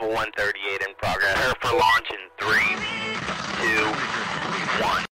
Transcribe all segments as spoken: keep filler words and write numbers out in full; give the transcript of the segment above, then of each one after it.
Level one thirty-eight in progress. Prepare for launch in three, two, one.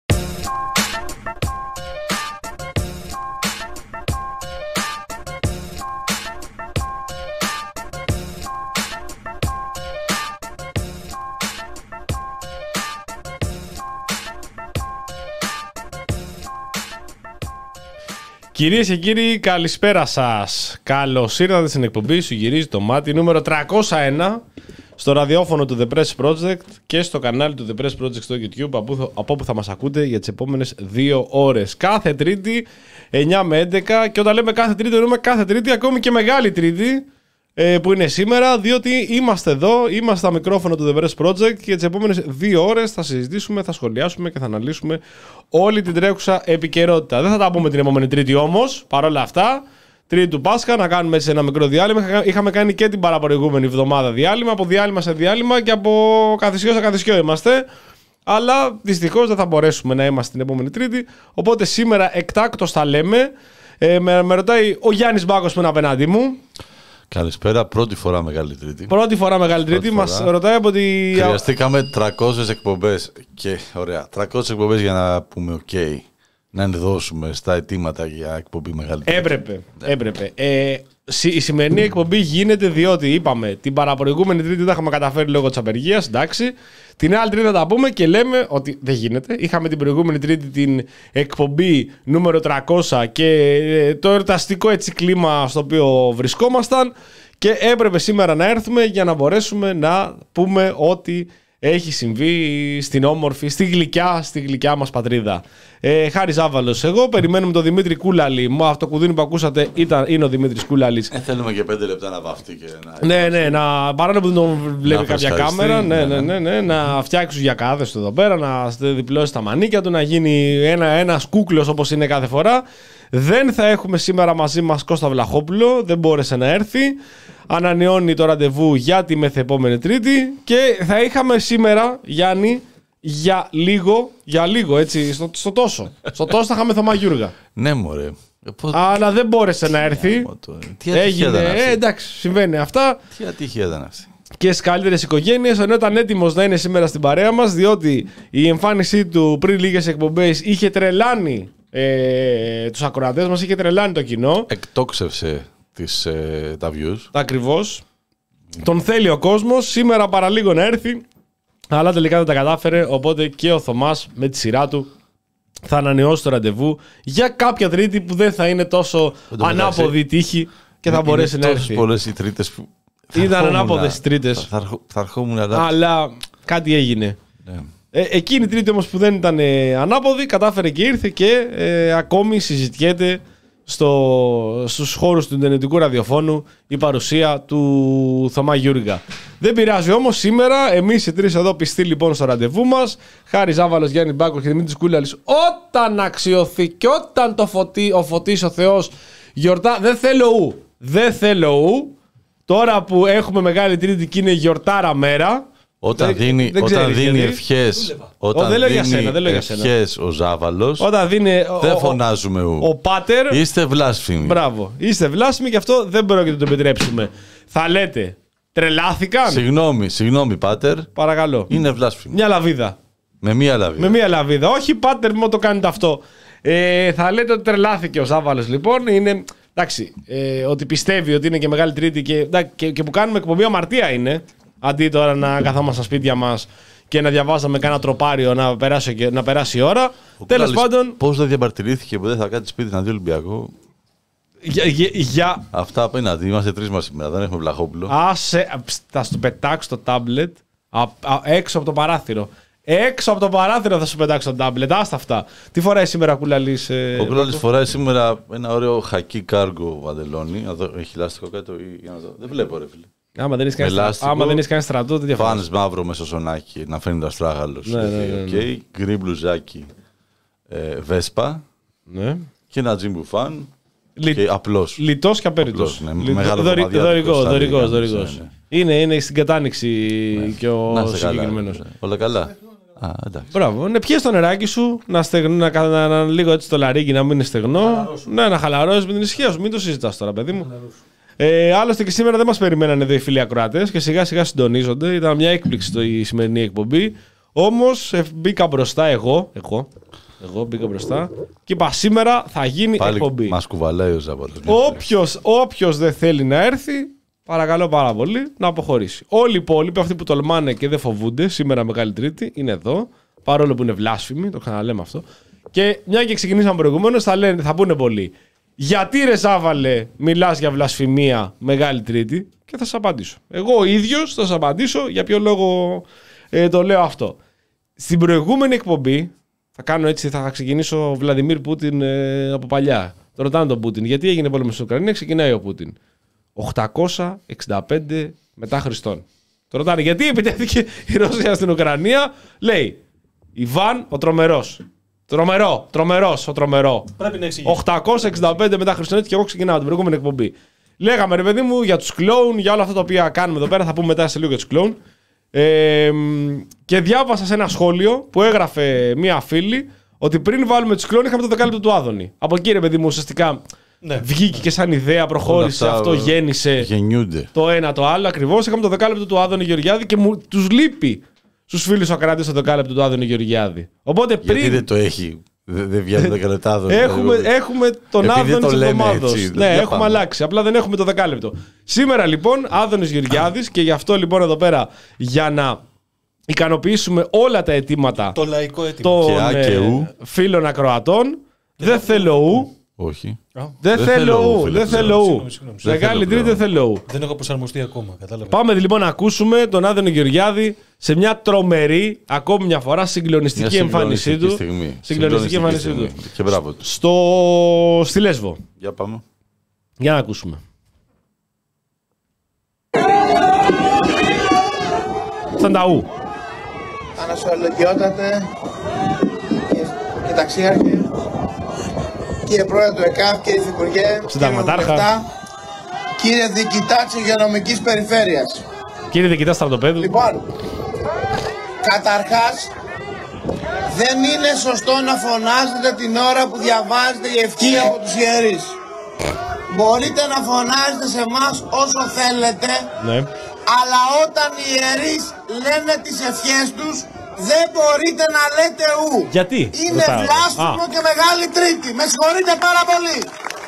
Κυρίες και κύριοι, καλησπέρα σας. Καλώς ήρθατε στην εκπομπή Σου Γυρίζει το Μάτι νούμερο τριακόσια ένα στο ραδιόφωνο του The Press Project και στο κανάλι του The Press Project στο YouTube, από όπου θα μας ακούτε για τις επόμενες δύο ώρες. Κάθε Τρίτη, εννιά με έντεκα, και όταν λέμε κάθε Τρίτη, εννοούμε κάθε Τρίτη, ακόμη και Μεγάλη Τρίτη, που είναι σήμερα, διότι είμαστε εδώ, είμαστε στα μικρόφωνα του The Press Project και τις επόμενες δύο ώρες θα συζητήσουμε, θα σχολιάσουμε και θα αναλύσουμε όλη την τρέχουσα επικαιρότητα. Δεν θα τα πούμε την επόμενη Τρίτη όμως, παρόλα αυτά. Τρίτη του Πάσχα, να κάνουμε έτσι ένα μικρό διάλειμμα. Είχαμε κάνει και την παραπροηγούμενη εβδομάδα διάλειμμα, από διάλειμμα σε διάλειμμα και από καθησιό σε καθησιό είμαστε. Αλλά δυστυχώς δεν θα μπορέσουμε να είμαστε την επόμενη Τρίτη. Οπότε σήμερα εκτάκτως τα λέμε. Ε, με, με ρωτάει ο Γιάννης Μπάκος που είναι απέναντί μου. Καλησπέρα, πρώτη φορά Μεγάλη Τρίτη. Πρώτη φορά Μεγάλη Τρίτη, μας ρωτάει από τη... Χρειαστήκαμε τριακόσιες εκπομπές και ωραία, τριακόσιες εκπομπές για να πούμε ok, να ενδώσουμε στα αιτήματα για εκπομπή Μεγάλη Τρίτη. Έπρεπε, έπρεπε. Ε, η σημερινή εκπομπή γίνεται διότι είπαμε την παραπροηγούμενη Τρίτη δεν τα είχαμε καταφέρει λόγω της απεργίας, εντάξει. Την άλλη Τρίτη θα τα πούμε και λέμε ότι δεν γίνεται. Είχαμε την προηγούμενη Τρίτη την εκπομπή νούμερο τριακόσια και το εορταστικό έτσι κλίμα στο οποίο βρισκόμασταν και έπρεπε σήμερα να έρθουμε για να μπορέσουμε να πούμε ότι έχει συμβεί στην όμορφη, στη γλυκιά, στη γλυκιά μας πατρίδα. Ε, Χάρης Ζάβαλος εγώ, περιμένουμε τον Δημήτρη Κούλαλη. Μα αυτό το κουδούνι που ακούσατε ήταν, είναι ο Δημήτρης Κούλαλης. Ε, θέλουμε και πέντε λεπτά να βαφτεί και να... Ναι, ναι, να, παρόλο που δεν τον βλέπει κάποια κάμερα, ναι, ναι, ναι, ναι, να φτιάξει γιακάδες του εδώ πέρα, να διπλώσει τα μανίκια του, να γίνει ένα, ένας κούκλος όπως είναι κάθε φορά. Δεν θα έχουμε σήμερα μαζί μας Κώστα Βλαχόπουλο, δεν μπόρεσε να έρθει. Ανανεώνει το ραντεβού για τη μεθεπόμενη Τρίτη και θα είχαμε σήμερα, Γιάννη, για λίγο, για λίγο έτσι, στο, στο τόσο. Στο τόσο θα είχαμε Θωμά Γιούργα. Ναι, μωρέ. Αλλά δεν μπόρεσε να έρθει. Τι ατυχία ήταν αυτή. Ε, εντάξει, συμβαίνει αυτά. Τι ατυχία ήταν αυτή. Και στις καλύτερες οικογένειες, ενώ ήταν έτοιμος να είναι σήμερα στην παρέα μας, διότι η εμφάνισή του πριν λίγες εκπομπές είχε τρελάνει ε, τους ακροατές μας, είχε τρελάνει το κοινό. Εκτόξευσε τις, ε, τα views. Ακριβώς. Mm. Τον θέλει ο κόσμος, σήμερα παραλίγο να έρθει, αλλά τελικά δεν τα κατάφερε, οπότε και ο Θωμάς με τη σειρά του θα ανανεώσει το ραντεβού για κάποια Τρίτη που δεν θα είναι τόσο ανάποδη τύχη και θα μπορέσει να έρθει. Τόσες πολλές οι Τρίτες που... Ήταν ανάποδες οι Τρίτες. Θα, θα, θα αρχόμουν αλλά... αλλά κάτι έγινε. Ναι. Ε, εκείνη η Τρίτη όμως που δεν ήταν ε, ανάποδη, κατάφερε και ήρθε και ε, ακόμη συζητιέται στο, στους χώρους του Ιντερνετικού ραδιοφώνου η παρουσία του Θωμά Γιούργα. Δεν πειράζει όμως, σήμερα εμείς οι τρεις εδώ πιστοί λοιπόν στο ραντεβού μας, Χάρης Ζάβαλος, Γιάννη Μπάκο και Δημήτρης Κούλαλης, όταν αξιωθεί και όταν το φωτί, ο φωτής ο Θεός γιορτά, δεν θέλω ου, δεν θέλω ου, τώρα που έχουμε Μεγάλη Τρίτη και είναι γιορτάρα μέρα. Όταν δεν, δίνει, δεν όταν δίνει ευχές, όταν ο, δεν δίνει σένα, δεν ευχές ο Ζάβαλος, όταν δίνει, δεν ο, φωνάζουμε ου. Ο πάτερ. Είστε βλάσφημοι. Μπράβο. Είστε βλάσφημοι και αυτό δεν πρόκειται να το επιτρέψουμε. Θα λέτε, τρελάθηκαν. Συγγνώμη, συγγνώμη πάτερ. Παρακαλώ. Είναι βλάσφημοι. Μια λαβίδα. Με μία λαβίδα. Με μία λαβίδα. Όχι πάτερ, μόνο το κάνετε αυτό. Ε, θα λέτε ότι τρελάθηκε ο Ζάβαλος λοιπόν. Είναι... Εντάξει, ε, ότι πιστεύει ότι είναι και Μεγάλη Τρίτη και, και, και που κάνουμε εκπομπή αμαρτία είναι. Αντί τώρα να καθόμαστε στα σπίτια μας και να διαβάζαμε κάνα τροπάριο να περάσει, να περάσει η ώρα. Τέλος πάντων. Πώς δεν διαμαρτυρήθηκε που δεν θα κάτσει σπίτι να δει Ολυμπιακό. Για, για, για... Αυτά απέναντι. Είμαστε τρεις μας σήμερα. Δεν έχουμε Βλαχόπουλο. Άσε, θα σου πετάξω το τάμπλετ έξω από το παράθυρο. Έξω από το παράθυρο θα σου πετάξω το τάμπλετ. Άστα αυτά. Τι φοράει σήμερα Κούλαλης? Ε, ο Κούλαλης φοράει σήμερα ένα ωραίο χακί κάργο βαντελόνι. Εδώ έχει λάστιχο κάτω. Ή, για να δω. Δεν βλέπω, ρε φίλε. Άμα δεν έχει κάνει στρα... στρατό, δεν διαφωνεί. Φάνς μαύρο μεσοσονάκι, να φαίνεται αστράγαλος. Ναι, ναι, ναι, ναι. Okay. Γκρι μπλουζάκι, ε, βέσπα. Ναι. Και ένα τζιμπου φαν. Λι... Και απλός. Λιτός και απέριτος. Ναι, Λι... μεγάλο Δωρη... δωρικός, δωρικός, ναι, δωρικός. ναι. Είναι, είναι στην κατάνοιξη ναι. Και ο συγκεκριμένος. Ναι. Όλα καλά. Α, εντάξει. Μπράβο. Ναι, πιες το νεράκι σου, να, στεγνώ, να, να, να, να λίγο έτσι το λαρίκι να μην είναι στεγνό. Ναι, να χαλαρώσεις με την ησυχία σου. Μην το συζητάς τώρα, παιδί μου. Ε, άλλωστε και σήμερα δεν μας περιμένανε εδώ οι φίλοι ακροατές και σιγά σιγά συντονίζονται. Ήταν μια έκπληξη το, η σημερινή εκπομπή. Όμως ε, μπήκα μπροστά εγώ, εγώ, εγώ μπήκα μπροστά και είπα σήμερα θα γίνει Πάλι εκπομπή. μας κουβαλάει ο Ζάπατος. Όποιος, όποιος δεν θέλει να έρθει, παρακαλώ πάρα πολύ να αποχωρήσει. Όλοι οι υπόλοιποι, αυτοί που τολμάνε και δεν φοβούνται, σήμερα Μεγάλη Τρίτη, είναι εδώ. Παρόλο που είναι βλάσφημοι, το ξαναλέμε αυτό. Και μια και ξεκινήσαμε προηγουμένως, θα, λένε, θα πούνε πολλοί. Γιατί ρε Σάβαλε μιλάς για βλασφημία Μεγάλη Τρίτη? Και θα σας απαντήσω. Εγώ ο ίδιος θα σας απαντήσω για ποιο λόγο ε, το λέω αυτό. Στην προηγούμενη εκπομπή, θα κάνω έτσι, θα ξεκινήσω Βλαντιμίρ Πούτιν ε, από παλιά. Το ρωτάνε τον Πούτιν. Γιατί έγινε πόλεμος στην Ουκρανία? Ξεκινάει ο Πούτιν. οκτακόσια εξήντα πέντε μετά Χριστόν. Το ρωτάνε γιατί επιτέθηκε η Ρωσία στην Ουκρανία. Λέει Ιβάν ο Τρομερός. Τρομερό, τρομερός ο τρομερό. Πρέπει να εξηγήσει. οκτακόσια εξήντα πέντε μετά Χριστόν, και εγώ ξεκινάω την προηγούμενη εκπομπή. Λέγαμε ρε παιδί μου για τους κλόουν, για όλα αυτά τα οποία κάνουμε εδώ πέρα. Θα πούμε μετά σε λίγο για τους κλόουν. Ε, και διάβασα σε ένα σχόλιο που έγραφε μία φίλη ότι πριν βάλουμε τους κλόουν είχαμε το δεκάλεπτο του Άδωνη. Από εκεί ρε παιδί μου ουσιαστικά ναι. Βγήκε και σαν ιδέα, προχώρησε, αυτά, αυτό γέννησε. Γεννιούνται. Το ένα το άλλο ακριβώς. Είχαμε το δεκάλεπτο του Άδωνη Γεωργιάδη και μου τους λείπει στους φίλους ακράτες το δεκάλεπτο του Άδωνη Γεωργιάδη. Οπότε πριν. Γιατί δεν το έχει. Δεν δε βγαίνει το δεκάλεπτο Άδωνη. Έχουμε, έχουμε τον Άδωνη της εβδομάδος. Ναι, έχουμε πάμε. αλλάξει. Απλά δεν έχουμε το δεκάλεπτο. Σήμερα λοιπόν Άδωνης Γεωργιάδης και γι' αυτό λοιπόν εδώ πέρα για να ικανοποιήσουμε όλα τα αιτήματα το λαϊκό αίτημα. των και ε, φίλων ακροατών. Δεν θέλω ου. Όχι. Δεν θέλω ου. Δεν θέλω ου. Μεγάλη Τρίτη δεν θέλω ου. Δεν έχω προσαρμοστεί ακόμα. Κατάλαβα. Πάμε λοιπόν να ακούσουμε τον Άδωνη Γεωργιάδη σε μια τρομερή, ακόμη μια φορά συγκλονιστική εμφάνισή του. Στιγμή. Συγκλονιστική εμφάνισή του. Και μπράβο του. Στο... Στη Λέσβο. Για πάμε. Για να ακούσουμε. Σαν τα ου. Ανασωολογιότατε και ταξίαρχε, κύριε Πρόεδρε του ΕΚΑΒ, κύριε Υφυπουργέ, Συνταγματάρχα, κύριε Διοικητά της Υγειονομικής Περιφέρειας. Κύριε Διοικητά Στρατοπέδου. Λοιπόν, καταρχάς, δεν είναι σωστό να φωνάζετε την ώρα που διαβάζετε η ευχή από τους ιερείς. Μπορείτε να φωνάζετε σε εμάς όσο θέλετε, ναι. Αλλά όταν οι ιερείς λένε τις ευχές τους, δεν μπορείτε να λέτε ου. Γιατί? Είναι βλάσφημο και Μεγάλη Τρίτη. Με συγχωρείτε πάρα πολύ.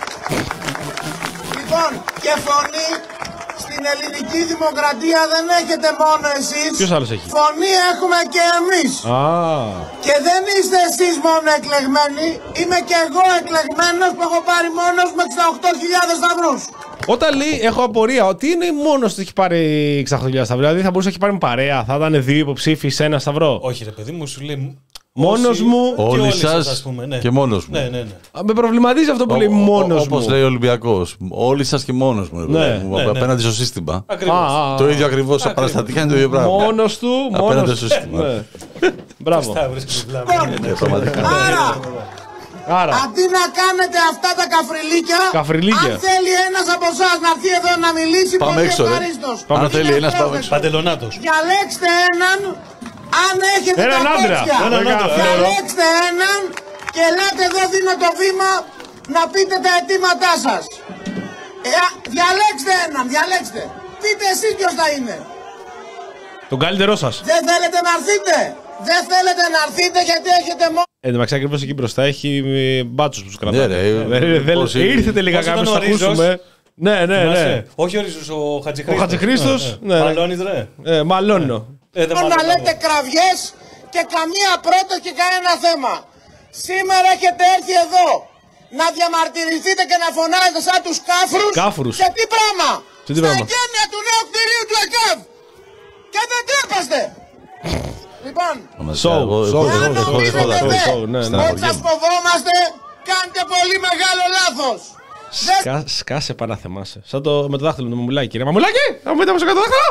Λοιπόν, και φωνή στην ελληνική δημοκρατία δεν έχετε μόνο εσείς. Ποιος άλλος έχει? Φωνή έχουμε και εμείς. Α. Και δεν είστε εσείς μόνο εκλεγμένοι. Είμαι και εγώ εκλεγμένος που έχω πάρει μόνος με εξήντα οκτώ χιλιάδες σταυρούς. Όταν λέει, έχω απορία, ότι είναι μόνος του έχει πάρει εξήντα οκτώ χιλιάδες σταυρό. Δηλαδή θα μπορούσε να έχει πάρει παρέα, θα ήταν δύο υποψήφοι σε ένα σταυρό. Όχι, ρε παιδί μου, σου λέει. Μόνος όσοι, μου. Όλοι, όλοι σας, ας πούμε, ναι. και μόνος μου. Ναι, ναι, ναι. Με προβληματίζει αυτό που Ο, λέει μόνος μου. Όπως λέει ο Ολυμπιακός. Όλοι σας και μόνος μου. Ναι, μου ναι, ναι. Απέναντι στο σύστημα. Ακριβώς. Α, α, Το ίδιο ακριβώς. Τα παραστατικά είναι το ίδιο πράγμα. Μόνος του. Απέναντι Μόνος στο του. σύστημα. Ναι. Μπράβο. Τα βρίσκεις βλάβη. Ναι, πραγματικά. Άρα, Άρα. αντί να κάνετε αυτά τα καφριλίκια, Καφριλίκια. αν θέλει ένας από εσάς να έρθει εδώ να μιλήσει, Πάμε πολύ έξω, ρε. ευχαρίστως. Αν Είναι θέλει ένας, πάμε πρόβλημα. έξω. Παντελονάτος. Διαλέξτε έναν, αν έχετε Έναν τα άντρα. τέτοια. Έναν άντρα. Διαλέξτε έναν και ελάτε εδώ, δίνω το βήμα να πείτε τα αιτήματά σας. Ε, α, διαλέξτε έναν, διαλέξτε. Πείτε εσείς ποιος θα είναι. Τον καλύτερό σας. Δεν θέλετε να έρθείτε. Δεν θέλετε να έρθετε γιατί έχετε μόνο. Εν τω μεταξύ, ακριβώς εκεί μπροστά έχει ε, μπάτσους που τους κρατάνε. Ναι, ρε, Ε, δεν- πώς δεν- είναι. Ήρθε τελικά Πώς κάποιος ήταν να ο Ρίζος? ακούσουμε. Ναι, ναι, ναι. Θυμάσαι? Όχι ο Ρίζος, ο Χατζηχρήστος. Ο Χατζηχρήστος, ναι, ναι. Μαλώνεις, ρε. Ε, μαλώνω. Ε, δεν να μαλώνω. λέτε κραυγές και καμία πρόταση και κανένα θέμα. Σήμερα έχετε έρθει εδώ να διαμαρτυρηθείτε και να φωνάζετε σαν τους κάφρους. Κάφρους. Σε τι πράγμα? Σε τι Στα πράγμα? εγγένεια του νέου κτηρίου του ΕΚΑΒ. Και δεν τρέπαστε. Λοιπόν, Σοου, Εγώ- σοου, εγώ- σοου, αν εγώ- σοου, εγώ- νομίζετε σοου, δε σοου, ναι, ναι. ότι σας φοβόμαστε, κάνετε πολύ μεγάλο λάθος. Σκα, σκάσε πάνω να θεμάσαι. Σαν το, με το δάχτυλο του Μαμουλάκη. Κύριε Μαμουλάκη, θα μου πείτε όμως το δάχτυλο.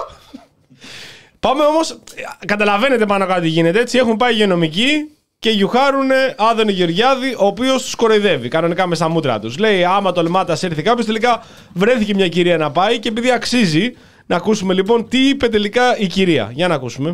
Πάμε όμως, καταλαβαίνετε πάνω κάτω τι γίνεται. Έτσι έχουν πάει υγειονομικοί και γιουχάρουν Άδωνη Γεωργιάδη, ο οποίος τους κοροϊδεύει κανονικά με στα μούτρα τους. Λέει, άμα τολμάτε ας έρθει κάποιος, τελικά βρέθηκε μια κυρία να πάει και επειδή αξίζει, να ακούσουμε λοιπόν τι είπε τελικά η κυρία. Για να ακούσουμε.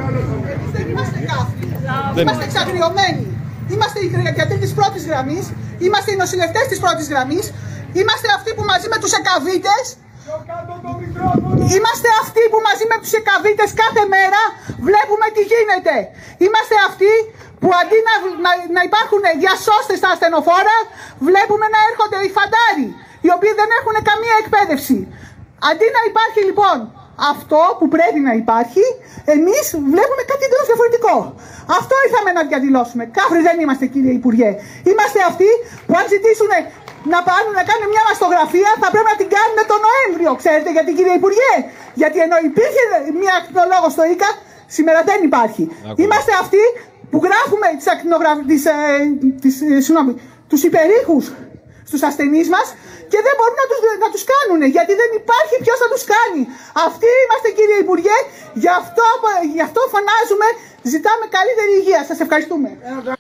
Δεν είμαστε κάθροι. Δεν Είμαστε είναι. εξαγριωμένοι. Είμαστε οι γιατροί της πρώτης γραμμής Είμαστε οι νοσηλευτές της πρώτης γραμμής. Είμαστε αυτοί που μαζί με τους εκαβίτες Είμαστε αυτοί που μαζί με τους εκαβίτες κάθε μέρα βλέπουμε τι γίνεται. Είμαστε αυτοί που αντί να, να, να υπάρχουν διασώστες στα ασθενοφόρα, βλέπουμε να έρχονται οι φαντάροι, οι οποίοι δεν έχουν καμία εκπαίδευση. Αντί να υπάρχει λοιπόν αυτό που πρέπει να υπάρχει, εμείς βλέπουμε κάτι εντελώς διαφορετικό. Αυτό ήρθαμε να διαδηλώσουμε. Κάφροι δεν είμαστε, κύριε Υπουργέ. Είμαστε αυτοί που αν ζητήσουν να πάνε να κάνουν μια μαστογραφία θα πρέπει να την κάνουμε τον Νοέμβριο. Ξέρετε γιατί, κύριε Υπουργέ? Γιατί ενώ υπήρχε μια ακτινολόγος στο ΙΚΑ, σήμερα δεν υπάρχει. Άκου. Είμαστε αυτοί που γράφουμε τις ακτινογραφ... τις, ε, τις, ε, συγνώμη, τους υπερήχους στους ασθενείς μας και δεν μπορούν να τους, να τους κάνουν, γιατί δεν υπάρχει ποιος θα τους κάνει. Αυτοί είμαστε, κύριε Υπουργέ, γι' αυτό, γι' αυτό φωνάζουμε, ζητάμε καλύτερη υγεία. Σας ευχαριστούμε.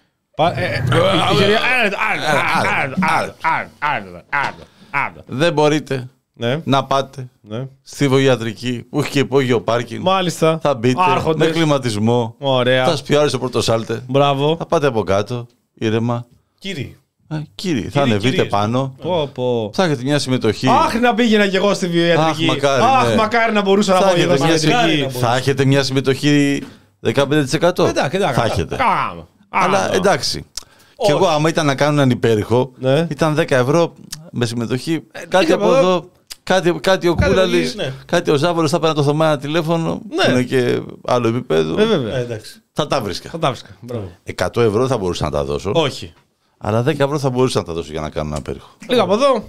Δεν μπορείτε ναι. να πάτε ναι. στη βοηιατρική που έχει και υπόγειο πάρκινγκ. Μάλιστα. Θα μπείτε άρχοντες. Με κλιματισμό. Ωραία. Θα σπιάρει στο πρωτοσάλτε. Μπράβο. Θα πάτε από κάτω, ήρεμα. Κύριοι. Ε, κύριοι, θα ανεβείτε κύριες. Πάνω. Πω, πω. Θα έχετε μια συμμετοχή. Αχ, να πήγαινα κι εγώ στη βιοιατρική. Αχ, μακάρι, Αχ, ναι. μακάρι να μπορούσα θα να πάω στη βιοιατρική. Θα έχετε μια συμμετοχή δεκαπέντε τοις εκατό. Εντάξει, εντάξει. Θα έχετε. Άμα. Αλλά εντάξει. Και εγώ, άμα ήταν να κάνω έναν υπέρηχο, ναι. ήταν δέκα ευρώ με συμμετοχή. Ε, κάτι από εδώ. εδώ κάτι, κάτι ο Κούλαλης, ναι. κάτι ο Ζάβολος θα έπαιρνε το Θωμά ένα τηλέφωνο. Ναι. Είναι και άλλο επίπεδο. Ε, βέβαια. Ε, θα τα βρίσκα. Θα τα βρίσκα. εκατό ευρώ θα μπορούσα να τα δώσω. Όχι. Αλλά δέκα ευρώ θα μπορούσα να τα δώσω για να κάνω ένα υπέρηχο. Λίγα από εδώ.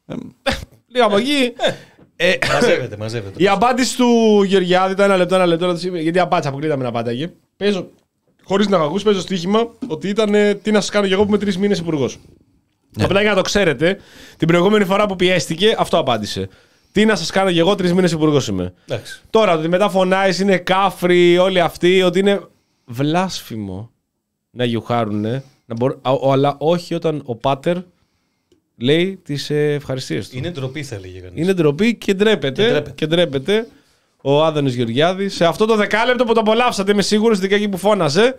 Λίγα από εκεί. Ε, μαζεύεται, μαζεύεται. Η απάντηση του Γεωργιάδη ήταν ένα λεπτό, ένα λεπτό. Γιατί απάντησα, αποκλείταμε να πάτε εκεί. Παίζω, χωρίς να έχω ακούσει, παίζω στοίχημα ότι ήταν τι να σας κάνω κι εγώ που είμαι τρεις μήνες υπουργός. Ναι. Απλά για να το ξέρετε, την προηγούμενη φορά που πιέστηκε, αυτό απάντησε. Τι να σας κάνω κι εγώ, τρεις μήνες υπουργός είμαι. Εντάξει. Τώρα, ότι μετά φωνάει, είναι κάφροι, όλοι αυτοί, ότι είναι βλάσφημο να γιουχάρουνε. Να μπορώ, αλλά όχι όταν ο πάτερ λέει τις ευχαριστίες του. Είναι ντροπή, θα έλεγε κανείς. Είναι ντροπή και ντρέπεται, και ντρέπεται. Και ντρέπεται ο Άδωνης Γεωργιάδης. Σε αυτό το δεκάλεπτο που το απολαύσατε, είμαι σίγουρος, ειδικά εκεί που φώναζε.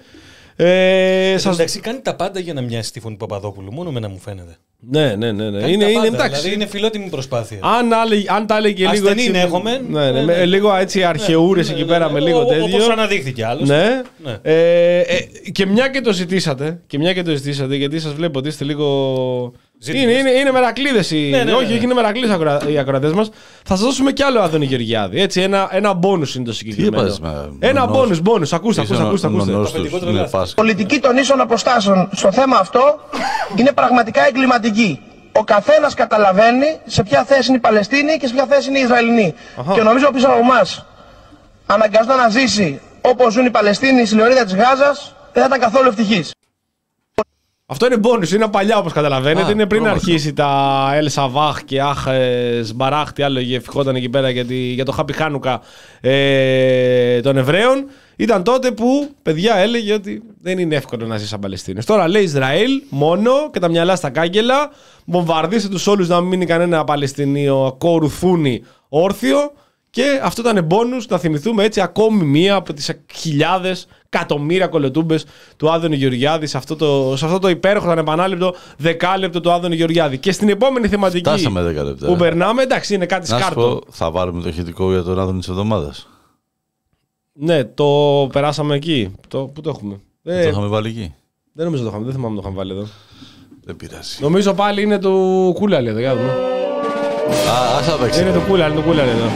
Ε, σας... Εντάξει, κάνει τα πάντα για να μοιάσει τη Φωνή Παπαδόπουλου. Μόνο με να μου φαίνεται. Ναι, ναι, ναι. ναι. Είναι, είναι, είναι, πάντα, δηλαδή είναι φιλότιμη προσπάθεια. Αν, άλλη, αν τα έλεγε λίγο. Ασθενή έχουμε. Ναι, ναι, ναι, με, λίγο έτσι αρχαιούρες ναι, εκεί ναι, πέρα ναι, με λίγο τέτοιο. Όπως αναδείχθηκε άλλος. Ναι. ναι. Ε, ε, και μια και το ζητήσατε, και μια και το ζητήσατε, γιατί σας βλέπω ότι είστε λίγο. Είναι, είναι, είναι μερακλείδες οι. Ναι, ναι, όχι, ναι, ναι. είναι μερακλείδες οι ακροατές μας. Θα σας δώσουμε κι άλλο Άδωνη Γεωργιάδη. Έτσι, ένα, ένα μπόνους είναι το συγκεκριμένο. Ένα μπόνους, μπόνους. Ακούστε, ακούστε, ακούστε. Η πολιτική των ίσων αποστάσεων στο θέμα αυτό είναι πραγματικά εγκληματική. Ο καθένας καταλαβαίνει σε ποια θέση είναι η Παλαιστίνη και σε ποια θέση είναι η Ισραηλινή. Αχα. Και νομίζω πίσω από εμάς αναγκαστό να ζήσει όπως ζουν οι Παλαιστίνοι στη λωρίδα της Γάζας δεν θα ήταν καθόλου ευτυχής. Αυτό είναι μπόνους, είναι παλιά όπως καταλαβαίνετε. Α, είναι πριν πρόβασα. αρχίσει τα El Savah και Αχ Σμπαράχ, τι άλλο ευχόταν εκεί πέρα για, τη, για το Happy Hanukkah ε, των Εβραίων. Ήταν τότε που, παιδιά, έλεγε ότι δεν είναι εύκολο να ζει σαν Παλαιστίνες. Τώρα λέει Ισραήλ μόνο και τα μυαλά στα κάγκελα. Βομβαρδίστε τους όλους να μην μείνει κανένα Παλαιστινίο κορουθούνι όρθιο. Και αυτό ήταν μπόνους να θυμηθούμε έτσι ακόμη μία από τις χιλιάδες, εκατομμύρια κολοτούμπες του Άδωνη Γεωργιάδη σε αυτό το, σε αυτό το υπέροχο, ανεπανάληπτο δεκάλεπτο του Άδωνη Γεωργιάδη. Και στην επόμενη θεματική Φτάσαμε δέκα λεπτά, που περνάμε, εντάξει, είναι κάτι σκάρτο. Να σου πω, θα βάλουμε το ηχητικό για τον Άδωνη της εβδομάδας. Ναι, το περάσαμε εκεί. Το, πού το έχουμε. Δεν ε, το είχαμε βάλει εκεί. Δεν νομίζω το είχαμε, δεν θυμάμαι το είχαμε βάλει εδώ. Δεν πειράζει. Νομίζω πάλι είναι το Κούλαλι εδώ, για δούμε. Α, ας απέξει. Είναι το Κούλαλι, το Κούλαλι εδώ.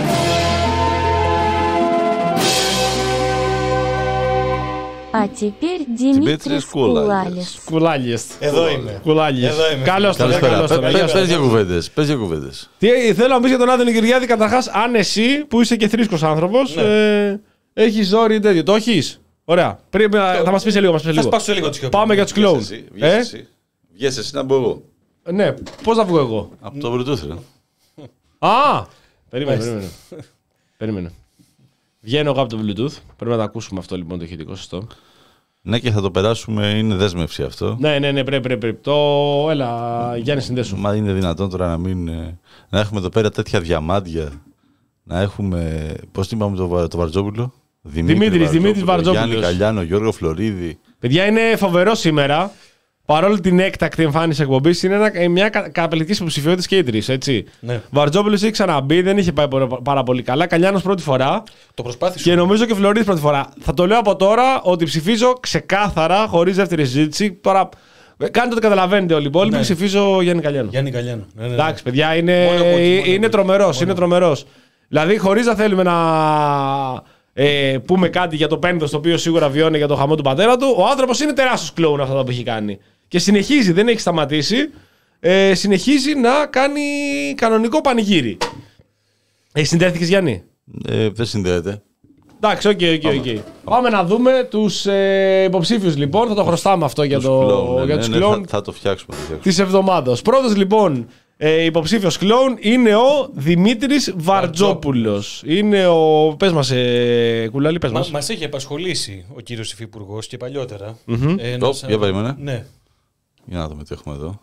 Α, теперь Δημήτρης Κούλαλης. Κούλαλης. Εδώ είμαι. Κούλαλης. Καλώς τον, καλώς τον. Πες δύο κουβέντες, πες δύο κουβέντες. Τι θέλω να πεις για τον Άδωνη Γεωργιάδη, καταρχάς, αν εσύ που είσαι και θρήσκος άνθρωπος, έχεις ζόρι τέτοιο, το έχεις. Ωραία. Θα μας πεις σε λίγο. Θα σπάσω λίγο τη σιωπή. Πάμε για τους κλόουνς. Βγες εσύ να μπω εγώ. Ναι, πώς θα βγω εγώ. Από το Bluetooth. Α! Περίμενε, περίμενε. Περίμενε. Βγαίνω εγώ από το Bluetooth. Πρέπει να το ακούσουμε αυτό λοιπόν το ηχητικό, σωστό. Ναι, και θα το περάσουμε, είναι δέσμευση αυτό. Ναι, ναι, ναι, πρέπει, πρέπει. πρέπει. Το. Έλα, Γιάννη, συνδέσου. Μα είναι δυνατόν τώρα να μην. Να έχουμε εδώ πέρα τέτοια διαμάντια. Να έχουμε. Πώς την είπαμε το, το Βαρτζόπουλο. Δημήτρης, Δημήτρης Βαρτζόπουλος. Γιάννη Καλιάνο, Γιώργο Φλωρίδη. Παιδιά, είναι φοβερό σήμερα. παρόλο την έκτακτη εμφάνιση εκπομπής, είναι ένα, μια καταπληκτική υποψηφιότητα και οι τρεις. Ναι. Βαρτζόπουλος έχει ξαναμπεί, δεν είχε πάει πάρα πολύ καλά. Καλιάνος πρώτη φορά. Το προσπάθησε. Και νομίζω και Φλωρίδης πρώτη φορά. Θα το λέω από τώρα ότι ψηφίζω ξεκάθαρα, χωρίς δεύτερη συζήτηση. Τώρα, κάντε ότι καταλαβαίνετε όλοι οι υπόλοιποι. Ναι. Ψηφίζω Γιάννη Καλιάνο. Γιάννη Καλιάνο. Ναι, ναι, ναι. Εντάξει, παιδιά, είναι, είναι τρομερός. Είναι τρομερός. Δηλαδή, χωρίς να θέλουμε να ε, πούμε κάτι για το πένθος το οποίο σίγουρα βιώνει για το χαμό του πατέρα του, ο άνθρωπος είναι τεράστιος κλόουν αυτά που έχει κάνει. Και συνεχίζει, δεν έχει σταματήσει. Ε, συνεχίζει να κάνει κανονικό πανηγύρι. Έχει συνδέθηκες, Γιάννη? Ε, δεν συνδέεται. Εντάξει, οκ, οκ, οκ. Πάμε να δούμε τους ε, υποψήφιους λοιπόν. Θα το χρωστάμε αυτό για, το, κλόουν, ναι, για ναι, τους ναι, κλόουν θα, θα το φτιάξουμε. της εβδομάδας. Πρώτος λοιπόν ε, υποψήφιος κλόουν είναι ο Δημήτρης Βαρτζόπουλος. Είναι ο... Πες μας, ε, Κουλάλη, πες μας. Μα, μας έχει απασχολήσει ο κύριος Υφυπουργός και παλιότερα. Mm-hmm. Ε, Top, σαν... Για περίμενε. Ναι. Για να δούμε τι έχουμε εδώ.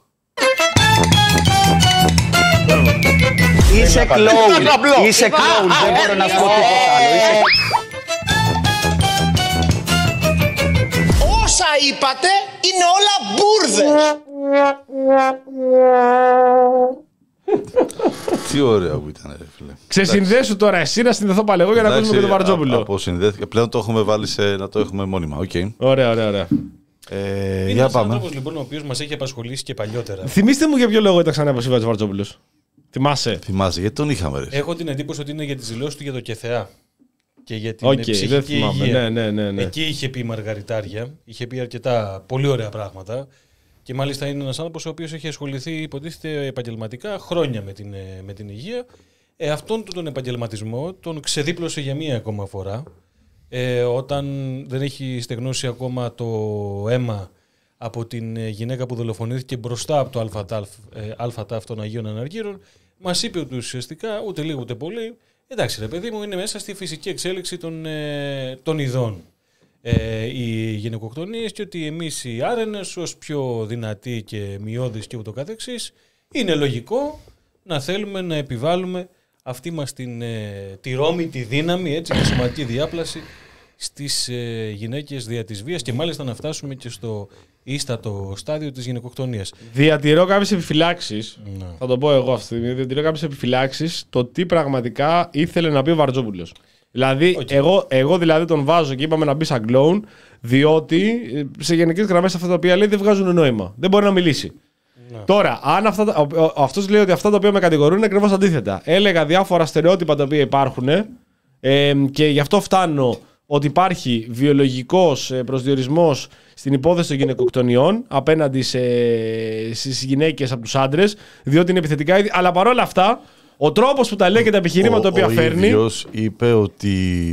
Είσαι κλόουν. Είσαι κλόουν. Δεν μπορώ να σου πω τίποτα άλλο. Όσα είπατε είναι όλα μπούρδες. Τι ωραία που ήταν, ρε φίλε. Ξεσυνδέσου τώρα εσύ, να συνδεθώ πάλι εγώ για να ακούσουμε και τον Βαρτζόπουλο. Αποσυνδέθηκα. Πλέον το έχουμε βάλει σε να το έχουμε μόνιμα. Okay. Ωραία, ωραία, ωραία. Ε, είναι για ένας πάμε. άνθρωπος λοιπόν ο οποίος μας έχει απασχολήσει και παλιότερα. Θυμήστε μου για ποιο λόγο ήταν ξανά υποψήφιος Βαρτζόπουλος. Θυμάσαι? Θυμάσαι, γιατί τον είχαμε, ρε. Έχω την εντύπωση ότι είναι για τις δηλώσεις του για το ΚΕΘΕΑ. Και για την okay, ψυχική υγεία. Ναι, ναι, ναι, ναι. Εκεί είχε πει μαργαριτάρια, είχε πει αρκετά πολύ ωραία πράγματα. Και μάλιστα είναι ένας άνθρωπος ο οποίος έχει ασχοληθεί, υποτίθεται, επαγγελματικά χρόνια με την, με την υγεία. Ε, αυτόν τον επαγγελματισμό τον ξεδίπλωσε για μία ακόμα φορά. Ε, όταν δεν έχει στεγνώσει ακόμα το αίμα από την γυναίκα που δολοφονήθηκε μπροστά από το ΑΛΦΑΤΑΦ των Αγίων Αναργύρων, μας είπε ότι ουσιαστικά ούτε λίγο ούτε πολύ, εντάξει ρε παιδί μου, είναι μέσα στη φυσική εξέλιξη των, ε, των ειδών ε, οι γυναικοκτονίες και ότι εμείς οι άρενες ως πιο δυνατοί και μειώδεις και ούτω καθεξής, είναι λογικό να θέλουμε να επιβάλλουμε αυτή μας την, ε, τη ρόμη, τη δύναμη, έτσι, τη σωματική διάπλαση στις ε, γυναίκες δια της βίας και μάλιστα να φτάσουμε και στο ίστατο στάδιο της γυναικοκτονίας. Διατηρώ κάποιες επιφυλάξεις, ναι. θα το πω εγώ αυτή τη στιγμή, διατηρώ κάποιες επιφυλάξεις το τι πραγματικά ήθελε να πει ο Βαρτζόπουλος. Δηλαδή, okay. εγώ, εγώ δηλαδή τον βάζω και είπαμε να μπει σαν κλόουν, διότι σε γενικές γραμμές αυτά τα οποία λέει δεν βγάζουν νόημα. Δεν μπορεί να μιλήσει. Ναι. Τώρα, αν αυτά, αυτός λέει ότι αυτά τα οποία με κατηγορούν είναι ακριβώς αντίθετα. Έλεγα διάφορα στερεότυπα τα οποία υπάρχουν ε, και γι' αυτό φτάνω ότι υπάρχει βιολογικός προσδιορισμός στην υπόθεση των γυναικοκτονιών απέναντι σε, στις γυναίκες από τους άντρες, διότι είναι επιθετικά ήδη. Αλλά παρόλα αυτά, ο τρόπος που τα λέει και τα επιχειρήματα τα οποία φέρνει. Ο ίδιος είπε ότι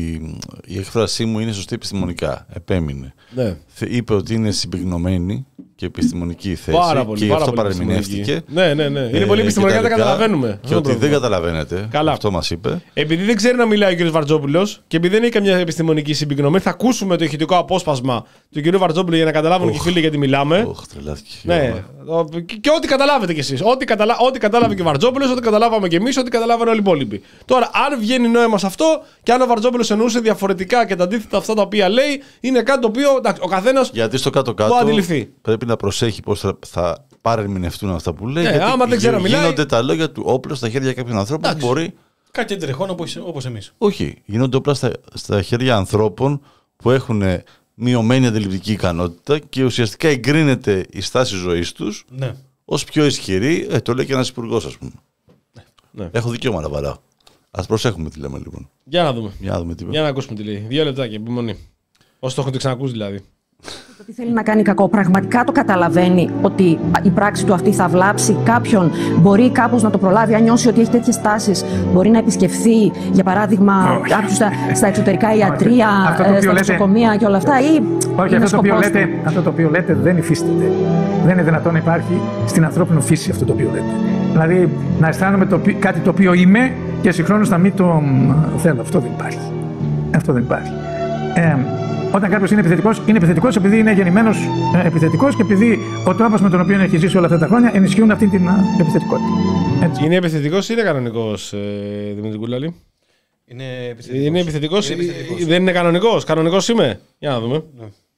η έκφρασή μου είναι σωστή επιστημονικά. Επέμεινε. Ναι. Είπε ότι είναι συμπυκνωμένη και επιστημονική θέση. Πάρα πολύ, και γι' πάρα αυτό πολύ παρεμηνεύτηκε. Ναι, ναι, ναι. Είναι ε, πολύ επιστημονικά, δεν καταλαβαίνουμε. Και ότι δεν καταλαβαίνετε. Καλά. Αυτό μας είπε. Επειδή δεν ξέρει να μιλάει ο κ. Βαρτζόπουλος και επειδή δεν έχει καμιά επιστημονική συμπυκνωμένη, θα ακούσουμε το ηχητικό απόσπασμα του κ. Βαρτζόπουλου για να καταλάβουν oh. και οι φίλοι γιατί μιλάμε. Oh, τρελάθηκε. Ναι. Και, και ό,τι καταλάβετε κι εσείς. Ό,τι, καταλα... ό,τι κατάλαβε και ο Βαρτζόπουλος, ό,τι καταλάβαμε κι εμείς, ό,τι καταλάβανε όλοι οι υπόλοιποι. Τώρα, αν βγαίνει νόημα σε αυτό και αν ο Βαρτζόπουλος εννοούσε διαφορετικά και τα αντίθετα αυτά τα οποία λέει, είναι κάτι το οποίο εντάξει, ο καθένας γιατί στο κάτω-κάτω αντιληφθεί. Πρέπει να προσέχει πώς θα, θα παρερμηνευτούν αυτά που λέει. Ναι, γιατί άμα δεν ξέρω να μιλάει. Γίνονται τα λόγια του όπλα στα χέρια κάποιων ανθρώπων που μπορεί. Κάτι εντρεχόν όπως εμείς. Όχι. Γίνονται όπλα στα, στα χέρια ανθρώπων που έχουν μειωμένη αντιληπτική ικανότητα και ουσιαστικά εγκρίνεται η στάση ζωής τους ναι. ως πιο ισχυρή. Ε, το λέει και ένας υπουργός, ας πούμε. Ναι. Έχω δικαίωμα να βαράω. Ας προσέχουμε τι λέμε λοιπόν. Για να δούμε. Για να, δούμε τι Για να ακούσουμε τι λέει. Δύο λεπτάκια, επιμονή. Όσοι το έχετε ξανακούσει δηλαδή. Ότι θέλει να κάνει κακό. Πραγματικά το καταλαβαίνει ότι η πράξη του αυτή θα βλάψει κάποιον. Μπορεί κάπως να το προλάβει, αν νιώσει ότι έχει τέτοιες τάσεις. Μπορεί να επισκεφθεί, για παράδειγμα, κάποιους στα, στα εξωτερικά ιατρία, ε, στα νοσοκομεία και όλα αυτά. Ή όχι, αυτό το, οποίο λέτε, αυτό το οποίο λέτε δεν υφίσταται. Δεν είναι δυνατόν να υπάρχει στην ανθρώπινη φύση αυτό το οποίο λέτε. Δηλαδή να αισθάνομαι το, κάτι το οποίο είμαι και συγχρόνως να μην το θέλω. Αυτό δεν υπάρχει. Αυτό δεν υπάρχει. Ε, Όταν κάποιος είναι επιθετικός, είναι επιθετικός επειδή είναι γεννημένος ε, επιθετικός και επειδή ο τρόπος με τον οποίο έχει ζήσει όλα αυτά τα χρόνια ενισχύουν αυτή την ε, επιθετικότητα. Έτσι. Είναι επιθετικός ή είναι κανονικός, ε, Δημήτρη Κουλάλη? Είναι επιθετικός. Είναι επιθετικός, είναι επιθετικός. Δεν είναι κανονικός. Κανονικός είμαι. Για να δούμε. Ναι.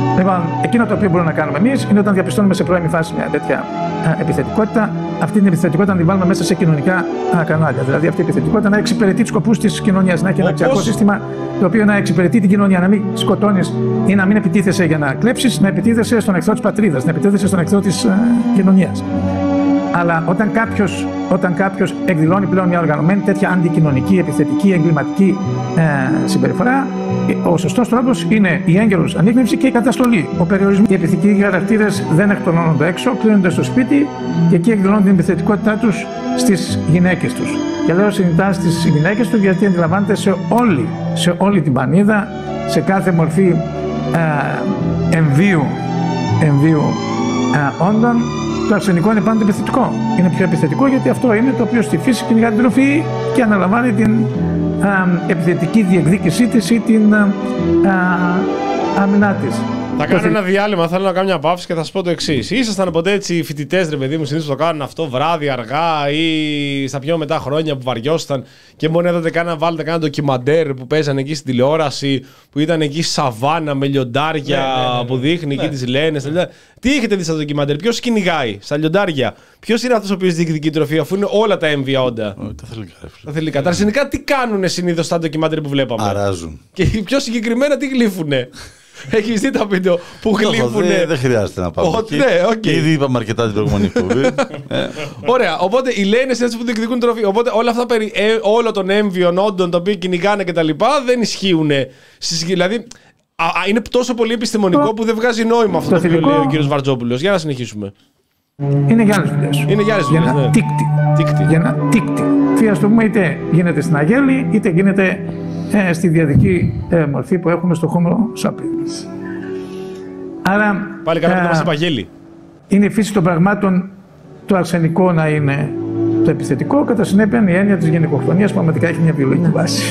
Λοιπόν, εκείνο το οποίο μπορούμε να κάνουμε εμείς είναι όταν διαπιστώνουμε σε πρώιμη φάση μια τέτοια α, επιθετικότητα, αυτή την επιθετικότητα να την βάλουμε μέσα σε κοινωνικά α, κανάλια. Δηλαδή, αυτή η επιθετικότητα να εξυπηρετεί τους σκοπούς της κοινωνίας, να έχει ένα αξιακό σύστημα το οποίο να εξυπηρετεί την κοινωνία, να μην σκοτώνεις ή να μην επιτίθεσαι για να κλέψεις, να επιτίθεσαι στον εχθρό της πατρίδας, να επιτίθεσαι στον εχθρό της α, κοινωνίας. Αλλά όταν κάποιος, όταν κάποιος εκδηλώνει πλέον μια οργανωμένη τέτοια αντικοινωνική, επιθετική, εγκληματική ε, συμπεριφορά, ο σωστός τρόπος είναι η έγκαιρος ανίκνευση και η καταστολή. Ο περιορισμός. Οι επιθετικοί χαρακτήρες δεν εκτονώνονται έξω, κλείνονται στο σπίτι και εκεί εκδηλώνουν την επιθετικότητά τους στις γυναίκες τους. Και λέω συνειδητά στις γυναίκες τους γιατί αντιλαμβάνεται σε όλη, σε όλη την πανίδα, σε κάθε μορφή ε, εμβίου, εμβίου ε, όντων. Το αρσενικό είναι πάντα επιθετικό. Είναι πιο επιθετικό γιατί αυτό είναι το οποίο στη φύση κυνηγά την τροφή και αναλαμβάνει την α, επιθετική διεκδίκησή της ή την α, α, άμυνά της. Θα κάνω ένα διάλειμμα, θέλω να κάνω μια παύση και θα σας πω το εξής. Ήσασταν ποτέ έτσι φοιτητές, ρε παιδί μου, συνήθως το κάνουν αυτό βράδυ, αργά ή στα πιο μετά χρόνια που βαριόσταν και μπορεί να είδατε κάνα, βάλετε κάνα ντοκιμαντέρ που παίζανε εκεί στην τηλεόραση, που ήταν εκεί σαβάνα με λιοντάρια, ναι, ναι, ναι, που δείχνει ναι, εκεί τις λένες. Ναι. Τι έχετε δει στα ντοκιμαντέρ, ποιος κυνηγάει στα λιοντάρια, ποιος είναι αυτός ο οποίος διεκδικεί τροφή, αφού είναι όλα τα έμβια όντα. Oh, τα θελικά. Τα θελικά. Τα αρσενικά τι κάνουνε συνήθως στα ντοκιμαντέρ που βλέπαμε. Αράζουν. Και πιο συγκεκριμένα τι γλύφουνε. Έχεις δει τα βίντεο που γλύφουνε. Δεν χρειάζεται να πάμε. Ναι, okay. Ήδη είπαμε αρκετά την προηγούμενη εκπομπή. Ωραία. Οπότε οι λένες είναι που διεκδικούν τροφή. Οπότε όλα αυτά περί ε, όλων των έμβιων όντων τα οποία κυνηγάνε και τα λοιπά δεν ισχύουν. Δηλαδή α, α, είναι τόσο πολύ επιστημονικό που δεν βγάζει νόημα αυτό το οποίο λέει ο κύριος Βαρτζόπουλος. Για να συνεχίσουμε. Είναι για άλλες δουλειές. Είναι για άλλες δουλειές. Για ένα τίκτη. τίκτη. Για ένα τίκτη. Φύγα στο πούμε είτε γίνεται στην Αγέλη είτε γίνεται ε, στη διαδική ε, μορφή που έχουμε στο Homo sapiens. Άρα. Πάλι καλά που το μας είπα Αγέλη. Είναι η φύση των πραγμάτων το αρσενικό να είναι το επιθετικό, κατά συνέπεια η έννοια της γενικοκτονίας πραγματικά έχει μια βιολογική βάση.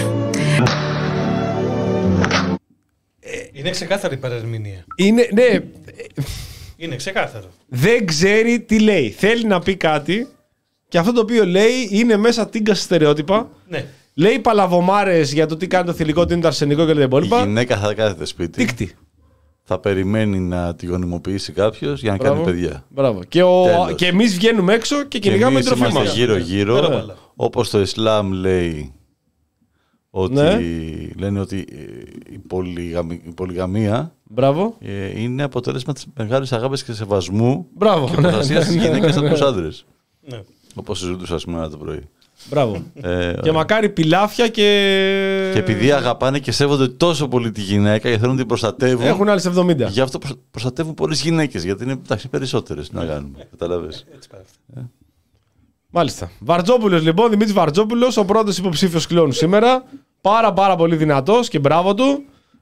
Είναι ξεκάθαρη η παρερμηνία. Είναι, ναι. Είναι ξεκάθαρο. Δεν ξέρει τι λέει. Θέλει να πει κάτι και αυτό το οποίο λέει είναι μέσα τίγκα στερεότυπα. Ναι. Λέει παλαβομάρες για το τι κάνει το θηλυκό, τι είναι το αρσενικό και τα υπόλοιπα. Η γυναίκα θα κάθεται σπίτι. Τίκτη. Θα περιμένει να τη γονιμοποιήσει κάποιος για να Μπράβο. κάνει παιδιά. Μπράβο. Και, ο... και εμείς βγαίνουμε έξω και κυνηγάμε την τροφή μας. Γύρω-γύρω, ναι. Όπως το Ισλάμ λέει ότι, ναι. λένε ότι η, πολυγαμ... η πολυγαμία Μπράβο. είναι αποτέλεσμα της μεγάλης αγάπης και σεβασμού Μπράβο. και προστασίας της γυναίκας από τους άντρες. Ναι. Όπως συζητούσα σήμερα το πρωί. Μπράβο. Ε, και μακάρι πιλάφια και. Και επειδή αγαπάνε και σέβονται τόσο πολύ τη γυναίκα και θέλουν να την προστατεύουν. Έχουν άλλες εβδομήντα. Γι' αυτό προστατεύουν πολλές γυναίκες. Γιατί είναι εντάξει, περισσότερες να κάνουμε. Καταλαβες. Ε. Μάλιστα. Βαρτζόπουλος λοιπόν, Δημήτρης Βαρτζόπουλος, ο πρώτος υποψήφιος κλόνου σήμερα. Πάρα πάρα πολύ δυνατός και μπράβο του.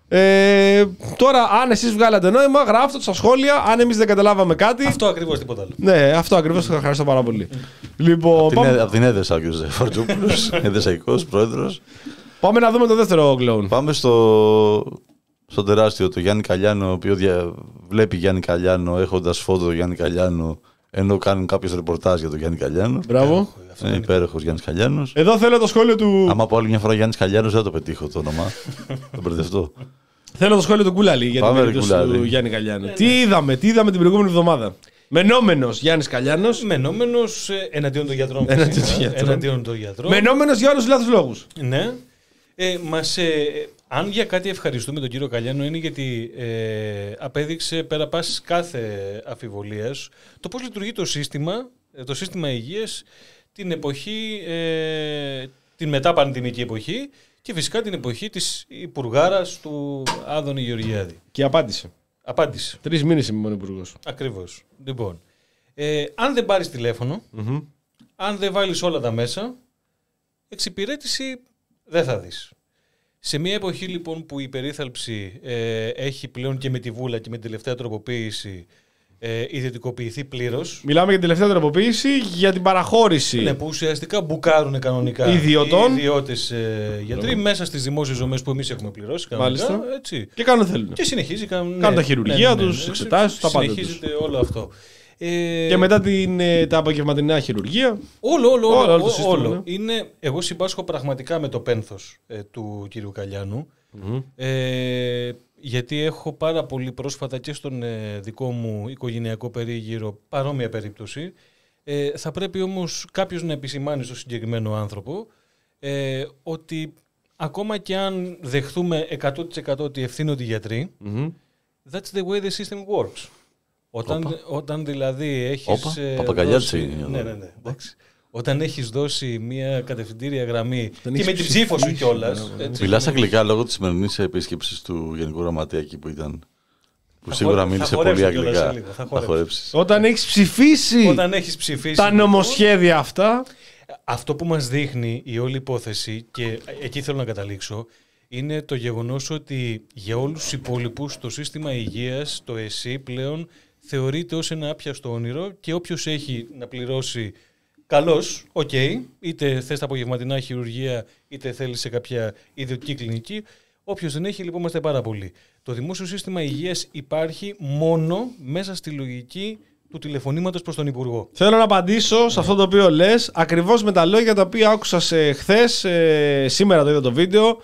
Ε, τώρα, αν εσείς βγάλατε νόημα, γράφτε το στα σχόλια. Αν εμείς δεν καταλάβαμε κάτι. Αυτό ακριβώς, τίποτα άλλο. Ναι, αυτό ακριβώς. Σας ευχαριστώ πάρα πολύ. Λοιπόν, από, πάμε... την, από την Έδεσα, ο κ. Βαρτζόπουλος, Εδεσαϊκός πρόεδρος. Πάμε να δούμε το δεύτερο κλόουν. Πάμε στο, στο τεράστιο, το Γιάννη Καλιάνο, ο οποίος δια... βλέπει Γιάννη Καλιάνο έχοντας φόντο Γιάννη Καλιάνο, ενώ κάνουν κάποιος ρεπορτάζ για τον Γιάννη Καλιάνο. Μπράβο. Είναι υπέροχος Γιάννης Καλιάνος. Εδώ θέλω το σχόλιο του. Άμα πω άλλη μια φορά Γιάννης Καλιάνος, δεν το πετύχω το όνομα. Θα μπερδευτώ. Θέλω το σχόλιο του Κούλαλη για την περίπτωση του Γιάννη Καλιάνου. Τι είδαμε, τι είδαμε την προηγούμενη εβδομάδα. Μενόμενος Γιάννης Καλιάνος. Μενόμενος εναντίον των γιατρών. Εναντίον των γιατρών. Μενόμενος για όλους λάθος λόγους. Ναι. Ε, μας, ε, αν για κάτι ευχαριστούμε τον κύριο Καλιάνο είναι γιατί ε, απέδειξε πέρα πάσης κάθε αφιβολίας το πώς λειτουργεί το σύστημα, το σύστημα υγείας την εποχή, ε, την μεταπανδημική εποχή και φυσικά την εποχή της υπουργάρας του Άδωνη Γεωργιάδη. Και απάντησε. Απάντησε. Τρεις μήνες είμαι μόνο υπουργός. Ακριβώς. Λοιπόν, ε, αν δεν πάρεις τηλέφωνο, mm-hmm. αν δεν βάλεις όλα τα μέσα, εξυπηρέτηση δεν θα δεις. Σε μια εποχή λοιπόν που η περίθαλψη ε, έχει πλέον και με τη Βούλα και με την τελευταία τροποποίηση ε, ιδιωτικοποιηθεί πλήρως. Μιλάμε για την τελευταία τροποποίηση για την παραχώρηση. Ναι, που ουσιαστικά μπουκάρουν κανονικά ιδιωτών. Οι ιδιώτες ε, γιατροί Λέβαια. Μέσα στις δημόσιες δομές που εμείς έχουμε πληρώσει. Κανονικά, μάλιστα. Έτσι. Και κάνουν θέλουν. Και συνεχίζει. Κάνουν, κάνουν ναι, τα χειρουργεία ναι, ναι, ναι, τους, ναι, εξετάσεις, τα πάντα. Συνεχίζεται όλο αυτό. Ε... Και μετά την, τα απογευματινά χειρουργία. Όλο, όλο, όλο. όλο, όλο, σύστημα, όλο. Ναι. Είναι, εγώ συμπάσχω πραγματικά με το πένθος ε, του κυρίου Καλιάνου. Mm-hmm. Ε, γιατί έχω πάρα πολύ πρόσφατα και στον ε, δικό μου οικογενειακό περίγυρο παρόμοια περίπτωση. Ε, θα πρέπει όμως κάποιος να επισημάνει στο συγκεκριμένο άνθρωπο ε, ότι ακόμα και αν δεχθούμε εκατό τοις εκατό ότι ευθύνονται οι γιατροί, mm-hmm. that's the way the system works. Όταν, όταν δηλαδή έχεις... Ε, δώσει, ναι, ναι, ναι, εντάξει. Όταν έχεις δώσει μια κατευθυντήρια γραμμή και με την ψήφο σου κιόλας... Μιλάς αγγλικά λόγω της σημερινής επίσκεψης του Γενικού Γραμματέα εκεί που ήταν... Που θα σίγουρα μίλησε πολύ αγγλικά. Λίγο, θα θα χορέψεις. Όταν έχεις ψηφίσει, Όταν έχεις ψηφίσει τα νομοσχέδια αυτά... Αυτό που μας δείχνει η όλη υπόθεση, και εκεί θέλω να καταλήξω, είναι το γεγονός ότι για όλους τους υπόλοιπους το σύστημα υγείας, το ΕΣΥ πλέον θεωρείται ως ένα άπιαστο όνειρο και όποιος έχει να πληρώσει καλώς, οκ, okay, είτε θες τα απογευματινά χειρουργία, είτε θέλεις σε κάποια ιδιωτική κλινική, όποιος δεν έχει λυπόμαστε πάρα πολύ. Το δημόσιο σύστημα υγείας υπάρχει μόνο μέσα στη λογική του τηλεφωνήματος προς τον Υπουργό. Θέλω να απαντήσω ναι. σε αυτό το οποίο λες, ακριβώς με τα λόγια τα οποία άκουσα χθες, ε, σήμερα το είδα το βίντεο,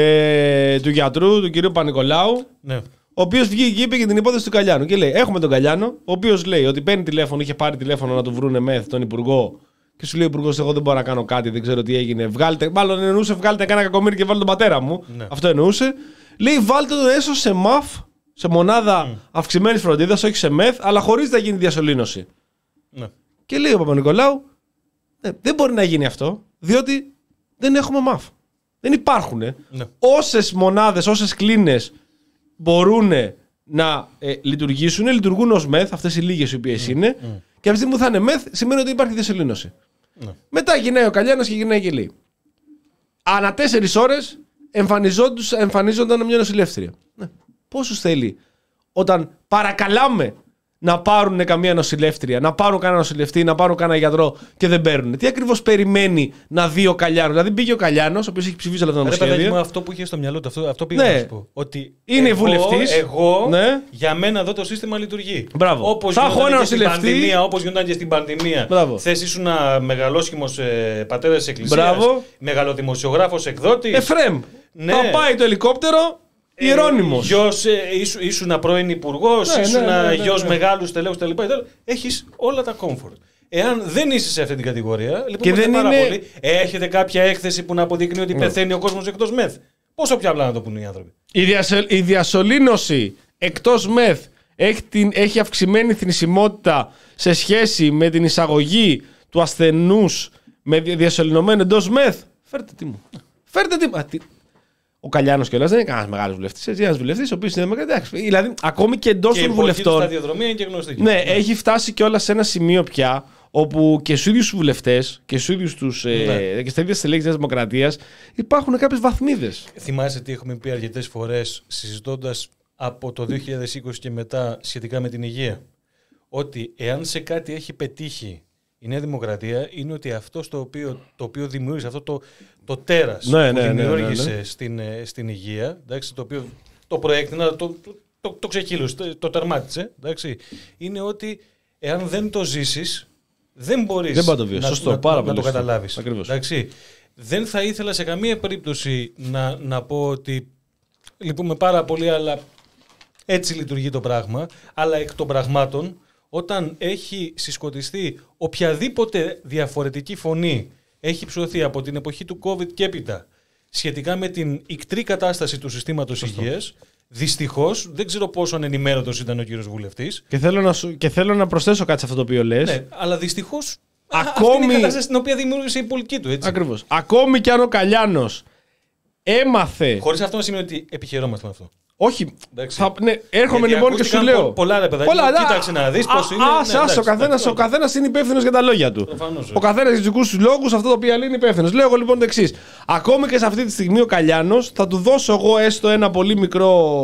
ε, του γιατρού, του κυρίου Πανικολάου, ναι. ο οποίος βγήκε και είπε και την υπόθεση του Καλιάνου. Και λέει: έχουμε τον Καλιάνο, ο οποίος λέει ότι παίρνει τηλέφωνο, είχε πάρει τηλέφωνο να του βρούνε μεθ τον Υπουργό, και σου λέει ο Υπουργός: εγώ δεν μπορώ να κάνω κάτι, δεν ξέρω τι έγινε. Βγάλτε, μάλλον εννοούσε, βγάλτε κάνα κακομοίρι και βάλτε τον πατέρα μου. Ναι. Αυτό εννοούσε. Λέει: βάλτε τον έσω σε μαφ, σε μονάδα mm. αυξημένης φροντίδας, όχι σε μεθ, αλλά χωρίς να γίνει διασωλήνωση. Ναι. Και λέει ο Παπα-Νικολάου: ε, δεν μπορεί να γίνει αυτό, διότι δεν έχουμε μαφ. Δεν υπάρχουν. Ναι. Όσες μονάδες, όσες κλίνες μπορούν να ε, λειτουργήσουν, λειτουργούν ως μεθ, αυτές οι λίγες οι οποίες mm. είναι, mm. και αυτή που θα είναι μεθ σημαίνει ότι υπάρχει διασωλήνωση. Mm. Μετά γυρνάει ο Καλιάνος και γυρνάει και λέει: ανά τέσσερις ώρες εμφανίζονταν μια νοσηλεύτρια. Ναι. Πόσους θέλει όταν παρακαλάμε να πάρουν καμία νοσηλεύτρια, να πάρουν κανένα νοσηλευτή, να πάρουν κανένα γιατρό και δεν παίρνουν? Τι ακριβώς περιμένει να δει ο Καλιάνος? Δηλαδή πήγε ο Καλιάνος, ο οποίος έχει ψηφίσει όλα τα νομοσχέδια. Αυτό που είχε στο μυαλό του, αυτό, αυτό πήγα ναι. να σου πω. Ότι είναι εγώ, βουλευτής. Εγώ, ναι. για μένα εδώ το σύστημα λειτουργεί. Μπράβο. Όπως γινόταν, γινόταν και στην πανδημία. Θες ήσουν ένα μεγαλόσχημος ε, πατέρας της Εκκλησίας, μεγαλοδημοσιογράφος, εκδότης. Εφρέμ. Ναι. Θα πάει το ελικόπτερο. Ιερώνυμος. Ε, γιος, ε, ήσου, ήσουν πρώην υπουργός, ναι, ήσουν ναι, ναι, ναι, ναι, γιος ναι. μεγάλου τελέχους κτλ. Έχεις όλα τα comfort. Εάν δεν είσαι σε αυτή την κατηγορία, λοιπόν, δεν πάρα είναι... πολύ, έχετε κάποια έκθεση που να αποδεικνύει ότι ναι. πεθαίνει ο κόσμος εκτός μεθ. Πόσο πια απλά να το πούνε οι άνθρωποι. Η, διασο... η διασωλήνωση εκτός μεθ έχει, την... έχει αυξημένη θνησιμότητα σε σχέση με την εισαγωγή του ασθενούς με διασωληνωμένο εντός μεθ. Φέρτε τι μου. Φέρτε τι μου. Ο Καλιάνος κιόλας δεν είναι κανένας μεγάλος βουλευτής. Είναι ένας βουλευτής ο οποίος είναι δημοκρατικός. Δηλαδή, ακόμη και εντός των βουλευτών. Και η σταδιοδρομία είναι και γνωστή. Ναι, έχει φτάσει κιόλας σε ένα σημείο πια όπου και στους ίδιους τους βουλευτές και στους ίδιους τους. Ναι. Ε, και στα ίδια στελέχη της Δημοκρατίας υπάρχουν κάποιες βαθμίδες. Θυμάσαι τι έχουμε πει αρκετές φορές συζητώντας από το δύο χιλιάδες είκοσι και μετά σχετικά με την υγεία? Ότι εάν σε κάτι έχει πετύχει η Νέα Δημοκρατία, είναι ότι αυτό το οποίο, το οποίο δημιούργησε, αυτό το, το τέρας ναι, που ναι, δημιούργησε ναι, ναι, ναι. Στην, στην υγεία, εντάξει, το οποίο το προέκτηνα, το, το, το, το ξεκύλωσε, το, το τερμάτισε, εντάξει, είναι ότι εάν δεν το ζήσεις, δεν μπορείς δεν το να, Σωστό, να, πάρα να, πολύ να το καταλάβεις. Εντάξει. Δεν θα ήθελα σε καμία περίπτωση να, να πω ότι λυπούμε πάρα πολύ, αλλά έτσι λειτουργεί το πράγμα, αλλά εκ των πραγμάτων, όταν έχει συσκοτιστεί οποιαδήποτε διαφορετική φωνή έχει ψωθεί από την εποχή του COVID και έπειτα σχετικά με την ικτρή κατάσταση του συστήματος Σωστό. υγείας, δυστυχώς δεν ξέρω πόσο ανενημέρωτος ήταν ο κύριος βουλευτής. Και θέλω να, σου, και θέλω να προσθέσω κάτι σε αυτό το οποίο λες. Ναι, αλλά δυστυχώς ακόμη... αυτή είναι η κατάσταση στην οποία δημιούργησε η πολιτική του. Έτσι. Ακριβώς. Ακόμη κι αν ο Καλιάνος έμαθε. Χωρίς αυτό να σημαίνει ότι επιχειρόμαστε με αυτό. Όχι. Θα, ναι, έρχομαι Γιατί λοιπόν και σου λέω. Πο, πολλά ρε παιδάκι. Κοίταξε να δεις πώς είναι. Άσε, άσε, ο καθένας, ο καθένας είναι υπεύθυνος για τα λόγια του. Προφανώς, ο καθένας για τους δικούς του λόγους, αυτό το οποίο λέει είναι υπεύθυνος. Λέω εγώ λοιπόν το εξής. Ακόμη και σε αυτή τη στιγμή ο Καλιάνος θα του δώσω εγώ έστω ένα πολύ μικρό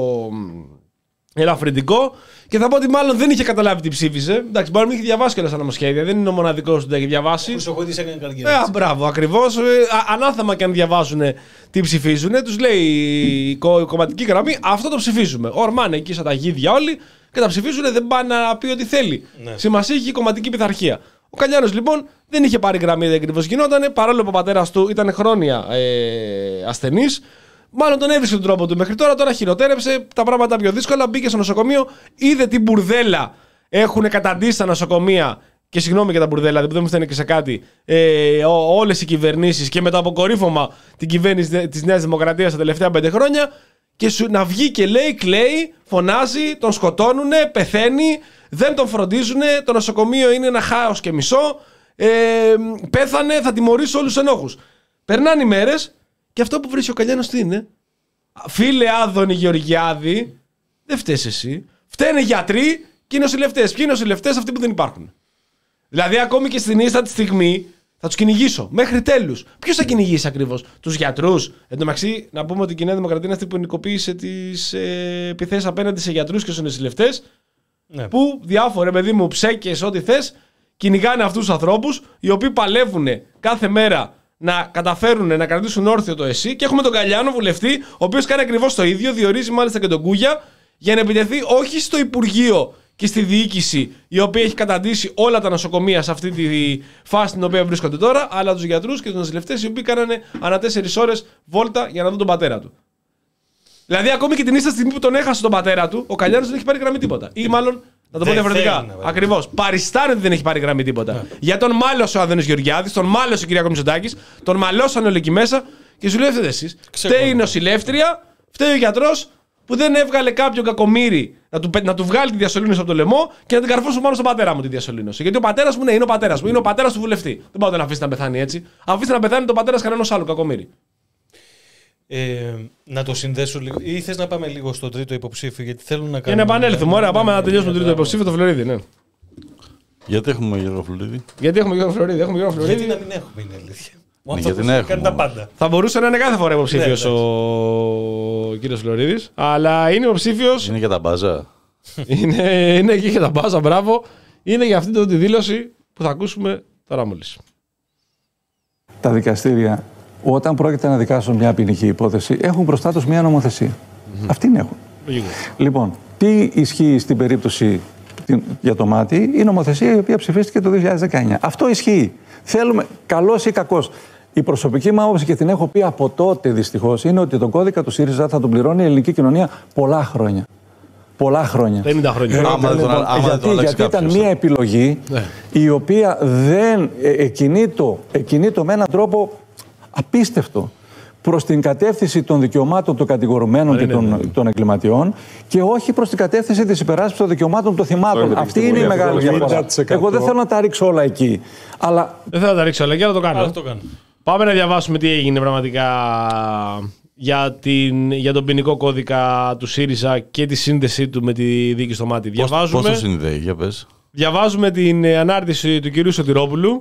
ελαφρυντικό και θα πω ότι μάλλον δεν είχε καταλάβει τι ψήφισε. Εντάξει, μπορεί να μην είχε διαβάσει κιόλας τα νομοσχέδια. Δεν είναι ο μοναδικός που τα έχει διαβάσει. Ε, μπράβο, ακριβώς. Ε, ανάθεμα και αν διαβάζουν τι ψηφίζουν. Τους λέει η, κο, η κομματική γραμμή αυτό το ψηφίζουμε. Ορμάνε εκεί σαν τα γίδια όλοι και τα ψηφίζουν. Δεν πάνε να πει ό,τι θέλει. Ναι. Σημασία έχει η κομματική πειθαρχία. Ο Καλιάνος λοιπόν δεν είχε πάρει γραμμή, δεν ακριβώς γινότανε. Παρόλο που ο πατέρας του ήταν χρόνια ε, ασθενής. Μάλλον τον έβρισκε τον τρόπο του μέχρι τώρα. Τώρα χειροτέρεψε, τα πράγματα πιο δύσκολα. Μπήκε στο νοσοκομείο, είδε τι μπουρδέλα έχουν καταντήσει στα νοσοκομεία. Και συγγνώμη για τα μπουρδέλα, δεν μου φταίνει και σε κάτι. Ε, όλες οι κυβερνήσεις και με το αποκορύφωμα την κυβέρνηση της Νέας Δημοκρατίας τα τελευταία πέντε χρόνια. Και σου, να βγει και λέει, κλαίει, φωνάζει, τον σκοτώνουνε, πεθαίνει, δεν τον φροντίζουνε, το νοσοκομείο είναι ένα χάος και μισό. Ε, πέθανε, θα τιμωρήσω όλους τους ενόχους. Περνάνε οι μέρες και αυτό που βρίσκει ο Καλιάνος τι είναι? Φίλε Άδωνη Γεωργιάδη, δεν φταίς εσύ. Φταίνε γιατροί και οι νοσηλευτές. Ποιοι οι νοσηλευτές? Αυτοί που δεν υπάρχουν. Δηλαδή, ακόμη και στην ίστατη στιγμή θα τους κυνηγήσω μέχρι τέλους. Ποιος θα κυνηγήσει ακριβώς? Τους γιατρούς? Εν τω μεταξύ, να πούμε ότι η Νέα Δημοκρατία είναι αυτή που νοικοποίησε τις ε, επιθέσεις απέναντι σε γιατρούς και στους νοσηλευτές. Ναι. Που διάφορα, παιδί μου, ψέκες, ό,τι θες, κυνηγάνε αυτούς τους ανθρώπους οι οποίοι παλεύουν κάθε μέρα να καταφέρουν να κρατήσουν όρθιο το ΕΣΥ. Και έχουμε τον Καλιάνο, βουλευτή, ο οποίος κάνει ακριβώς το ίδιο, διορίζει μάλιστα και τον Κούγια για να επιτεθεί όχι στο Υπουργείο και στη διοίκηση η οποία έχει καταντήσει όλα τα νοσοκομεία σε αυτή τη φάση στην οποία βρίσκονται τώρα, αλλά τους γιατρούς και τους νοσηλευτές οι οποίοι κάνανε ανά τέσσερις ώρες βόλτα για να δουν τον πατέρα του. Δηλαδή, ακόμη και την ίστα στιγμή που τον έχασε τον πατέρα του, ο Καλιάνος δεν έχει πάρει γραμμή τίποτα. Ή μάλλον, να το πω διαφορετικά. Ακριβώς. Παριστάνεται ότι δεν έχει πάρει γραμμή τίποτα. Yeah. Για τον μάλωσε ο Άδωνης Γεωργιάδης, τον μάλωσε ο Κυριάκος Μητσοτάκης, τον μαλώσαν όλοι εκεί μέσα και σου λέει φταίτε εσείς. Φταίει η νοσηλεύτρια, φταίει ο γιατρός που δεν έβγαλε κάποιον κακομοίρη να του, να του βγάλει τη διασωλήνωση από το λαιμό και να την καρφώσουν πάνω στον πατέρα μου τη διασωλήνωση. Γιατί ο πατέρας μου, ναι, είναι ο πατέρας μου, είναι ο πατέρας του βουλευτή. Δεν πάω να αφήσει να πεθάνει έτσι. Αφήστε να πεθάνει τον πατέρα κανένας άλλου κακομοίρη. Ε, να το συνδέσω λίγο. Ή θες να πάμε λίγο στο τρίτο υποψήφιο, γιατί θέλουν να κάνουμε. Για να επανέλθουμε. Ωραία, πάμε να τελειώσουμε το τρίτο υποψήφιο, το Φλωρίδη. Ναι. Γιατί έχουμε Γιώργο Φλωρίδη. Γιατί έχουμε Γιώργο Φλωρίδη. Έχουμε Γιώργο Φλωρίδη. Γιατί να μην έχουμε, είναι αλήθεια. Ναι, γιατί να έχουμε. Τα πάντα. Θα μπορούσε να είναι κάθε φορά υποψήφιος ναι, ο κύριος Φλωρίδης, αλλά είναι υποψήφιος. Είναι για τα μπάζα. είναι, είναι και για τα μπάζα, μπράβο. Είναι για αυτή τη δήλωση που θα ακούσουμε τώρα μόλις. Τα δικαστήρια, όταν πρόκειται να δικάσουν μια ποινική υπόθεση, έχουν μπροστά τους μια νομοθεσία. Mm-hmm. Αυτήν έχουν. Mm-hmm. Λοιπόν, τι ισχύει στην περίπτωση για το μάτι? Η νομοθεσία η οποία ψηφίστηκε το δύο χιλιάδες δεκαεννιά. Αυτό ισχύει. Θέλουμε, καλός ή κακός. Η προσωπική μου άποψη, και την έχω πει από τότε δυστυχώς, είναι ότι τον κώδικα του ΣΥΡΙΖΑ θα τον πληρώνει η ελληνική κοινωνία πολλά χρόνια. Πολλά χρόνια. πενήντα χρόνια. Ε, άμα λοιπόν, τον, άμα γιατί γιατί κάποιος, ήταν μια επιλογή ναι. η οποία δεν ε, εκινήτω, εκινήτω με έναν τρόπο απίστευτο προς την κατεύθυνση των δικαιωμάτων των κατηγορουμένων και των, ναι. των εγκληματιών και όχι προς την κατεύθυνση της υπεράσπισης των δικαιωμάτων των θυμάτων. Αυτή είναι η μεγάλη διαφορά. Εγώ δεν θέλω να τα ρίξω όλα εκεί. Αλλά... Δεν θέλω να τα ρίξω όλα εκεί, αλλά το κάνω. Αλλά το κάνω. Πάμε να διαβάσουμε τι έγινε πραγματικά για, την, για τον ποινικό κώδικα του ΣΥΡΙΖΑ και τη σύνδεσή του με τη δίκη στο μάτι. Πώς, διαβάζουμε, πώς το συνδέει, για πες. Διαβάζουμε την ανάρτηση του κυρίου Σωτηρόπουλου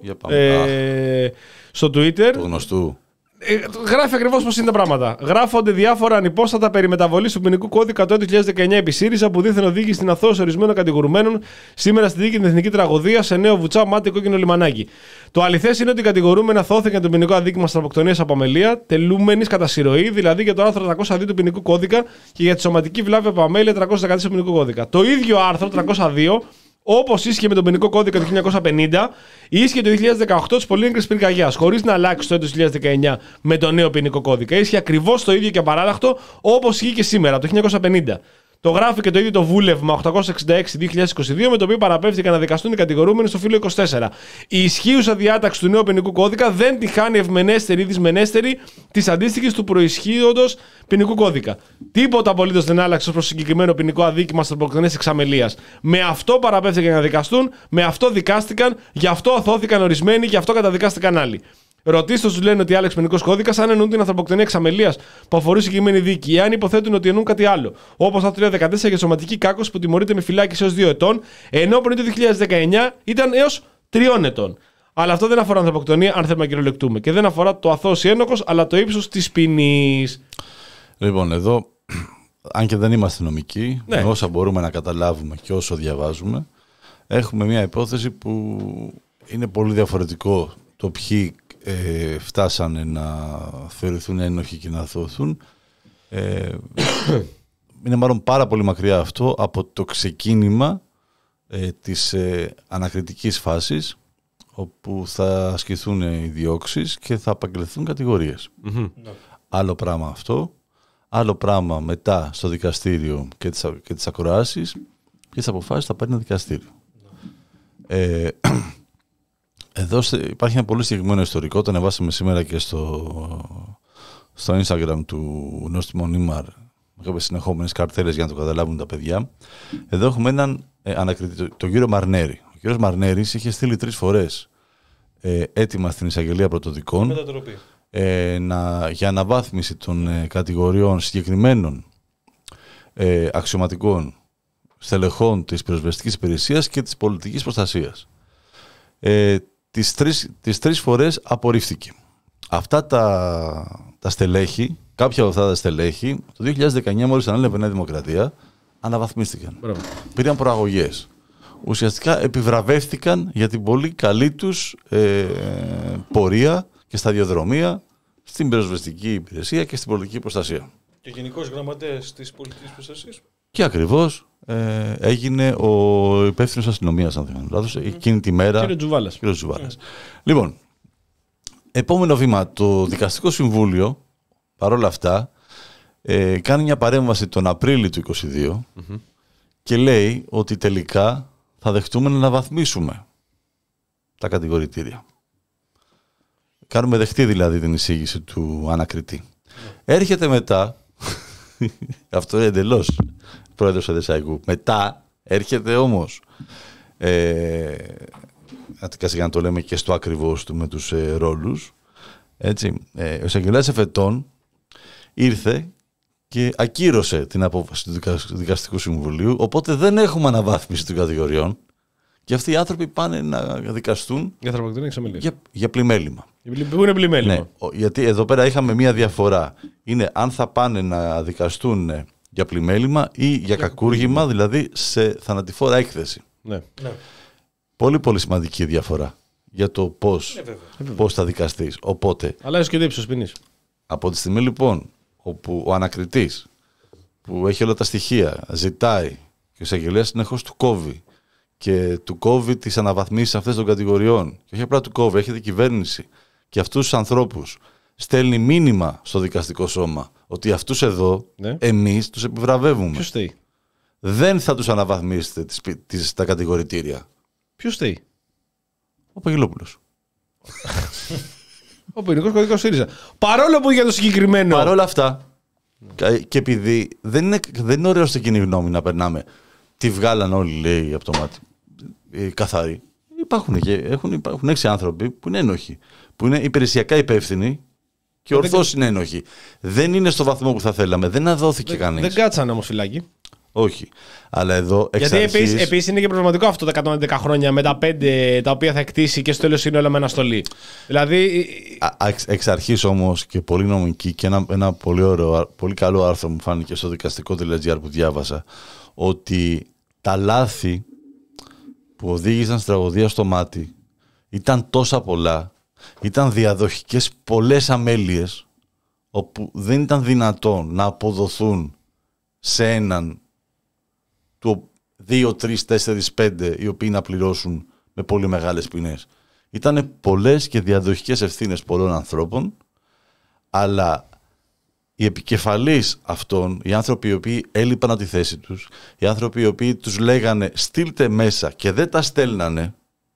ε, στο Twitter. Του γνωστού. Γράφει ακριβώς πώς είναι τα πράγματα. Γράφονται διάφορα ανυπόστατα περί μεταβολής του ποινικού κώδικα το δύο χιλιάδες δεκαεννιά επί ΣΥΡΙΖΑ που δίθεν οδήγησε στην αθώωση ορισμένων κατηγορουμένων σήμερα στη δίκη την εθνική τραγωδία σε νέο Βουτσά, Μάτι, Κόκκινο Λιμανάκι. Το αληθές είναι ότι οι κατηγορούμενοι αθώθηκαν το ποινικό αδίκημα στραποκτονίας από αμελία, τελούμενης κατά συρροή, δηλαδή για το άρθρο τριακόσια δύο του ποινικού κώδικα και για τη σωματική βλάβη από αμέλεια τριακόσια δεκατέσσερα του ποινικού κώδικα. Το ίδιο άρθρο τριακόσια δύο. Όπως ίσχυε με τον ποινικό κώδικα του χίλια εννιακόσια πενήντα, ίσχυε το δύο χιλιάδες δεκαοκτώ της πολύγκρισης πυρκαγιάς, χωρίς να αλλάξει το έτος δύο χιλιάδες δεκαεννιά με το νέο ποινικό κώδικα. Ίσχυε ακριβώς το ίδιο και απαράλλαχτο όπως ισχύει και σήμερα, το χίλια εννιακόσια πενήντα. Το γράφει και το ίδιο το βούλευμα οκτακόσια εξήντα έξι δύο χιλιάδες είκοσι δύο, με το οποίο παραπέμφθηκαν να δικαστούν οι κατηγορούμενοι στο φύλλο είκοσι τέσσερα. Η ισχύουσα διάταξη του νέου ποινικού κώδικα δεν τη χάνει ευμενέστερη ή δυσμενέστερη τη αντίστοιχη του προισχύοντος ποινικού κώδικα. Τίποτα απολύτως δεν άλλαξε προς συγκεκριμένο ποινικό αδίκημα στραποκτονίας εξαμελίας. Με αυτό παραπέμφθηκαν να δικαστούν, με αυτό δικάστηκαν, γι' αυτό αθώθηκαν ορισμένοι, γι' αυτό καταδικάστηκαν άλλοι. Ρωτήστε του λένε ότι άλλαξε ποινικό κώδικα, αν εννοούν την ανθρωποκτονία εξαμελίας που αφορούσε συγκεκριμένη δίκη, ή αν υποθέτουν ότι εννοούν κάτι άλλο. Όπως το τρία δεκατέσσερα για σωματική κάκωση που τιμωρείται με φυλάκιση έως δύο ετών, ενώ πριν το δύο χιλιάδες δεκαεννιά ήταν έως τριών ετών. Αλλά αυτό δεν αφορά ανθρωποκτονία, αν θέλουμε να κυριολεκτούμε. Και δεν αφορά το αθώος ή ένοχος, αλλά το ύψος της ποινής. Λοιπόν, εδώ, αν και δεν είμαστε νομικοί, ναι. με όσα μπορούμε να καταλάβουμε και όσο διαβάζουμε, έχουμε μια υπόθεση που είναι πολύ διαφορετικό το ποιοι ε, φτάσανε να θεωρηθούν ένοχοι και να αθώθουν. Ε, είναι μάλλον πάρα πολύ μακριά αυτό από το ξεκίνημα ε, της ε, ανακριτικής φάσης, όπου θα ασκηθούν οι διώξεις και θα απαγγελθούν κατηγορίες. Mm-hmm. Άλλο πράγμα αυτό. Άλλο πράγμα μετά στο δικαστήριο και τις, και τις ακροάσεις και τις αποφάσεις θα πάρει ένα δικαστήριο. Ε, εδώ υπάρχει ένα πολύ συγκεκριμένο ιστορικό, το ανεβάσαμε σήμερα και στο, στο Instagram του Νόστιμο Νίμαρ, με συνεχόμενες καρτέλες για να το καταλάβουν τα παιδιά. Εδώ έχουμε έναν ε, ανακριτή, τον το κύριο Μαρνέρη. Ο κύριος Μαρνέρης είχε στείλει τρεις φορές ε, έτοιμα στην εισαγγελία πρωτοδικών ε, να, για αναβάθμιση των ε, κατηγοριών συγκεκριμένων ε, αξιωματικών στελεχών της πυροσβεστικής υπηρεσίας και της πολιτικής προστασίας. Ε, τις, τρεις, τις τρεις φορές απορρίφθηκε. Αυτά τα, τα στελέχη, κάποια από αυτά τα στελέχη, το δύο χιλιάδες δεκαεννιά μόλις ανέλαβε η Νέα Δημοκρατία, αναβαθμίστηκαν. Μπράβο. Πήραν προαγωγές. Ουσιαστικά επιβραβεύτηκαν για την πολύ καλή τους ε, πορεία και σταδιοδρομία στην πυροσβεστική υπηρεσία και στην πολιτική προστασία. Και γενικός γραμματέας της πολιτικής προστασίας. Και ακριβώς ε, έγινε ο υπεύθυνος αστυνομίας, αν δεν κάνω λάθος, mm. εκείνη τη μέρα. Κύριο Τζουβάλας. Κύριο Τζουβάλας. Mm. Λοιπόν, επόμενο βήμα, το Δικαστικό Συμβούλιο, παρόλα αυτά, ε, κάνει μια παρέμβαση τον Απρίλιο του είκοσι δύο mm-hmm. και λέει ότι τελικά θα δεχτούμε να αναβαθμίσουμε τα κατηγορητήρια. Κάνουμε δεχτή δηλαδή την εισήγηση του ανακριτή. Mm. Έρχεται μετά, αυτό είναι εντελώς πρόεδρος Εδεσσαϊκού, μετά έρχεται όμως, ε, για να το λέμε και στο ακριβώς του με τους ε, ρόλους, έτσι, ε, ο εισαγγελέας εφετών ήρθε και ακύρωσε την απόφαση του Δικαστικού Συμβουλίου, οπότε δεν έχουμε αναβάθμιση των κατηγοριών και αυτοί οι άνθρωποι πάνε να δικαστούν για, για, για πλημέλημα. Πού είναι πλημέλημα? Ναι, γιατί εδώ πέρα είχαμε μία διαφορά. Είναι αν θα πάνε να δικαστούν για πλημέλημα ή για, για κακούργημα, δηλαδή σε θανατηφόρα έκθεση. Ναι. Ναι. Πολύ πολύ σημαντική διαφορά για το πώς, ναι, πώς θα δικαστείς. Οπότε, αλλάζει και το ύψος ποινής. Από τη στιγμή λοιπόν όπου ο ανακριτής που έχει όλα τα στοιχεία ζητάει και ο εισαγγελέας συνεχώς του κόβει και του κόβει τις αναβαθμίσεις αυτές των κατηγοριών και όχι απλά του κόβει, έχετε κυβέρνηση και αυτούς τους ανθρώπους στέλνει μήνυμα στο δικαστικό σώμα ότι αυτούς εδώ, ναι, εμείς τους επιβραβεύουμε. Ποιος θέλει? Δεν θα τους αναβαθμίσετε τις, τις, τα κατηγορητήρια. Ποιος θέλει? Ο Παγγελόπουλος. Ο ποινικός κωδικός ΣΥΡΙΖΑ. Παρόλο που για το συγκεκριμένο. Παρόλα αυτά, ναι, και επειδή δεν είναι, δεν είναι ωραίο στην κοινή γνώμη να περνάμε. Τι βγάλαν όλοι, λέει, από το μάτι. Ε, καθαροί. Υπάρχουν, έχουν, υπάρχουν έξι άνθρωποι που είναι ένοχοι. Που είναι υπηρεσιακά υπεύθυνοι και ορθώς είναι ένοχοι. Δεν είναι στο βαθμό που θα θέλαμε. Δεν αδόθηκε δεν, κανείς. Δεν κάτσανε όμως φυλάκι. Όχι. Αλλά εδώ εξ γιατί αρχής... επίσης, επίσης είναι και προβληματικό αυτό τα εκατόν έντεκα χρόνια με τα πέντε τα οποία θα εκτίσει και στο τέλος είναι όλα με αναστολή. Δηλαδή. Εξ, εξ αρχής όμως και πολύ νομική και ένα, ένα πολύ, ωραίο, πολύ καλό άρθρο μου φάνηκε στο δικαστικό.gr που διάβασα, ότι τα λάθη που οδήγησαν στην τραγωδία στο μάτι ήταν τόσα πολλά, ήταν διαδοχικές πολλές αμέλειες, όπου δεν ήταν δυνατόν να αποδοθούν σε έναν του δύο, τρεις, τέσσερις, πέντε οι οποίοι να πληρώσουν με πολύ μεγάλες ποινές. Ήτανε πολλές και διαδοχικές ευθύνες πολλών ανθρώπων, αλλά οι επικεφαλείς αυτών, οι άνθρωποι οι οποίοι έλειπαν από τη θέση τους, οι άνθρωποι οι οποίοι τους λέγανε στείλτε μέσα και δεν τα στέλνανε,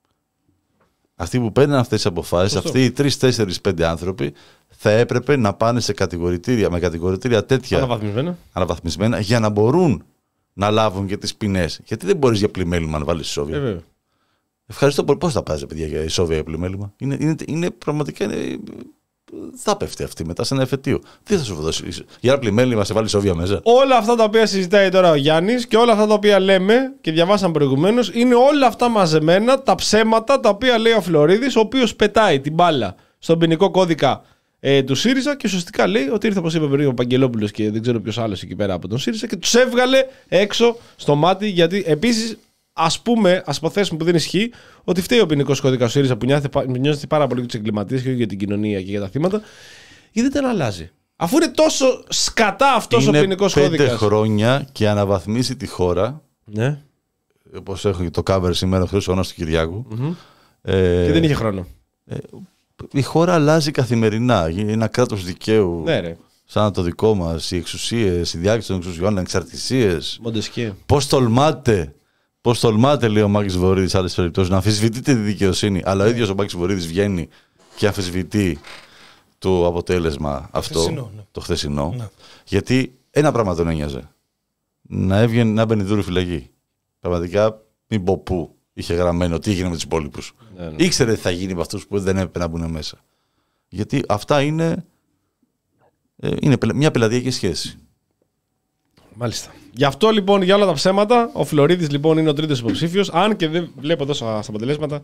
αυτοί που παίρνουν αυτές τις αποφάσεις, Σωστό. αυτοί οι τρεις, τέσσερις, πέντε άνθρωποι θα έπρεπε να πάνε σε κατηγορητήρια, με κατηγορητήρια τέτοια αναβαθμισμένα. αναβαθμισμένα για να μπορούν να λάβουν και τις ποινές. Γιατί δεν μπορείς για πλημέλημα να βάλεις ισόβια. Ε, Ευχαριστώ πολύ. Πώς θα πας, παιδιά, για ισόβια για πλημέλημα? Είναι, είναι, είναι πραγματικά. Είναι, θα πέφτει αυτή μετά σε ένα εφετείο. Τι θα σου δώσει? Για ένα πλημέλημα σε βάλει ισόβια μέσα. Όλα αυτά τα οποία συζητάει τώρα ο Γιάννης και όλα αυτά τα οποία λέμε και διαβάσαμε προηγουμένως είναι όλα αυτά μαζεμένα τα ψέματα τα οποία λέει ο Φλωρίδης, ο οποίος πετάει την μπάλα στον ποινικό κώδικα ε, του ΣΥΡΙΖΑ και ουσιαστικά λέει ότι ήρθε, όπως είπε πριν, ο Παγγελόπουλος και δεν ξέρω ποιος άλλος εκεί πέρα από τον ΣΥΡΙΖΑ και τους έβγαλε έξω στο μάτι. Γιατί επίσης, ας πούμε, ας υποθέσουμε που δεν ισχύει, ότι φταίει ο ποινικός κώδικας του ΣΥΡΙΖΑ που νιώθει πάρα πολύ για τους εγκληματίες και για την κοινωνία και για τα θύματα, γιατί δεν αλλάζει. Αφού είναι τόσο σκατά αυτός ο ποινικός κώδικας. Είναι πέντε χρόνια και αναβαθμίσει τη χώρα. Ναι. Όπως έχω το cover σήμερα, ο Χρήστος του Κυριάκου. Mm-hmm. Ε, και δεν είχε χρόνο. Ε, η χώρα αλλάζει καθημερινά. Είναι ένα κράτος δικαίου. Ναι, ρε. σαν το δικό μας, οι εξουσίες, η διάκριση των εξουσιών, εξαρτησίες. Μοντεσκέ. Πώς τολμάτε, πώς τολμάτε, λέει ο Μάκης Βορύδης σε άλλες περιπτώσεις, να αμφισβητείτε τη δικαιοσύνη, αλλά ο ίδιος ο Μάκης Βορύδης βγαίνει και αμφισβητεί το αποτέλεσμα αυτό, χθεσινό, ναι. το χθεσινό, Ναι. γιατί ένα πράγμα τον ένοιαζε. Να έβγαινε, να μπαίνει δούλου φυλακή. Πραγματικά, μην πω πού είχε γραμμένο τι έγινε με τους υπόλοιπους. Ναι, ναι. Ήξερε τι θα γίνει με αυτούς που δεν έπρεπε να μπουν μέσα. Γιατί αυτά είναι, ε, είναι μια πελατειακή σχέση. Μάλιστα. Γι' αυτό λοιπόν, για όλα τα ψέματα, ο Φλωρίδης λοιπόν είναι ο τρίτος υποψήφιος. Αν και δεν βλέπω εδώ στα αποτελέσματα,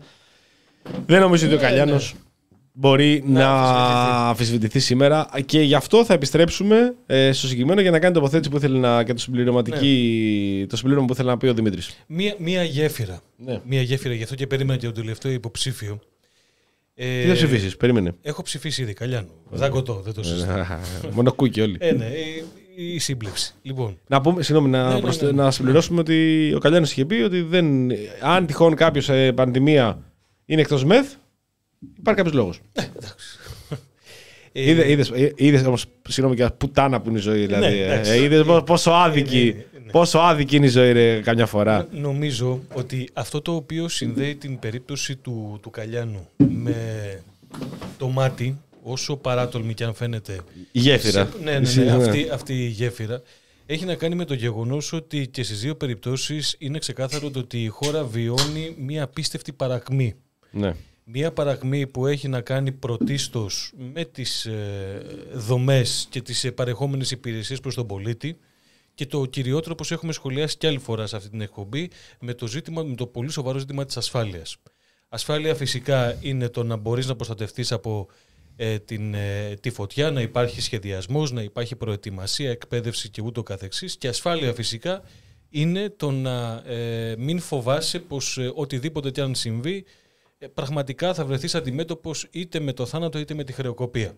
δεν νομίζω ότι ο Καλιάνος ναι. μπορεί να, να αμφισβητηθεί σήμερα. Και γι' αυτό θα επιστρέψουμε ε, στο συγκεκριμένο για να κάνει τοποθέτηση που ήθελε να, και το, συμπληρωματική, ναι. το συμπλήρωμα που ήθελε να πει ο Δημήτρης. Μία, μία γέφυρα. Ναι. Μία γέφυρα, γι' αυτό και περίμενα και τον τελευταίο υποψήφιο. Ε, Τι θα ψηφίσεις, περίμενε. Έχω ψηφίσει ήδη, Καλιάνου. Δαγκωτό, δεν το συζητάω. Μόνο κούκι όλοι. Ε, ναι, η, η σύμπλευση. Λοιπόν. Να, πούμε, συγγνώμη, να, ναι, προστε... ναι, ναι. να συμπληρώσουμε ότι ο Καλιάνος είχε πει ότι δεν... αν τυχόν κάποιος σε πανδημία είναι εκτός μεθ, υπάρχει κάποιος λόγος. Ε, εντάξει. Είδε, είδες, είδες όμως, συγγνώμη και πουτάνα που είναι η ζωή, δηλαδή. Ναι, ε, είδες πόσο άδικη, ναι, ναι, ναι. πόσο άδικη είναι η ζωή ρε, καμιά φορά. Νομίζω ότι αυτό το οποίο συνδέει την περίπτωση του, του Καλιάνου με το μάτι, όσο παράτολμη και αν φαίνεται... Η γέφυρα. Σε, ναι, ναι, ναι, αυτή, αυτή η γέφυρα έχει να κάνει με το γεγονός ότι και στις δύο περιπτώσεις είναι ξεκάθαρο ότι η χώρα βιώνει μια απίστευτη παρακμή. Ναι. Μία παρακμή που έχει να κάνει πρωτίστως με τις ε, δομές και τις ε, παρεχόμενες υπηρεσίες προς τον πολίτη και το κυριότερο, όπως έχουμε σχολιάσει κι άλλη φορά σε αυτή την εκπομπή, με το, ζήτημα, με το πολύ σοβαρό ζήτημα της ασφάλειας. Ασφάλεια φυσικά είναι το να μπορείς να προστατευτείς από ε, την, ε, τη φωτιά, να υπάρχει σχεδιασμός, να υπάρχει προετοιμασία, εκπαίδευση και ούτω καθεξής, και ασφάλεια φυσικά είναι το να ε, μην φοβάσαι πως ε, οτιδήποτε κι αν συμβεί πραγματικά θα βρεθείς αντιμέτωπος είτε με το θάνατο είτε με τη χρεοκοπία.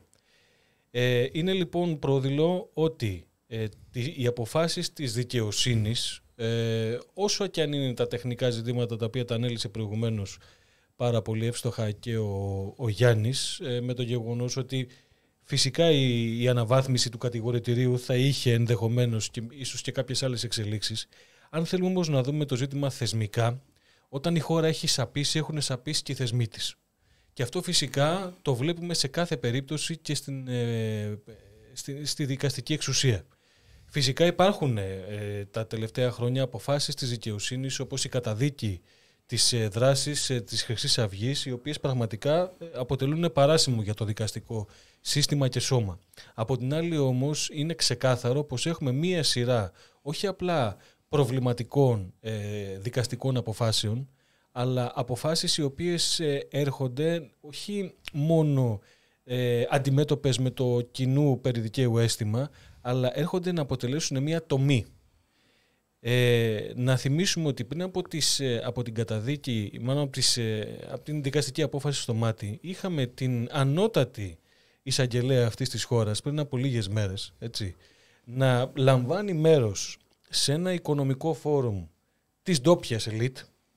Ε, είναι λοιπόν πρόδειλο ότι ε, οι αποφάσεις της δικαιοσύνης, ε, όσο και αν είναι τα τεχνικά ζητήματα τα οποία τα ανέλησε προηγουμένως πάρα πολύ εύστοχα και ο, ο Γιάννης, ε, με το γεγονός ότι φυσικά η, η αναβάθμιση του κατηγορητηρίου θα είχε ενδεχομένως και ίσως και κάποιες άλλες εξελίξεις. Αν θέλουμε όμως να δούμε το ζήτημα θεσμικά, όταν η χώρα έχει σαπίσει, έχουν σαπίσει και οι θεσμοί της. Και αυτό φυσικά το βλέπουμε σε κάθε περίπτωση και στην, ε, στη, στη δικαστική εξουσία. Φυσικά υπάρχουν ε, τα τελευταία χρόνια αποφάσεις της δικαιοσύνης, όπως η καταδίκη της ε, δράσης ε, της Χρυσής Αυγής, οι οποίες πραγματικά αποτελούν παράσημο για το δικαστικό σύστημα και σώμα. Από την άλλη όμως είναι ξεκάθαρο πως έχουμε μία σειρά όχι απλά προβληματικών ε, δικαστικών αποφάσεων, αλλά αποφάσεις οι οποίες ε, έρχονται όχι μόνο ε, αντιμέτωπες με το κοινού περιδικαίου αίσθημα, αλλά έρχονται να αποτελέσουν μια τομή. Ε, να θυμίσουμε ότι πριν από, τις, ε, από την καταδίκη, μάλλον από, τις, ε, από την δικαστική απόφαση στο Μάτι, είχαμε την ανώτατη εισαγγελέα αυτής της χώρας πριν από λίγες μέρες, έτσι, να λαμβάνει μέρος σε ένα οικονομικό φόρουμ της ντόπιας ελίτ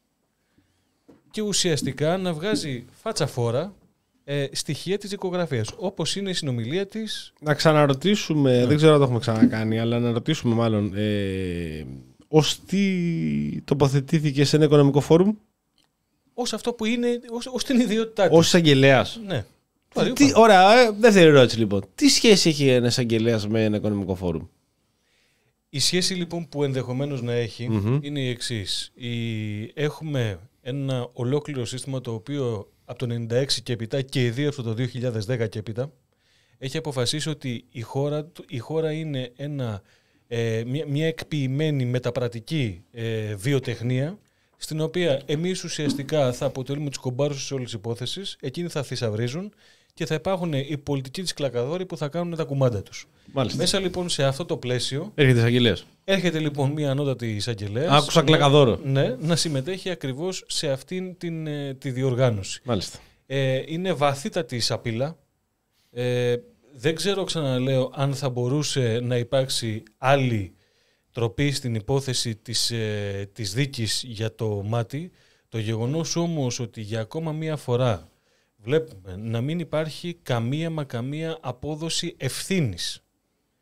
και ουσιαστικά να βγάζει φάτσα φόρα ε, στοιχεία της δικογραφίας, όπως είναι η συνομιλία της. Να ξαναρωτήσουμε, ναι. δεν ξέρω αν το έχουμε ξανακάνει, αλλά να ρωτήσουμε μάλλον, ε, ως τι τοποθετήθηκε σε ένα οικονομικό φόρουμ? Ως αυτό που είναι, ως, ως την ιδιότητά της. Ως εισαγγελέας. Ναι. Τι, ωραία, ε, δεύτερη ερώτηση λοιπόν. Τι σχέση έχει ένα εισαγγελέας με ένα οικονομικό φόρουμ? Η σχέση λοιπόν που ενδεχομένως να έχει mm-hmm. είναι η εξής. Η... Έχουμε ένα ολόκληρο σύστημα το οποίο από το ενενήντα έξι και έπειτα και ιδίως από το δύο χιλιάδες δέκα και έπειτα έχει αποφασίσει ότι η χώρα, η χώρα είναι ένα, ε, μια, μια εκποιημένη μεταπρατική ε, βιοτεχνία, στην οποία εμείς ουσιαστικά θα αποτελούμε τους κομπάρους σε όλες τις υπόθεσεις, εκείνοι θα θησαυρίζουν και θα υπάρχουν οι πολιτικοί της κλακαδόροι που θα κάνουν τα κουμάντα τους. Μάλιστα. Μέσα λοιπόν σε αυτό το πλαίσιο. Έρχεται εισαγγελέας. Έρχεται λοιπόν μια ανώτατη εισαγγελέας. Άκουσα κλακαδόρο. Ναι, να συμμετέχει ακριβώς σε αυτήν την, τη διοργάνωση. Μάλιστα. Ε, είναι βαθύτατη η σαπίλα. Ε, δεν ξέρω, ξαναλέω, αν θα μπορούσε να υπάρξει άλλη τροπή στην υπόθεση της, ε, της δίκης για το Μάτι. Το γεγονός όμως ότι για ακόμα μία φορά βλέπουμε να μην υπάρχει καμία μα καμία απόδοση ευθύνης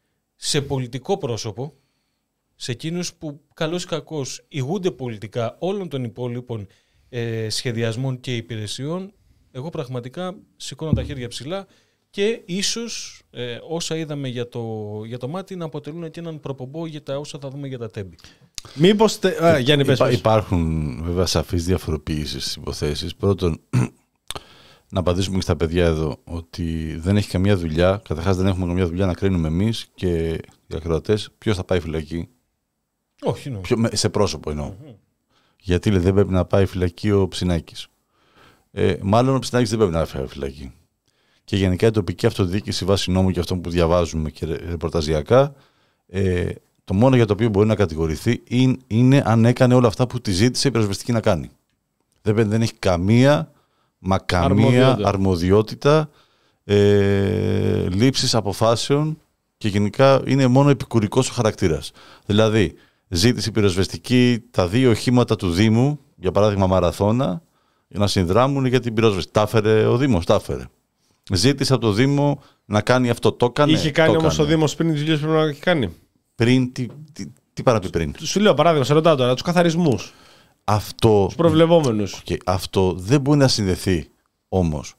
σε πολιτικό πρόσωπο, σε εκείνους που καλώς ή κακώς ηγούνται πολιτικά όλων των υπόλοιπων ε, σχεδιασμών και υπηρεσιών, εγώ πραγματικά σηκώνω τα χέρια ψηλά και ίσως ε, όσα είδαμε για το, για το μάτι να αποτελούν και έναν προπομπό για τα όσα θα δούμε για τα τέμπη. Μήπως, τε... Α, Γιάννη, πες, Υπά, πες. Υπάρχουν βέβαια σαφείς διαφοροποιήσεις στις υποθέσεις. Πρώτον, να απαντήσουμε και στα παιδιά εδώ ότι δεν έχει καμία δουλειά, καταρχάς δεν έχουμε καμία δουλειά να κρίνουμε εμείς και οι ακροατές ποιος θα πάει φυλακή. Όχι, ναι. Ποιο, σε πρόσωπο εννοώ. Mm-hmm. Γιατί λέει, δεν πρέπει να πάει φυλακή ο Ψινάκης. Ε, μάλλον ο Ψινάκης δεν πρέπει να πάει φυλακή. Και γενικά η τοπική αυτοδιοίκηση βάσει νόμου και αυτό που διαβάζουμε και ρεπορταζιακά, ε, το μόνο για το οποίο μπορεί να κατηγορηθεί είναι, είναι αν έκανε όλα αυτά που τη ζήτησε η πυροσβεστική να κάνει. Δεν, δεν έχει καμία, μα καμία αρμοδιότητα, αρμοδιότητα ε, λήψης αποφάσεων και γενικά είναι μόνο επικουρικός ο χαρακτήρας. Δηλαδή, ζήτησε η πυροσβεστική τα δύο οχήματα του Δήμου, για παράδειγμα μαραθώνα, για να συνδράμουν για την πυρόσβεση. Τα έφερε ο Δήμος, τα έφερε. Ζήτησε από το Δήμο να κάνει αυτό, το έκανε. Είχε κάνει όμως ο Δήμος πριν τις δουλειές που πρέπει να έχει κάνει. Πριν, τι, τι, τι παραπεί πριν. Σου λέω παράδειγμα, σε ρωτάω τώρα, τους καθαρισμούς. Αυτό. Τους προβλεπόμενους. Okay, αυτό δεν μπορεί να συνδεθεί όμως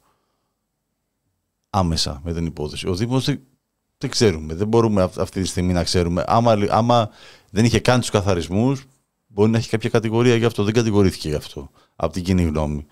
άμεσα με την υπόθεση. Ο Δήμος δεν, δεν ξέρουμε, δεν μπορούμε αυτή τη στιγμή να ξέρουμε. Άμα, άμα δεν είχε κάνει τους καθαρισμούς, μπορεί να έχει κάποια κατηγορία γι' αυτό. Δεν κατηγορήθηκε γι' αυτό από την κοινή γνώμη.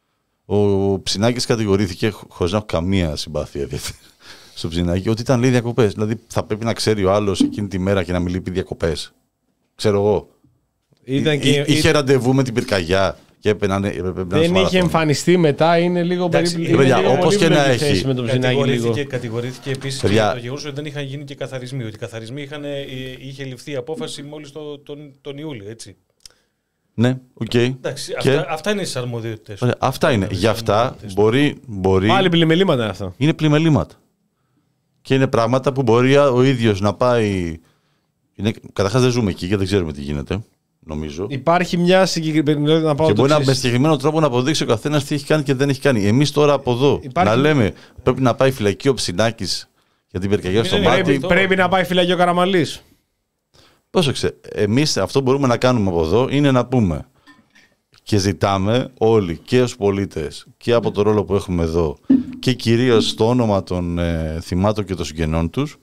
Ο Ψινάκης κατηγορήθηκε χωρίς να έχω καμία συμπάθεια στο Ψινάκη ότι ήταν λέει διακοπές. Δηλαδή θα πρέπει να ξέρει ο άλλος εκείνη τη μέρα και να μην λείπει διακοπές. Ξέρω εγώ. Ήταν και... Εί, είχε ραντεβού με την πυρκαγιά και έπαιρνε. Δεν είχε εμφανιστεί μετά, είναι λίγο περίπου. Όπως και να έχει. Κατηγορήθηκε, κατηγορήθηκε επίσης και το γεγονός ότι δεν είχαν γίνει και καθαρισμοί. Ότι οι καθαρισμοί είχαν, είχε ληφθεί η απόφαση μόλις το, τον, τον Ιούλιο, έτσι. Ναι, οκ. Okay. Εντάξει, και... αυτά, αυτά είναι στις αρμοδιότητες. Ωραία, αυτά είναι. Γι' αυτά μπορεί, μπορεί... Πάλι πλημελήματα είναι αυτά. Είναι πλημελήματα. Και είναι πράγματα που μπορεί ο ίδιος να πάει... Είναι... Καταρχάς δεν ζούμε εκεί γιατί δεν ξέρουμε τι γίνεται, νομίζω. Υπάρχει μια συγκεκριμένη... Να πάω και το μπορεί εξής. να με συγκεκριμένο τρόπο να αποδείξει ο καθένας τι έχει κάνει και δεν έχει κάνει. Εμείς τώρα από εδώ Υπάρχει... να λέμε πρέπει να πάει φυλακή ο Ψινάκης για την πυρκαγιά στο μάτι. Πρέπει, πρέπει να πάει φυλακή ο Καραμανλής. Πρόσεξε, εμείς αυτό που μπορούμε να κάνουμε από εδώ είναι να πούμε και ζητάμε όλοι και ως πολίτες και από το ρόλο που έχουμε εδώ και κυρίως στο όνομα των ε, θυμάτων και των συγγενών τους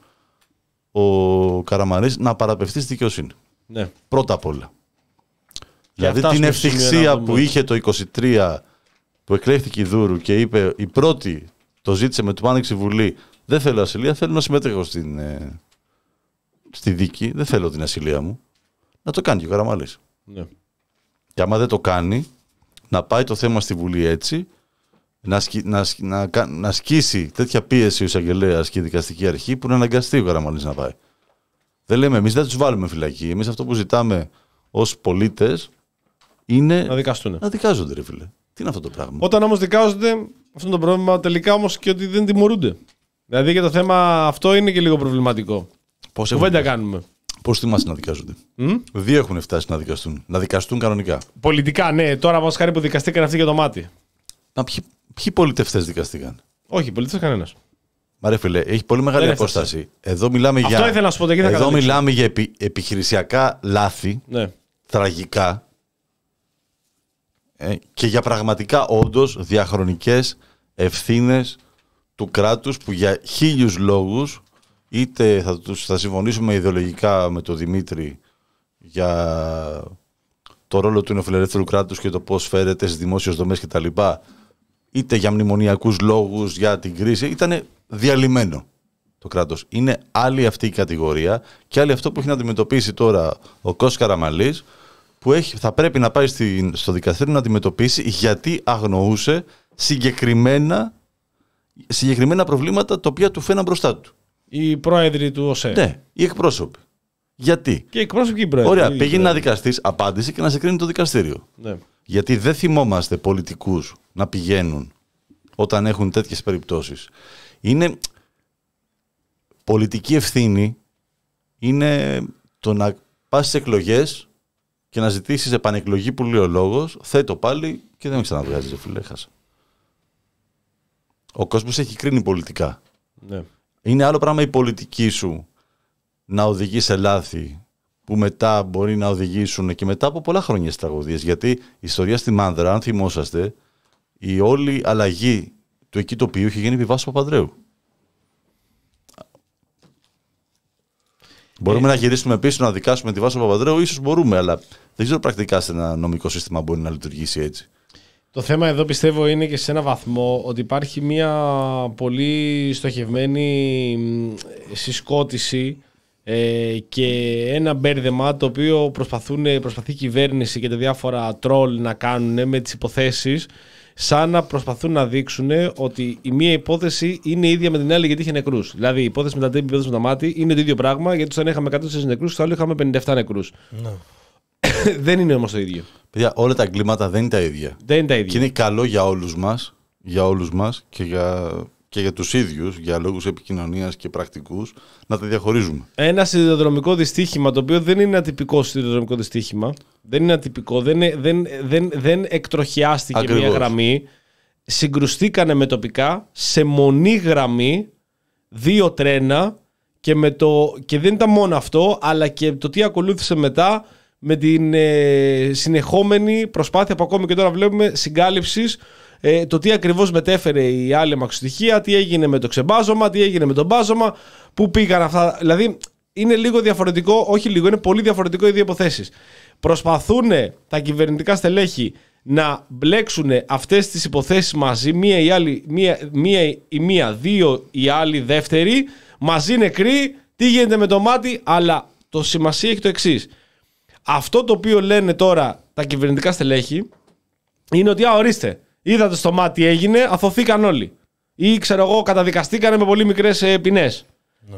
ο Καραμανλής να παραπευθεί στη δικαιοσύνη. Ναι. Πρώτα απ' όλα. Δηλαδή την ευτυχία που είχε το είκοσι τρία που εκλέχθηκε η Δούρου και είπε η πρώτη το ζήτησε με του άνοιξε η Βουλή, δεν θέλω ασυλία, θέλω να συμμετέχω στην... Ε, στη δίκη, δεν θέλω την ασυλία μου, να το κάνει και ο Καραμανλής. Ναι. Και άμα δεν το κάνει, να πάει το θέμα στη Βουλή έτσι, να, σκι, να, να, να, να ασκήσει τέτοια πίεση ο εισαγγελέας και η δικαστική αρχή που να αναγκαστεί ο Καραμανλής να πάει. Δεν λέμε, εμείς δεν τους βάλουμε φυλακή. Εμείς αυτό που ζητάμε ως πολίτες είναι να δικαστούν. Να δικάζονται, ρε φίλε. Τι είναι αυτό το πράγμα. Όταν όμως δικάζονται, αυτό είναι το πρόβλημα τελικά όμως και ότι δεν τιμωρούνται. Δηλαδή και το θέμα αυτό είναι και λίγο προβληματικό. Πώς κουβέντα κάνουμε. Πώς θυμάσαι να δικάζονται. Mm? Δύο έχουν φτάσει να δικαστούν. Να δικαστούν κανονικά. Πολιτικά, ναι. Τώρα μας χάρη που δικαστήκαν αυτοί για το μάτι. Μα ποιοι, ποιοι πολιτευτές δικαστήκαν. Όχι, πολιτευτές κανένας. Μα ρε φίλε, έχει πολύ μεγάλη δεν απόσταση. Έφτασε. Εδώ μιλάμε Αυτό για, ήθελα να σου πω, εκεί θα εδώ μιλάμε για επι, επιχειρησιακά λάθη. Ναι. Τραγικά. Ε, και για πραγματικά όντως διαχρονικές ευθύνες του κράτους που για χίλιους λόγους είτε θα, τους, θα συμφωνήσουμε ιδεολογικά με τον Δημήτρη για το ρόλο του νεοφιλελεύθερου κράτους και το πώς φέρεται στις δημόσιες δομές κτλ. Είτε για μνημονιακούς λόγους, για την κρίση, ήταν διαλυμένο το κράτος. Είναι άλλη αυτή η κατηγορία και άλλη αυτό που έχει να αντιμετωπίσει τώρα ο Κώστας Καραμανλής, που έχει, θα πρέπει να πάει στη, στο δικαστήριο να αντιμετωπίσει γιατί αγνοούσε συγκεκριμένα, συγκεκριμένα προβλήματα τα οποία του φαίναν μπροστά του. Οι πρόεδροι του ΟΣΕ. Ναι, οι εκπρόσωποι. Γιατί. Και οι εκπρόσωποι και οι πρόεδροι. Ωραία, πήγαινε να δικαστείς, απάντησε και να σε κρίνει το δικαστήριο. Ναι. Γιατί δεν θυμόμαστε πολιτικούς να πηγαίνουν όταν έχουν τέτοιες περιπτώσεις. Είναι πολιτική ευθύνη, είναι το να πας στις εκλογές και να ζητήσεις επανεκλογή που λέει ο λόγος, θέτω πάλι και δεν με ξαναβγάζεις, φίλε, χάσα. Ο κόσμος έχει κρίνει πολιτικά. Ναι. Είναι άλλο πράγμα η πολιτική σου να οδηγεί σε λάθη που μετά μπορεί να οδηγήσουν και μετά από πολλά χρόνια στις τραγωδίες. Γιατί η ιστορία στη Μάνδρα, αν θυμόσαστε, η όλη αλλαγή του εκεί τοπίου είχε γίνει επί Βάσου Παπανδρέου. Μπορούμε ε, να γυρίσουμε πίσω να δικάσουμε τη Βάσο Παπανδρέου, ίσως μπορούμε, αλλά δεν ξέρω πρακτικά σε ένα νομικό σύστημα μπορεί να λειτουργήσει έτσι. Το θέμα εδώ πιστεύω είναι και σε ένα βαθμό ότι υπάρχει μια πολύ στοχευμένη συσκότηση ε, και ένα μπέρδεμα το οποίο προσπαθούν, προσπαθεί η κυβέρνηση και τα διάφορα τρόλ να κάνουν με τις υποθέσεις, σαν να προσπαθούν να δείξουν ότι η μία υπόθεση είναι ίδια με την άλλη γιατί είχε νεκρούς. Δηλαδή η υπόθεση με τα τέμπη, η υπόθεση με τα μάτι είναι το ίδιο πράγμα, γιατί στον είχαμε εκατό τέσσερις νεκρούς, στο άλλο είχαμε πενήντα επτά νεκρούς. No. Δεν είναι όμως το ίδιο. Παιδιά, όλα τα εγκλήματα δεν είναι τα ίδια. Δεν είναι τα ίδια. Και είναι καλό για όλους μας, για όλους μας και για, και για τους ίδιους, για λόγους επικοινωνίας και πρακτικούς, να τα διαχωρίζουμε. Ένα σιδηροδρομικό δυστύχημα, το οποίο δεν είναι ατυπικό σιδηροδρομικό δυστύχημα, δεν είναι ατυπικό, δεν, δεν, δεν, δεν εκτροχιάστηκε Ακριβώς. μια γραμμή, συγκρουστήκανε με τοπικά σε μονή γραμμή δύο τρένα και, με το, και δεν ήταν μόνο αυτό, αλλά και το τι ακολούθησε μετά, με την ε, συνεχόμενη προσπάθεια που ακόμη και τώρα βλέπουμε συγκάλυψης, ε, το τι ακριβώς μετέφερε η άλλη αμαξοστοιχεία, τι έγινε με το ξεμπάζωμα, τι έγινε με το μπάζωμα, πού πήγαν αυτά. Δηλαδή είναι λίγο διαφορετικό, όχι λίγο, είναι πολύ διαφορετικό οι δύο υποθέσεις. Προσπαθούν τα κυβερνητικά στελέχη να μπλέξουν αυτές τις υποθέσεις μαζί, μία η άλλη, μία, μία η μία, δύο η άλλη δεύτερη, μαζί νεκροί, τι γίνεται με το μάτι, αλλά το σημασία έχει το εξής. Αυτό το οποίο λένε τώρα τα κυβερνητικά στελέχη είναι ότι, α, ορίστε, είδατε στο μάτι έγινε, αθωθήκαν όλοι. Ή, ξέρω εγώ, καταδικαστήκανε με πολύ μικρές ε, ποινές. Ναι.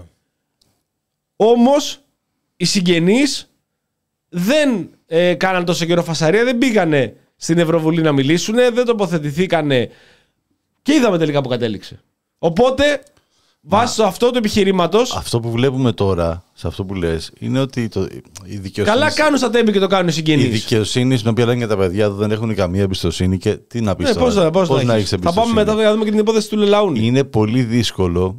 Όμως, οι συγγενείς δεν ε, κάναν τόσο καιρό φασαρία, δεν πήγανε στην Ευρωβουλή να μιλήσουν, δεν τοποθετηθήκανε και είδαμε τελικά που κατέληξε. Οπότε, βάσει σε αυτό το επιχειρήματος. Αυτό που βλέπουμε τώρα, σε αυτό που λες, είναι ότι το, η δικαιοσύνη. Καλά κάνουν στα τέμπη και το κάνουν οι συγγενείς. Η δικαιοσύνη, στην οποία λένε και τα παιδιά του, δεν έχουν καμία εμπιστοσύνη και τι να πεις ναι, τώρα. Πώς, πώς, πώς να έχεις εμπιστοσύνη. Θα πάμε μετά να δούμε και την υπόθεση του Λελαούνι. Είναι πολύ δύσκολο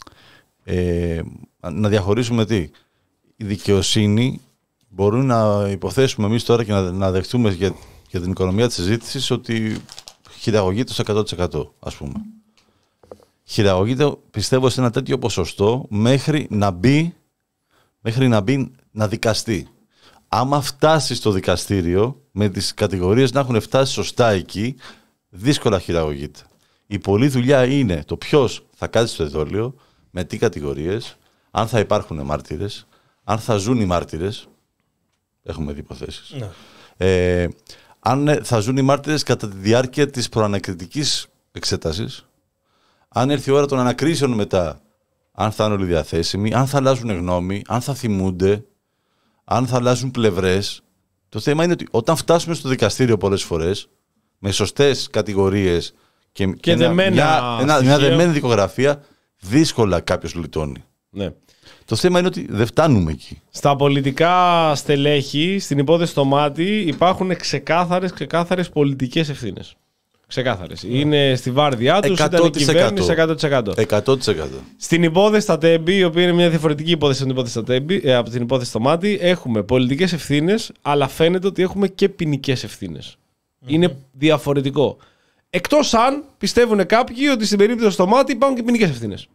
ε, να διαχωρίσουμε τι. Η δικαιοσύνη μπορούν να υποθέσουμε εμείς τώρα και να, να δεχτούμε για, για την οικονομία της συζήτησης ότι χειραγωγείται στο εκατό τοις εκατό, ας πούμε. Χειραγωγείται, πιστεύω, σε ένα τέτοιο ποσοστό μέχρι να μπει, μέχρι να μπει να δικαστεί. Άμα φτάσει στο δικαστήριο, με τις κατηγορίες να έχουν φτάσει σωστά εκεί, δύσκολα χειραγωγείται. Η πολλή δουλειά είναι το ποιος θα κάτσει στο εδόλιο, με τι κατηγορίες, αν θα υπάρχουν μάρτυρες, αν θα ζουν οι μάρτυρες. Έχουμε δει υποθέσεις. Ναι. Ε, αν θα ζουν οι μάρτυρες κατά τη διάρκεια της προανακριτικής εξέτασης. Αν έρθει η ώρα των ανακρίσεων μετά, αν θα είναι όλοι διαθέσιμοι, αν θα αλλάζουν γνώμη, αν θα θυμούνται, αν θα αλλάζουν πλευρές. Το θέμα είναι ότι όταν φτάσουμε στο δικαστήριο πολλές φορές, με σωστές κατηγορίες και, και, και ένα, μια, ένα, μια δεμένη δικογραφία, δύσκολα κάποιος λιτώνει. Ναι. Το θέμα είναι ότι δεν φτάνουμε εκεί. Στα πολιτικά στελέχη, στην υπόθεση στο μάτι, υπάρχουν ξεκάθαρες, ξεκάθαρες πολιτικές ευθύνες. Ξεκάθαρες. Yeah. Είναι στη βάρδιά τους, ήταν η κυβέρνηση εκατό τοις εκατό. εκατό τοις εκατό. Στην υπόθεση στα τέμπη, η οποία είναι μια διαφορετική υπόθεση από την υπόθεση, στα τέμπη, ε, από την υπόθεση στο μάτι, έχουμε πολιτικές ευθύνες, αλλά φαίνεται ότι έχουμε και ποινικές ευθύνες. Mm-hmm. Είναι διαφορετικό. Εκτός αν πιστεύουν κάποιοι ότι στην περίπτωση στο μάτι υπάρχουν και ποινικές ευθύνες.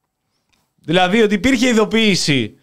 Δηλαδή ότι υπήρχε ειδοποίηση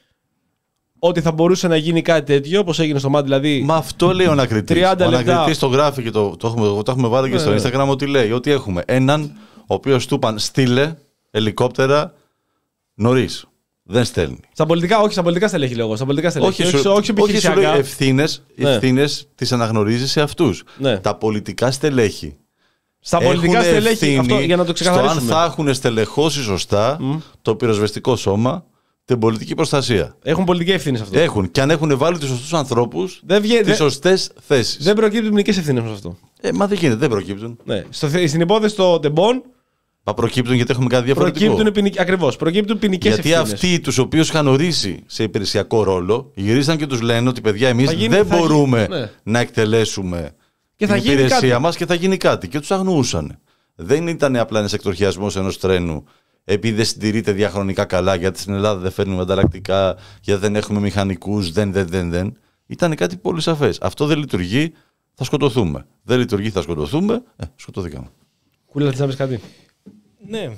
ότι θα μπορούσε να γίνει κάτι τέτοιο, όπως έγινε στο μάτι, δηλαδή. Μα αυτό λέει ο ανακριτής. Ο ανακριτής το γράφει και το, το, έχουμε, το έχουμε βάλει και στο ναι, Instagram ότι λέει ότι έχουμε έναν ο οποίος του είπαν στείλε ελικόπτερα νωρίς. Δεν στέλνει. Στα πολιτικά, όχι, στα πολιτικά στελέχη λέγω. Στα πολιτικά στελέχη. Όχι, όχι, όχι, όχι σου λέει ευθύνες, ναι. ευθύνες τις αναγνωρίζει σε αυτούς. Ναι. Τα πολιτικά στελέχη. Στα πολιτικά στελέχη, αυτό, για να το ξεκαθαρίσουμε. Στο αν θα έχουν στελεχώσει σωστά mm. το πυροσβεστικό σώμα, την πολιτική προστασία. Έχουν πολιτική ευθύνη σε αυτό. Έχουν. Και αν έχουν βάλει τους σωστούς ανθρώπους στις σωστές θέσεις. Δεν προκύπτουν ποινικές ευθύνες σε αυτό. Ε, μα δεν γίνεται, δεν προκύπτουν. Ναι. Στο, στην υπόθεση των τεμπών. Μα προκύπτουν γιατί έχουμε κάτι διαφορετικό. Προκύπτουν, ακριβώς. Προκύπτουν ποινικές ευθύνες. Γιατί αυτοί τους οποίους είχαν ορίσει σε υπηρεσιακό ρόλο γυρίσαν και τους λένε ότι παιδιά, εμείς γίνει, δεν μπορούμε γίνει, ναι. να εκτελέσουμε και την υπηρεσία μας και θα γίνει κάτι. Και τους αγνοούσαν. Δεν ήταν απλά ένας εκτροχιασμός ενός τρένου επειδή δεν συντηρείται διαχρονικά καλά, γιατί στην Ελλάδα δεν φέρνουμε ανταλλακτικά, γιατί δεν έχουμε μηχανικούς, δεν, δεν, δεν, δεν. Ήταν κάτι πολύ σαφές. Αυτό δεν λειτουργεί, θα σκοτωθούμε. Δεν λειτουργεί, θα σκοτωθούμε. Ε, σκοτωθήκαμε. Κούλα, θες να πεις κάτι? Ναι.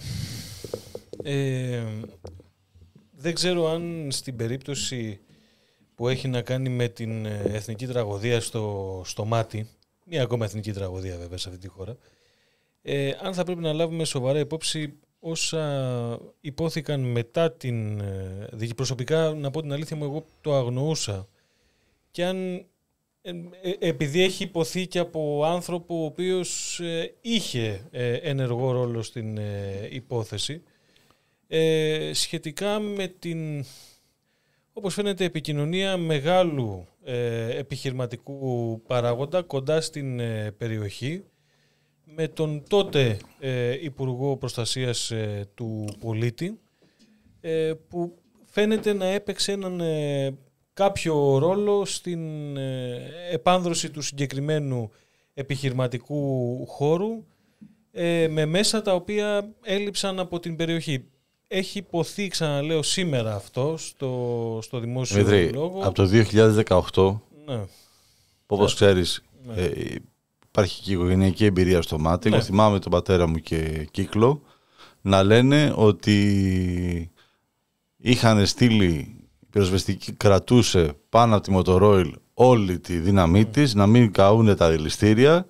Ε, δεν ξέρω αν στην περίπτωση που έχει να κάνει με την εθνική τραγωδία στο, στο μάτι, μία ακόμα εθνική τραγωδία βέβαια σε αυτή τη χώρα, ε, αν θα πρέπει να λάβουμε σοβαρά υπόψη όσα υπόθηκαν μετά την δίκη. Προσωπικά, να πω την αλήθεια μου, εγώ το αγνοούσα. Και αν, ε, επειδή έχει υποθεί και από άνθρωπο ο οποίος ε, είχε ε, ενεργό ρόλο στην ε, υπόθεση, ε, σχετικά με την, όπως φαίνεται, επικοινωνία μεγάλου ε, επιχειρηματικού παράγοντα κοντά στην ε, περιοχή, με τον τότε ε, Υπουργό Προστασίας ε, του Πολίτη, ε, που φαίνεται να έπαιξε έναν ε, κάποιο ρόλο στην ε, επάνδρωση του συγκεκριμένου επιχειρηματικού χώρου, ε, με μέσα τα οποία έλειψαν από την περιοχή. Έχει υποθεί, ξαναλέω, σήμερα αυτό στο, στο δημόσιο Δημήτρη, λόγο. Από το δύο χιλιάδες δεκαοκτώ, ναι. όπως ξέρεις, ναι. ε, υπάρχει και οικογενειακή εμπειρία στο μάτι. Ναι. Εγώ θυμάμαι τον πατέρα μου και κύκλο να λένε ότι είχαν στείλει, η πυροσβεστική κρατούσε πάνω από τη Μοτορόιλ όλη τη δύναμή mm. της, να μην καούν τα δηληστήρια,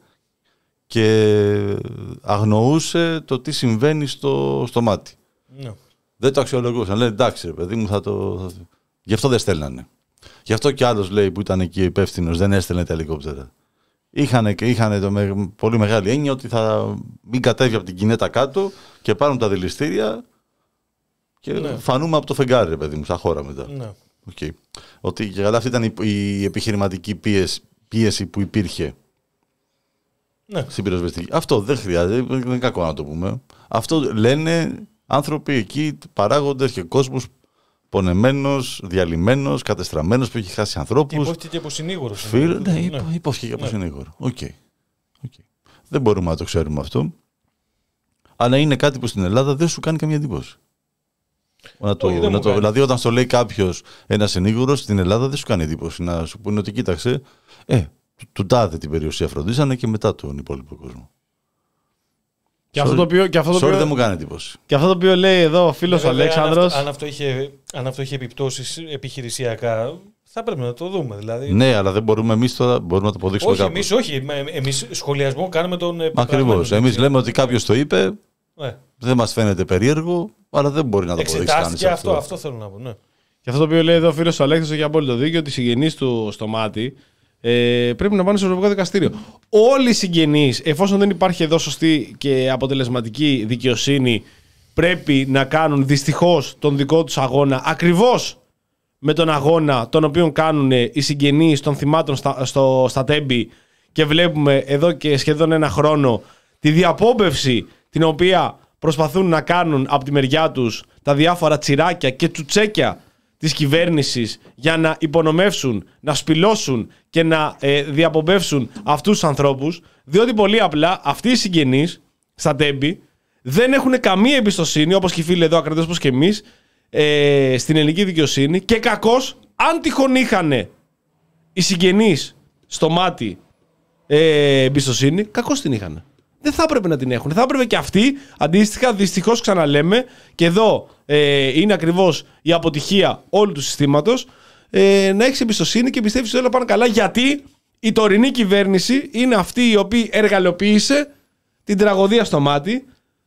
και αγνοούσε το τι συμβαίνει στο, στο μάτι. Mm. Δεν το αξιολογούσαν. Λένε εντάξει ρε παιδί μου, θα το... Θα... Γι' αυτό δεν στέλνανε. Γι' αυτό κι άλλος, λέει, που ήταν εκεί υπεύθυνος, δεν έστελνε τα ελικόπτερα. Είχαν, είχαν το με, πολύ μεγάλη έννοια ότι θα μην κατέβει από την κινέτα κάτω και πάρουν τα δηληστήρια και ναι. φανούμε από το φεγγάρι, ρε παιδί μου, στα χώρα μετά. Ναι. Okay. Ότι και καλά αυτή ήταν η, η επιχειρηματική πίεση, πίεση που υπήρχε ναι. στην πυροσβεστική. Αυτό δεν χρειάζεται, δεν είναι κακό να το πούμε. Αυτό λένε άνθρωποι εκεί, παράγοντες και κόσμος πονεμένος, διαλυμένος, κατεστραμμένος, που έχει χάσει ανθρώπους. Υπόθηκε και από συνήγορο. Φίλ, ναι, ναι. υπόθηκε και από ναι. συνήγορο. Οκ. Okay. Okay. Δεν μπορούμε να το ξέρουμε αυτό. Αλλά είναι κάτι που στην Ελλάδα δεν σου κάνει καμία εντύπωση. Να το, Όχι, να το, δηλαδή, όταν στο λέει κάποιος ένα συνήγορος, στην Ελλάδα δεν σου κάνει εντύπωση να σου πούνε ότι κοίταξε, ε, του τάδε την περιουσία φροντίσανε και μετά τον υπόλοιπο κόσμο. Και αυτό το οποίο, και αυτό το Sorry, οποίο, δεν μου κάνει εντύπωση. Και αυτό το οποίο λέει εδώ ο φίλος Αλέξανδρος. Αν αυτό, αν, αυτό είχε, αν αυτό είχε επιπτώσεις επιχειρησιακά, θα πρέπει να το δούμε. Δηλαδή. Ναι, αλλά δεν μπορούμε εμείς τώρα μπορούμε να το αποδείξουμε όχι, κάπως. Εμείς όχι. Εμείς σχολιασμό κάνουμε τον. Ακριβώς. Εμείς λέμε ότι κάποιος το είπε. Ναι. Δεν μας φαίνεται περίεργο, αλλά δεν μπορεί να το αποδείξει κανείς αυτό. Αυτό, αυτό θέλω να πω. Ναι. Και αυτό το οποίο λέει εδώ ο φίλος Αλέξανδρος έχει απόλυτο δίκιο, ότι οι συγγενείς του στο μάτι ε, πρέπει να πάνε στο Ευρωπαϊκό Δικαστήριο. Όλοι οι συγγενείς, εφόσον δεν υπάρχει εδώ σωστή και αποτελεσματική δικαιοσύνη, πρέπει να κάνουν δυστυχώς τον δικό τους αγώνα ακριβώς με τον αγώνα τον οποίο κάνουν οι συγγενείς των θυμάτων στα, στο, στα Τέμπη, και βλέπουμε εδώ και σχεδόν ένα χρόνο τη διαπόμπευση την οποία προσπαθούν να κάνουν από τη μεριά τους τα διάφορα τσιράκια και τσουτσέκια της κυβέρνησης για να υπονομεύσουν, να σπηλώσουν και να ε, διαπομπεύσουν αυτούς τους ανθρώπους, διότι πολύ απλά αυτοί οι συγγενείς στα Τέμπη δεν έχουν καμία εμπιστοσύνη, όπως και οι φίλοι εδώ ακρατές όπως και εμείς, ε, στην ελληνική δικαιοσύνη, και κακώς αν τυχόν είχαν οι συγγενείς στο μάτι ε, εμπιστοσύνη, κακώς την είχαν. Δεν θα έπρεπε να την έχουν. Θα έπρεπε και αυτοί, αντίστοιχα, δυστυχώς ξαναλέμε, και εδώ ε, είναι ακριβώς η αποτυχία όλου του συστήματος, ε, να έχεις εμπιστοσύνη και πιστεύεις ότι όλα πάνε καλά, γιατί η τωρινή κυβέρνηση είναι αυτή η οποία εργαλειοποίησε την τραγωδία στο μάτι,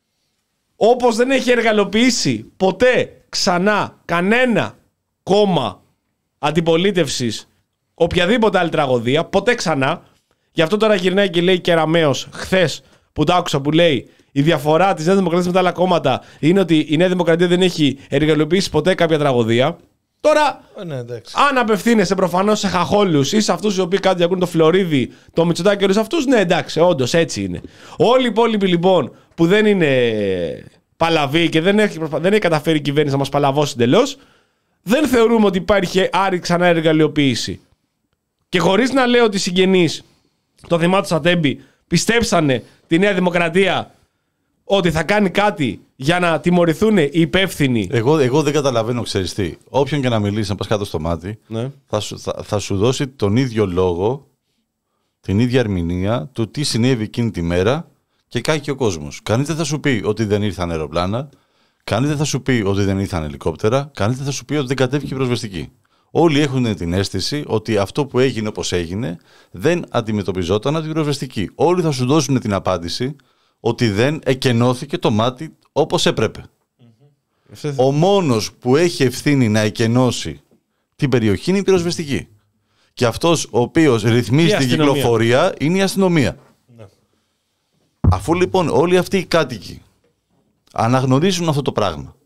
όπως δεν έχει εργαλειοποιήσει ποτέ ξανά κανένα κόμμα αντιπολίτευσης οποιαδήποτε άλλη τραγωδία, ποτέ ξανά. Γι' αυτό τώρα γυρνάει και λέει Κεραμέως χθες, που το άκουσα, που λέει η διαφορά της Νέας Δημοκρατίας με τα άλλα κόμματα είναι ότι η Νέα Δημοκρατία δεν έχει εργαλειοποιήσει ποτέ κάποια τραγωδία. Τώρα, ναι, αν απευθύνεσαι προφανώς σε χαχόλους ή σε αυτούς οι οποίοι κάτι ακούν το Φλωρίδι, το Μητσοτάκη και όλους αυτούς, ναι, εντάξει, όντως έτσι είναι. Όλοι οι υπόλοιποι λοιπόν που δεν είναι παλαβοί και δεν έχει, δεν έχει καταφέρει η κυβέρνηση να μας παλαβώσει εντελώς, δεν θεωρούμε ότι υπάρχει άρρη ξανά εργαλειοποίηση. Και χωρίς να λέω ότι οι συγγενείς των θυμάτων στα Τέμπη πιστέψανε τη Νέα Δημοκρατία ότι θα κάνει κάτι για να τιμωρηθούν οι υπεύθυνοι. Εγώ, εγώ δεν καταλαβαίνω, ξέρεις τι. Όποιον και να μιλήσει, να πας κάτω στο μάτι, ναι. θα, σου, θα, θα σου δώσει τον ίδιο λόγο, την ίδια ερμηνεία του τι συνέβη εκείνη τη μέρα και κάει ο κόσμος. Κανείς δεν θα σου πει ότι δεν ήρθαν αεροπλάνα, κανείς δεν θα σου πει ότι δεν ήρθαν ελικόπτερα, κανείς δεν θα σου πει ότι δεν κατέβηκε η πυροσβεστική. Όλοι έχουν την αίσθηση ότι αυτό που έγινε όπως έγινε δεν αντιμετωπιζόταν από την πυροσβεστική. Όλοι θα σου δώσουν την απάντηση ότι δεν εκενώθηκε το μάτι όπως έπρεπε. Mm-hmm. Ο μόνος που έχει ευθύνη να εκενώσει την περιοχή είναι η πυροσβεστική. Και αυτός ο οποίος ρυθμίζει την κυκλοφορία είναι η αστυνομία. Ναι. Αφού λοιπόν όλοι αυτοί οι κάτοικοι αναγνωρίζουν αυτό το πράγμα,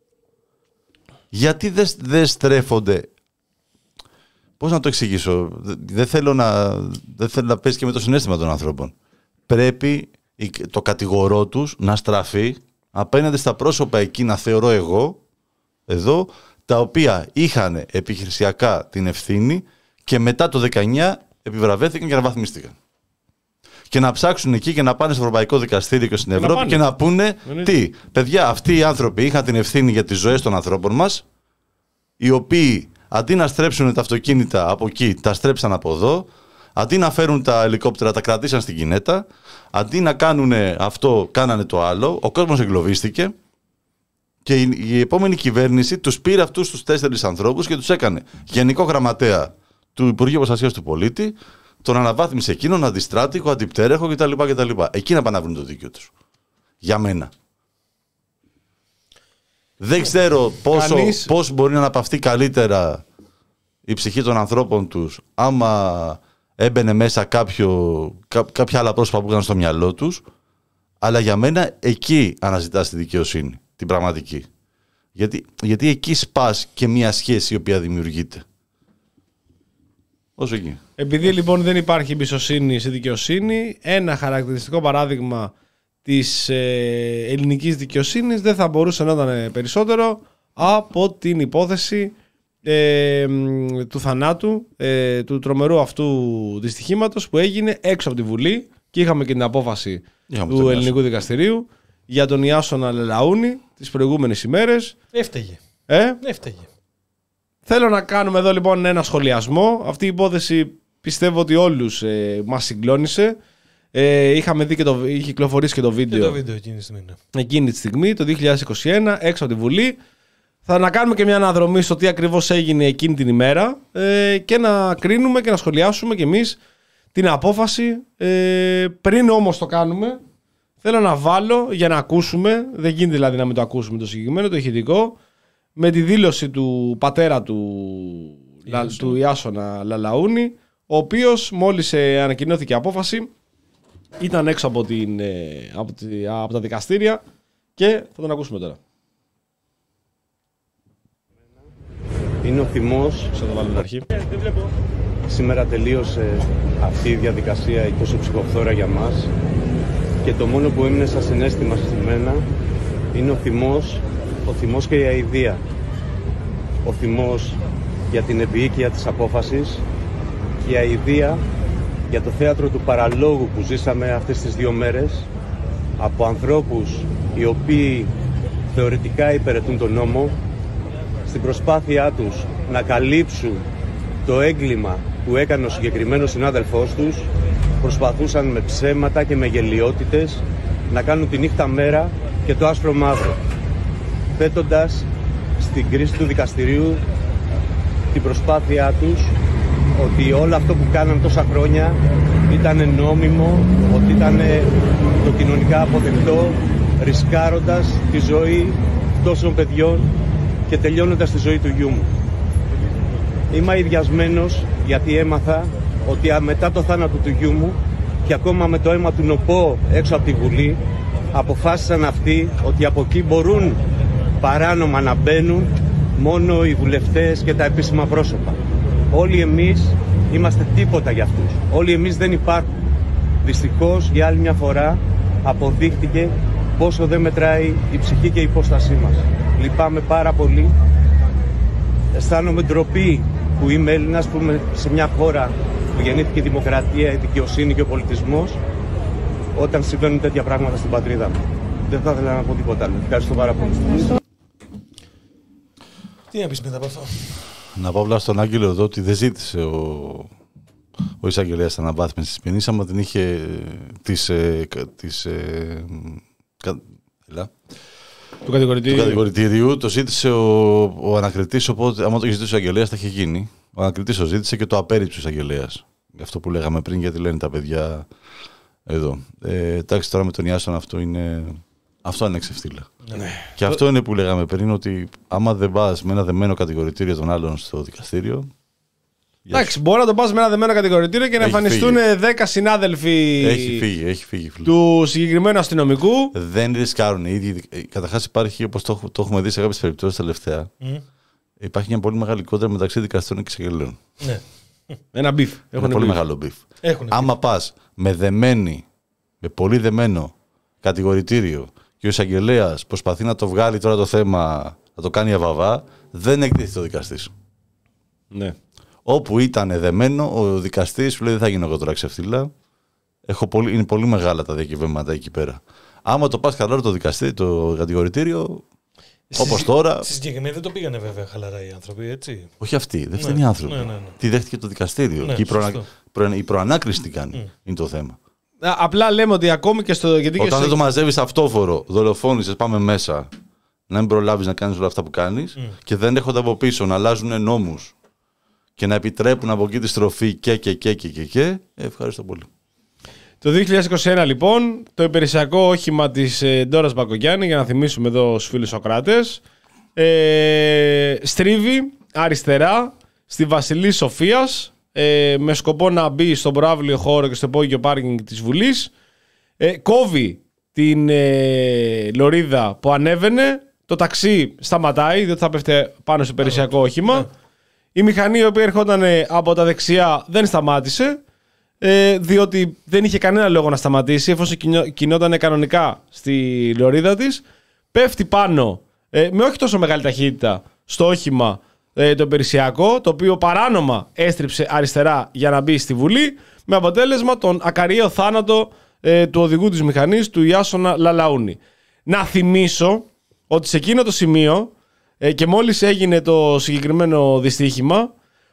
γιατί δεν δε στρέφονται... Πώς να το εξηγήσω, δεν θέλω να, δεν θέλω να πέσει και με το συναίσθημα των ανθρώπων. Πρέπει το κατηγορό τους να στραφεί απέναντι στα πρόσωπα εκείνα, θεωρώ εγώ, εδώ, τα οποία είχαν επιχειρησιακά την ευθύνη και μετά το δεκαεννιά επιβραβεύτηκαν και αναβαθμίστηκαν. Και να ψάξουν εκεί και να πάνε στο Ευρωπαϊκό Δικαστήριο και στην και Ευρώπη να και να πούνε τι, παιδιά, αυτοί οι άνθρωποι είχαν την ευθύνη για τις ζωές των ανθρώπων μας, οι οποίοι αντί να στρέψουν τα αυτοκίνητα από εκεί, τα στρέψαν από εδώ, αντί να φέρουν τα ελικόπτερα, τα κρατήσαν στην Κινέτα, αντί να κάνουν αυτό, κάνανε το άλλο, ο κόσμος εγκλωβίστηκε και η, η επόμενη κυβέρνηση τους πήρε αυτούς τους τέσσερις ανθρώπους και τους έκανε γενικό γραμματέα του Υπουργείου Προστασίας του Πολίτη, τον αναβάθμισε εκείνον, αντιστράτηγο, αντιπτέρεχο κτλ. κτλ. Εκεί να πάνε να βρουν το δίκιο τους. Για μένα. Δεν ξέρω πόσο, Κανείς... πώς μπορεί να αναπαυτεί καλύτερα η ψυχή των ανθρώπων τους άμα έμπαινε μέσα κάποιο, κά, κάποια άλλα πρόσωπα που είχαν στο μυαλό τους, αλλά για μένα εκεί αναζητάς τη δικαιοσύνη, την πραγματική. Γιατί, γιατί εκεί σπάς και μια σχέση η οποία δημιουργείται. Όσο εκεί. Επειδή λοιπόν δεν υπάρχει εμπιστοσύνη στη δικαιοσύνη, ένα χαρακτηριστικό παράδειγμα της ε, ελληνικής δικαιοσύνης δεν θα μπορούσε να ήταν περισσότερο από την υπόθεση ε, του θανάτου, ε, του τρομερού αυτού δυστυχήματος που έγινε έξω από τη Βουλή και είχαμε και την απόφαση είχαμε του Ελληνικού Δικαστηρίου για τον Ιάσονα Λελαούνι τις προηγούμενες ημέρες. Έφταιγε. Ε? Έφταιγε. Θέλω να κάνουμε εδώ λοιπόν ένα σχολιασμό. Αυτή η υπόθεση πιστεύω ότι όλους ε, μας συγκλώνησε. Ε, είχαμε δει και το, είχε κυκλοφορήσει και το βίντεο, και το βίντεο εκείνη, τη στιγμή, ναι. εκείνη τη στιγμή, το δύο χιλιάδες είκοσι ένα, έξω από τη Βουλή. Θα να κάνουμε και μια αναδρομή στο τι ακριβώς έγινε εκείνη την ημέρα ε, και να κρίνουμε και να σχολιάσουμε κι εμείς την απόφαση. Ε, πριν όμως το κάνουμε, θέλω να βάλω για να ακούσουμε, δεν γίνεται δηλαδή να μην το ακούσουμε το συγκεκριμένο, το ηχητικό, με τη δήλωση του πατέρα του, Λα, του Ιάσονα Λελαούνι, ο οποίος μόλις ε, ανακοινώθηκε η απόφαση, ήταν έξω από, την, από, τη, από τα δικαστήρια και θα τον ακούσουμε τώρα. Είναι ο θυμός. Θα το βάλω την αρχή. Σήμερα τελείωσε αυτή η διαδικασία η τόσο ψυχοφθόρα για μας και το μόνο που έμεινε σαν συναίσθημα σε μένα είναι ο θυμός, ο θυμός και η αηδία. Ο θυμός για την επίοικια της απόφασης και η αηδία για το θέατρο του παραλόγου που ζήσαμε αυτές τις δύο μέρες από ανθρώπους οι οποίοι θεωρητικά υπηρετούν τον νόμο στην προσπάθειά τους να καλύψουν το έγκλημα που έκανε ο συγκεκριμένος συνάδελφός τους, προσπαθούσαν με ψέματα και με γελοιότητες να κάνουν τη νύχτα μέρα και το άσπρο μαύρο, θέτοντας στην κρίση του δικαστηρίου την προσπάθειά τους ότι όλο αυτό που κάναν τόσα χρόνια ήταν νόμιμο, ότι ήταν το κοινωνικά αποδεκτό, ρισκάροντας τη ζωή τόσων παιδιών και τελειώνοντας τη ζωή του γιού μου. Είμαι αηδιασμένος γιατί έμαθα ότι μετά το θάνατο του γιού μου και ακόμα με το αίμα του νοπό έξω από τη Βουλή, αποφάσισαν αυτοί ότι από εκεί μπορούν παράνομα να μπαίνουν μόνο οι βουλευτές και τα επίσημα πρόσωπα. Όλοι εμείς είμαστε τίποτα για αυτούς. Όλοι εμείς δεν υπάρχουμε. Δυστυχώς για άλλη μια φορά αποδείχτηκε πόσο δεν μετράει η ψυχή και η υπόστασή μας. Λυπάμαι πάρα πολύ. Αισθάνομαι ντροπή που είμαι Έλληνας, που είμαι σε μια χώρα που γεννήθηκε η δημοκρατία, η δικαιοσύνη και ο πολιτισμός, όταν συμβαίνουν τέτοια πράγματα στην πατρίδα μου. Δεν θα ήθελα να πω τίποτα άλλο. Ευχαριστώ πάρα πολύ. Τι να πεις μετά από αυτό? Να πω απλά στον Άγγελο εδώ ότι δεν ζήτησε ο, ο εισαγγελέας αναβάθμιση της ποινής, άμα την είχε της, ε, της, ε, κα, ελά, του κατηγορητήριου. του κατηγορητήριου. Το ζήτησε ο, ο ανακριτής, οπότε άμα το είχε ζητήσει ο εισαγγελέας θα είχε γίνει. Ο ανακριτής το ζήτησε και το απέρριψε ο εισαγγελέας. Αυτό που λέγαμε πριν, γιατί λένε τα παιδιά εδώ. Ε, εντάξει, τώρα με τον Ιάσον αυτό είναι... Αυτό είναι ξεφτύλα. Ναι. Και αυτό είναι που λέγαμε πριν, ότι άμα δεν πας με ένα δεμένο κατηγορητήριο των άλλων στο δικαστήριο. Εντάξει, μπορεί να το πας με ένα δεμένο κατηγορητήριο και να εμφανιστούν δέκα συνάδελφοι έχει φύγει, έχει φύγει, του συγκεκριμένου αστυνομικού. Δεν ρισκάρουν οι ίδιοι. Καταρχάς υπάρχει, όπως το, το έχουμε δει σε κάποιες περιπτώσεις τελευταία, mm. υπάρχει μια πολύ μεγάλη κόντρα μεταξύ δικαστών και εισαγγελέων. Ναι. Ένα μπιφ. Ένα πολύ μεγάλο μπιφ. Άμα πας με δεμένη, με πολύ δεμένο κατηγορητήριο και ο εισαγγελέας προσπαθεί να το βγάλει τώρα το θέμα, να το κάνει αβαβά, δεν εκτίθεται ο δικαστής. Ναι. Όπου ήταν δεμένο, ο δικαστής σου λέει δεν θα γίνω εγώ τώρα ξεφτύλα. Έχω πολύ, είναι πολύ μεγάλα τα διακυβεύματα εκεί πέρα. Άμα το πας χαλαρό το δικαστή, το κατηγορητήριο, όπως τώρα. Στη συγκεκριμένη δεν το πήγανε βέβαια χαλαρά οι άνθρωποι, έτσι. Όχι αυτοί, δεν φταίνει οι άνθρωποι. Ναι, ναι, ναι. Τι δέχτηκε το δικαστήριο. Ναι, και η, προανα... προ... η προανάκριση τι κάνει, mm. είναι το θέμα. Απλά λέμε ότι ακόμη και στο. Γιατί Όταν και στο... δεν το μαζεύεις αυτόφορο, δολοφόνησες, πάμε μέσα, να μην προλάβεις να κάνεις όλα αυτά που κάνεις mm. και δεν έρχονται από πίσω να αλλάζουν νόμους και να επιτρέπουν από εκεί τη στροφή και και και και και, και. Ε, ευχαριστώ πολύ. Το δύο χιλιάδες είκοσι ένα λοιπόν, το υπηρεσιακό όχημα της ε, Ντόρας Μπακογιάννη, για να θυμίσουμε εδώ στους φίλους Σοκράτες, ε, στρίβει αριστερά στη Βασιλή Σοφίας, ε, με σκοπό να μπει στον προάβλιο χώρο και στο υπόγειο πάρκινγκ της Βουλής, ε, κόβει την ε, λωρίδα που ανέβαινε, το ταξί σταματάει, διότι θα πέφτει πάνω στο υπηρεσιακό όχημα. Η μηχανή, η οποία ερχόταν από τα δεξιά, δεν σταμάτησε, ε, διότι δεν είχε κανένα λόγο να σταματήσει, εφόσον κινόταν κανονικά στη λωρίδα της. Πέφτει πάνω, ε, με όχι τόσο μεγάλη ταχύτητα, στο όχημα ε, το υπηρεσιακό, το οποίο παράνομα έστριψε αριστερά για να μπει στη Βουλή, με αποτέλεσμα τον ακαριαίο θάνατο ε, του οδηγού της μηχανής, του Ιάσονα Λαλαούνη. Να θυμίσω ότι σε εκείνο το σημείο, ε, και μόλις έγινε το συγκεκριμένο δυστύχημα,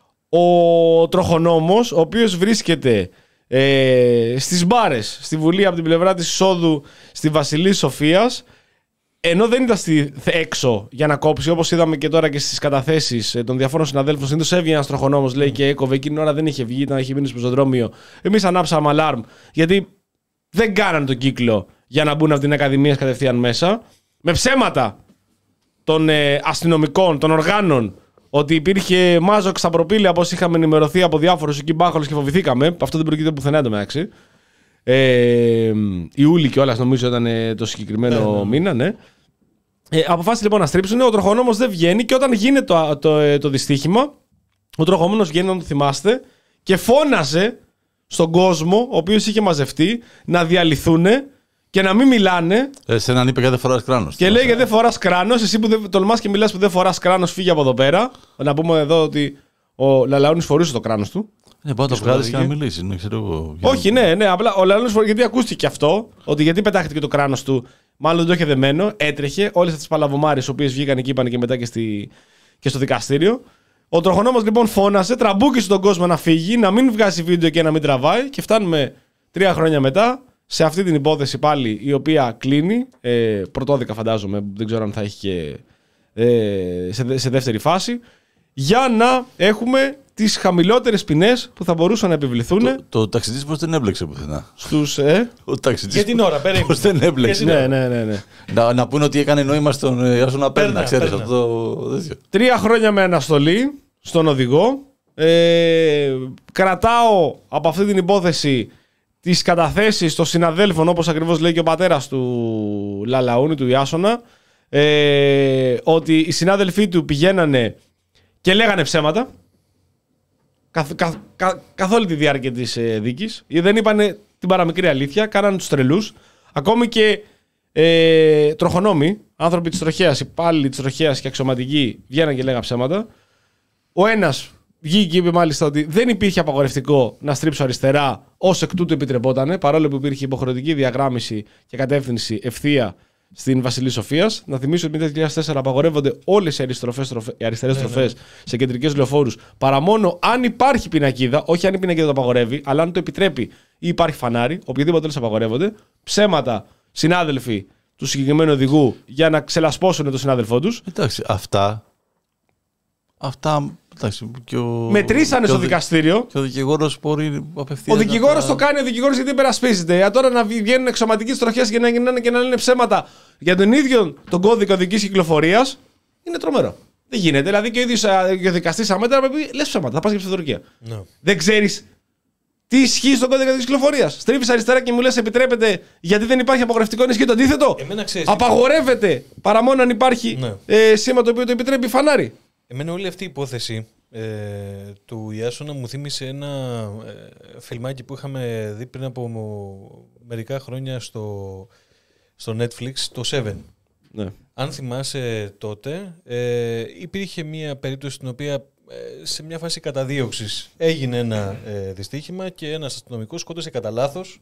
ο τροχονόμος, ο οποίος βρίσκεται ε, στις μπάρες στη Βουλή από την πλευρά της εισόδου στη Βασιλή Σοφίας, ενώ δεν ήταν στη, έξω για να κόψει, όπως είδαμε και τώρα και στις καταθέσεις των διαφόρων συναδέλφων, συνήθως έβγαινε ένας τροχονόμος, λέει, και έκοβε. Εκείνη την ώρα δεν είχε βγει, ήταν, είχε μείνει στο πεζοδρόμιο. Εμείς ανάψαμε αλάρμ, γιατί δεν κάναν τον κύκλο για να μπουν από την Ακαδημία κατευθείαν μέσα. Με ψέματα των ε, αστυνομικών, των οργάνων, ότι υπήρχε μάζοξ στα προπήλαια, όπως είχαμε ενημερωθεί από διάφορους εκεί μπάχολους και φοβηθήκαμε. Αυτό δεν προκύπτει πουθενά εντωμεταξύ. Ε, Ιούλη κιόλας νομίζω ήταν ε, το συγκεκριμένο ναι, μήνα, ναι. Ε, αποφάσισε λοιπόν να στρίψουν. Ο τροχονόμος δεν βγαίνει και όταν γίνεται το, το, το, το δυστύχημα, ο τροχονόμος βγαίνει, να το θυμάστε, και φώναζε στον κόσμο, ο οποίος είχε μαζευτεί, να διαλυθούν και να μην μιλάνε. Εσένα αν είπε γιατί δεν φοράς κράνος. Και λέει γιατί δεν φοράς κράνος. Εσύ που δεν, τολμάς και μιλάς που δεν φοράς κράνος, φύγε από εδώ πέρα. Να πούμε εδώ ότι ο Λαλαούνης φορούσε το κράνος του. Ναι, μπορεί να το βγάλεις και να μιλήσεις. Ναι, ξέρω εγώ. Όχι, ναι, ναι. Απλά ο Λαλαούνης φορούσε, γιατί ακούστηκε αυτό, ότι γιατί πετάχτηκε το κράνος του. Μάλλον δεν το είχε δεμένο. Έτρεχε. Όλες τις παλαβομάρες, οι οποίες βγήκαν εκεί, είπαν και μετά και, στη, και στο δικαστήριο. Ο τροχονόμος λοιπόν φώνασε, τραμπούκησε τον κόσμο να φύγει, να μην βγάζει βίντεο και να μην τραβάει. Και φτάνουμε τρία χρόνια μετά σε αυτή την υπόθεση πάλι, η οποία κλείνει. Ε, πρωτόδικα φαντάζομαι, δεν ξέρω αν θα έχει και ε, σε, σε δεύτερη φάση. Για να έχουμε τις χαμηλότερες ποινές που θα μπορούσαν να επιβληθούν. Το, το ταξιτζής πώς δεν έμπλεξε πουθενά. Στους, ε? Ο ταξιτζής για την ώρα, περίμενε. Πώς δεν έμπλεξε. Ναι, ναι, ναι, ναι. Να, να πούνε ότι έκανε νόημα στον Ιάσονα Πέρνα, ξέρεις αυτό. Τρία χρόνια με αναστολή στον οδηγό. Ε, κρατάω από αυτή την υπόθεση τις καταθέσεις των συναδέλφων, όπως ακριβώς λέει και ο πατέρας του Λαλαούνη, του Ιάσονα, ε, ότι οι συνάδελφοί του πηγαίνανε και λέγανε ψέματα καθ, καθ, καθ, καθ' όλη τη διάρκεια της ε, δίκης. Δεν είπανε την παραμικρή αλήθεια, κάνανε τους τρελούς. Ακόμη και ε, τροχονόμοι, άνθρωποι της τροχέας, υπάλληλοι της τροχέας και αξιωματικοί, βγαίναν και λέγανε ψέματα. Ο ένας βγήκε και είπε μάλιστα ότι δεν υπήρχε απαγορευτικό να στρίψω αριστερά, ως εκ τούτου επιτρεπότανε, παρόλο που υπήρχε υποχρεωτική διαγράμμιση και κατεύθυνση ευθεία στην Βασιλή Σοφίας. Να θυμίσω ότι με το δύο χιλιάδες τέσσερα απαγορεύονται όλες οι αριστερές στροφές σε κεντρικές λεωφόρους παρά μόνο αν υπάρχει πινακίδα, όχι αν η πινακίδα το απαγορεύει, αλλά αν το επιτρέπει ή υπάρχει φανάρι, οποιοδήποτε όλες απαγορεύονται. Ψέματα, συνάδελφοι του συγκεκριμένου οδηγού για να ξελασπώσουν τον συνάδελφό τους. Εντάξει, αυτά. Αυτά. Εντάξει, και ο... Μετρήσανε στο δικαστήριο. Και ο δικηγόρος μπορεί απευθείας. Ο δικηγόρος το κάνει, ο δικηγόρος γιατί υπερασπίζεται. Για τώρα να βγαίνουν εξωματικές τροχές και να, να, και να λένε ψέματα για τον ίδιο τον κώδικα οδικής κυκλοφορίας είναι τρομερό. Δεν γίνεται. Δηλαδή και ο ίδιος ο δικαστής αμέτρα πρέπει λες ψέματα. Θα πας για ψευδορκία. No. Δεν ξέρεις τι ισχύει στον κώδικα οδικής κυκλοφορίας. Στρίβεις αριστερά και μου λες επιτρέπεται γιατί δεν υπάρχει απογορευτικό, ενισχύει το αντίθετο. Απαγορεύεται παρά μόνο αν υπάρχει no. ε, σήμα το οποίο το επιτρέπει φανάρι. Εμένα όλη αυτή η υπόθεση ε, του Ιάσονα μου θύμισε ένα ε, φιλμάκι που είχαμε δει πριν από μερικά χρόνια στο, στο Netflix, το Seven. Ναι. Αν θυμάσαι τότε, ε, υπήρχε μια περίπτωση στην οποία ε, σε μια φάση καταδίωξης έγινε ένα ε, δυστύχημα και ένας αστυνομικός σκότωσε κατά λάθος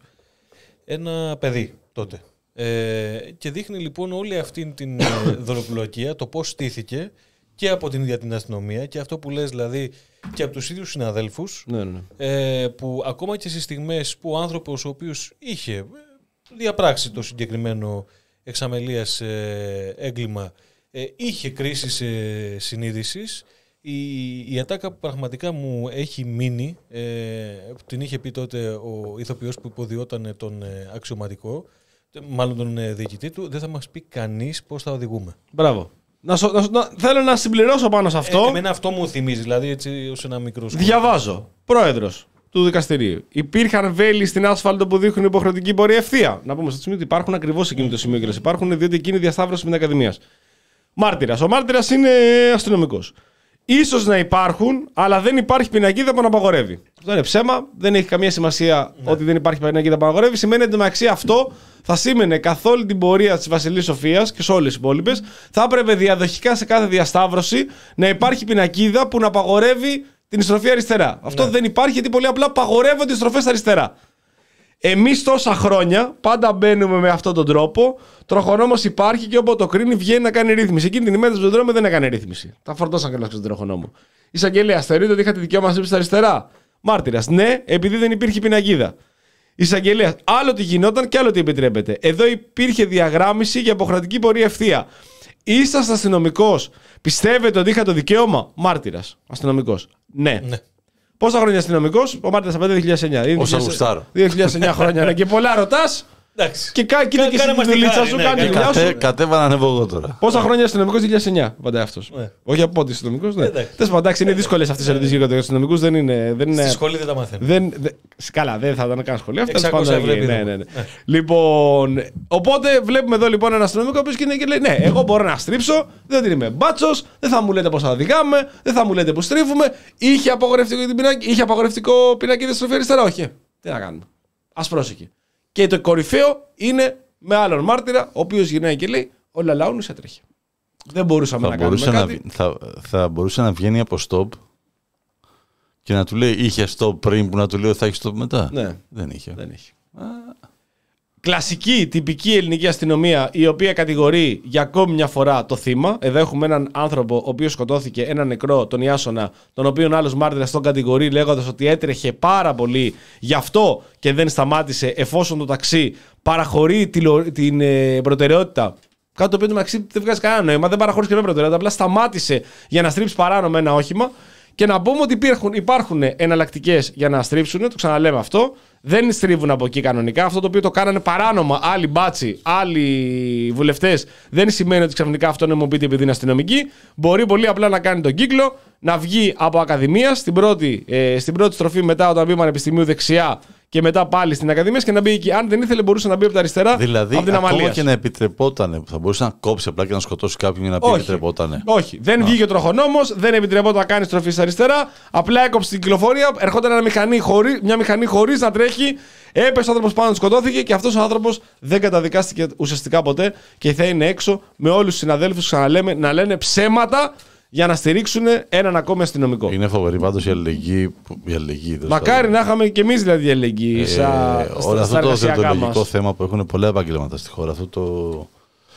ένα παιδί τότε. Ε, και δείχνει λοιπόν όλη αυτή την ε, δωροπλοκία, το πώς στήθηκε και από την ίδια την αστυνομία και αυτό που λες δηλαδή και από τους ίδιους συναδέλφους ναι, ναι. Ε, που ακόμα και στις στιγμές που ο άνθρωπος ο οποίος είχε διαπράξει το συγκεκριμένο εξαμελίας ε, έγκλημα ε, είχε κρίσεις ε, συνείδησης, η, η ατάκα που πραγματικά μου έχει μείνει, ε, που την είχε πει τότε ο ηθοποιός που υποδιόταν τον ε, αξιωματικό, μάλλον τον ε, διοικητή του, δεν θα μας πει κανείς πώς θα οδηγούμε. Μπράβο. Να, να, να, θέλω να συμπληρώσω πάνω σε αυτό. Ε, εμένα αυτό μου θυμίζει, δηλαδή έτσι ως ένα μικρό σχόλιο. Διαβάζω. Πρόεδρος του δικαστηρίου. Υπήρχαν βέλη στην άσφαλτο που δείχνουν υποχρεωτική πορεία ευθεία. Να πούμε στο σημείο ότι υπάρχουν ακριβώς εκείνο το σημείο και υπάρχουν, διότι εκείνη η διασταύρωση με την Ακαδημίας. Μάρτυρας. Ο μάρτυρας είναι αστυνομικός. Ίσως να υπάρχουν, αλλά δεν υπάρχει πινακίδα που να απαγορεύει. Αυτό είναι ψέμα, δεν έχει καμία σημασία ναι. ότι δεν υπάρχει πινακίδα που απαγορεύει. Σημαίνει ότι μεταξύ αυτό θα σήμαινε καθ' όλη την πορεία της Βασιλής Σοφίας και σε όλες τις υπόλοιπες, θα έπρεπε διαδοχικά σε κάθε διασταύρωση να υπάρχει πινακίδα που να απαγορεύει την στροφή αριστερά. Αυτό ναι. δεν υπάρχει γιατί πολύ απλά απαγορεύονται οι στροφές αριστερά. Εμείς τόσα χρόνια πάντα μπαίνουμε με αυτόν τον τρόπο. Τροχονόμος υπάρχει και όποτε το κρίνει βγαίνει να κάνει ρύθμιση. Εκείνη την ημέρα του πεζοδρόμου δεν έκανε ρύθμιση. Τα φορτώσαν καλά στον τροχονόμο. Εισαγγελέα, θεωρείτε ότι είχατε δικαίωμα να στρίψετε αριστερά. Μάρτυρας, ναι, επειδή δεν υπήρχε πινακίδα. Εισαγγελέα, άλλο τι γινόταν και άλλο τι επιτρέπεται. Εδώ υπήρχε διαγράμμιση για υποχρεωτική πορεία ευθεία. Είσαστε αστυνομικός, πιστεύετε ότι είχατε το δικαίωμα. Μάρτυρας, αστυνομικός. Ναι. ναι. Πόσα χρόνια αστυνομικός, ο Μάρτυρας από το δύο χιλιάδες εννιά. Όσα γουστάρω. δύο χιλιάδες εννιά χρόνια ναι. Και πολλά ρωτάς. Και κάνε και εσύ τη δουλίτσα σου, κάνει τη δουλειά σου. Κατέβα να ανέβω εγώ τώρα. Πόσα χρόνια αστυνομικός, δύο χιλιάδες εννιά. Απαντάει αυτός. Όχι από πότε αστυνομικός. Τέλος πάντων, είναι δύσκολες αυτές οι ερωτήσεις για τους αστυνομικούς. Στη σχολή δεν τα μαθαίνουν. Καλά, δεν θα ήταν καν σχολείο. Λοιπόν, οπότε βλέπουμε εδώ λοιπόν ένα αστυνομικό που και λέει: ναι, εγώ μπορώ να στρίψω, δεν είμαι μπάτσος, δεν θα μου λέτε πώς θα οδηγάμε, δεν θα μου λέτε που στρίβουμε. Είχε απαγορευτικό πινακίδα στροφή αριστερά. Όχι. Τι να κάνουμε. Ας πρόσεχε. Και το κορυφαίο είναι με άλλον μάρτυρα, ο οποίος γυρνάει και λέει: ο Λαλαούνης έτρεχε. Δεν μπορούσαμε θα να κάνουμε να, κάτι. Θα, θα μπορούσε να βγαίνει από stop και να του λέει: είχε stop πριν που να του λέει: θα έχει stop μετά. Ναι. Δεν είχε. Δεν είχε. Α. Κλασική, τυπική ελληνική αστυνομία, η οποία κατηγορεί για ακόμη μια φορά το θύμα. Εδώ έχουμε έναν άνθρωπο ο οποίος σκοτώθηκε, έναν νεκρό, τον Ιάσονα, τον οποίον άλλος μάρτυρας τον κατηγορεί λέγοντας ότι έτρεχε πάρα πολύ, γι' αυτό και δεν σταμάτησε, εφόσον το ταξί παραχωρεί την, την ε, προτεραιότητα. Κάτι το οποίο το ταξί δεν βγάζει κανένα νόημα, δεν παραχωρεί και προτεραιότητα, απλά σταμάτησε για να στρίψει παράνομα ένα όχημα. Και να πούμε ότι υπάρχουν, υπάρχουν εναλλακτικές για να στρίψουν, το ξαναλέμε αυτό. Δεν στρίβουν από εκεί κανονικά. Αυτό το οποίο το κάνανε παράνομα άλλοι μπάτσι, άλλοι βουλευτές, δεν σημαίνει ότι ξαφνικά αυτό νομιμοποιείται επειδή είναι αστυνομική. Μπορεί πολύ απλά να κάνει τον κύκλο, να βγει από Ακαδημία στην πρώτη, ε, στην πρώτη στροφή μετά όταν μπει πανεπιστημίου δεξιά και μετά πάλι στην Ακαδημία και να μπει εκεί. Αν δεν ήθελε, μπορούσε να μπει από τα αριστερά. Δηλαδή, από την ακόμα Αμαλίας. Και να επιτρεπότανε. Θα μπορούσε να κόψει απλά και να σκοτώσει κάποιον για να πει όχι, επιτρεπότανε. Όχι. Δεν Α. βγήκε ο τροχονόμος, δεν επιτρεπόταν να κάνει στροφή στα αριστερά. Απλά έκοψε την κυκλοφορία. Ερχόταν μια μηχανή, χωρί, μια μηχανή χωρίς να τρέχει. Έπεσε ο άνθρωπος πάνω, σκοτώθηκε και αυτός ο άνθρωπος δεν καταδικάστηκε ουσιαστικά ποτέ και θα είναι έξω με όλους τους συναδέλφους, ξαναλέμε, να λένε ψέματα για να στηρίξουν έναν ακόμη αστυνομικό. Είναι φοβερή πάντως η αλληλεγγύη. Η αλληλεγγύη Μακάρι να είχαμε και εμείς δηλαδή αλληλεγγύη. Ε, όλο αυτό το δεοντολογικό θέμα που έχουν πολλά επαγγέλματα στη χώρα. Αυτό το,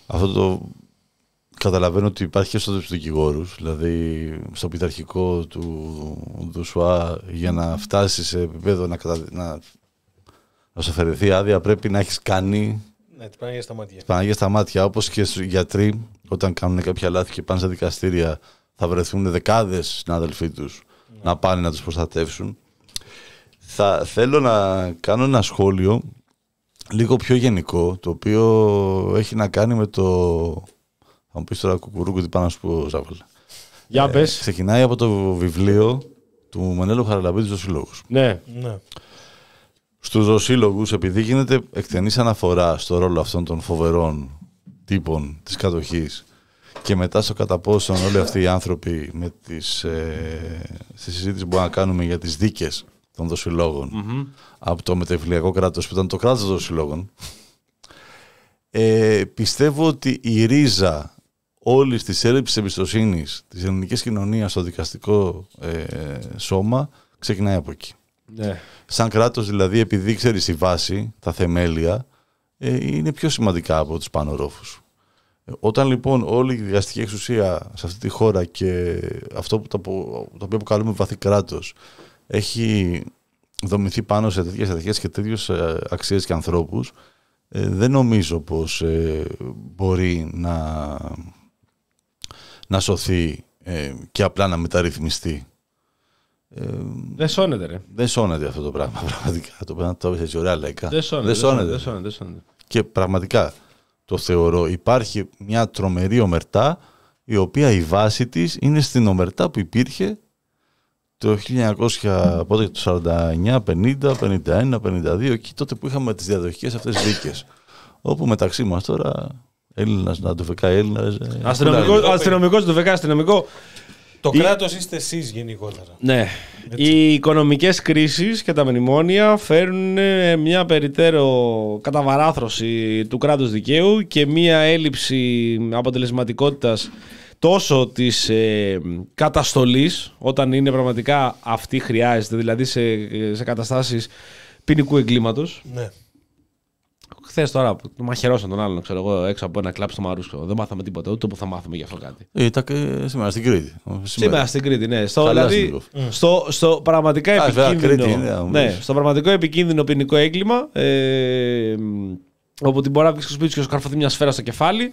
αυτό το καταλαβαίνω ότι υπάρχει και στους δικηγόρους, δηλαδή στο πειθαρχικό του Δουσουά, για να φτάσει σε επίπεδο να, κατα... να... να σου αφαιρεθεί άδεια πρέπει να έχεις κάνει. Ναι, την Παναγία στα μάτια. Παναγία στα μάτια, όπως και στους γιατροί, όταν κάνουν κάποια λάθη και πάνε στα δικαστήρια, θα βρεθούν δεκάδες συνάδελφοί τους ναι. να πάνε να τους προστατεύσουν. Θα θέλω να κάνω ένα σχόλιο λίγο πιο γενικό, το οποίο έχει να κάνει με το... Θα μου πεις τώρα κουκουρούκου τι πάνω να σου πω, Ζάβολα. Για ε, πες. Ξεκινάει από το βιβλίο του Μενέλου Χαραλαμπίδη, τους Ζωσύλλογους. Ναι. ναι. Στους Ζωσύλλογους, επειδή γίνεται εκτενής αναφορά στο ρόλο αυτών των φοβερών τύπων της κατοχής και μετά στο κατά πόσον όλοι αυτοί οι άνθρωποι με τις, ε, στη συζήτηση που μπορούμε να κάνουμε για τις δίκες των Ζωσυλλόγων mm-hmm. από το μετεφυλιακό κράτος που ήταν το κράτος των Ζωσυλλόγων, ε, πιστεύω ότι η ρίζα όλης της έλλειψης εμπιστοσύνης της ελληνικής κοινωνίας στο δικαστικό ε, σώμα ξεκινάει από εκεί. Ναι. Σαν κράτος δηλαδή, επειδή ξέρεις η βάση, τα θεμέλια, ε, είναι πιο σημαντικά από τους πάνω ρόφους. Ε, όταν λοιπόν όλη η δικαστική εξουσία σε αυτή τη χώρα και αυτό που το, το οποίο αποκαλούμε βαθύ κράτος έχει δομηθεί πάνω σε τέτοιες αρχές και τέτοιες αξίες και ανθρώπους, ε, δεν νομίζω πως ε, μπορεί να, να σωθεί ε, και απλά να μεταρρυθμιστεί. Ε, δεν σώνεται, ρε. Δεν σώνεται αυτό το πράγμα. Πραγματικά. Το πράγμα το έτσι ωραία λαϊκά. Δεν σώνεται. Δεν σώνεται, δεν σώνεται, δεν σώνεται. Και πραγματικά το θεωρώ. Υπάρχει μια τρομερή ομερτά, η οποία η βάση της είναι στην ομερτά που υπήρχε το χίλια εννιακόσια σαράντα εννιά, πενήντα, πενήντα ένα, πενήντα δύο, εκεί τότε που είχαμε τις διαδοχικές αυτές δίκες. Όπου μεταξύ μας τώρα Έλληνας, να το φεκάει Έλληνας. Αστυνομικός, το φεκάει αστυνομικό. Το η... κράτος είστε εσείς γενικότερα. Ναι. Έτσι. Οι οικονομικές κρίσεις και τα μνημόνια φέρνουν μια περιττέρω καταβαράθρωση του κράτους δικαίου και μια έλλειψη αποτελεσματικότητας τόσο της ε, καταστολής, όταν είναι πραγματικά αυτή χρειάζεται, δηλαδή σε, σε καταστάσεις ποινικού εγκλήματος. Ναι. Χθες τώρα που μαχαιρώσαν τον άλλον, ξέρω εγώ, έξω από ένα κλαμπ στο Μαρούσκο. Δεν μάθαμε τίποτα, ούτε που θα μάθουμε γι' αυτό κάτι. Ήταν και σήμερα στην Κρήτη. Σήμερα, σήμερα στην Κρήτη, ναι. Στο, δηλαδή, mm. στο, στο πραγματικά Α, επικίνδυνο. Κρήτη, ναι, ναι, στο πραγματικό επικίνδυνο ποινικό έγκλημα, ε, όπου την μπορεί να βγει στο σπίτι και σου καρφωθεί μια σφαίρα στο κεφάλι,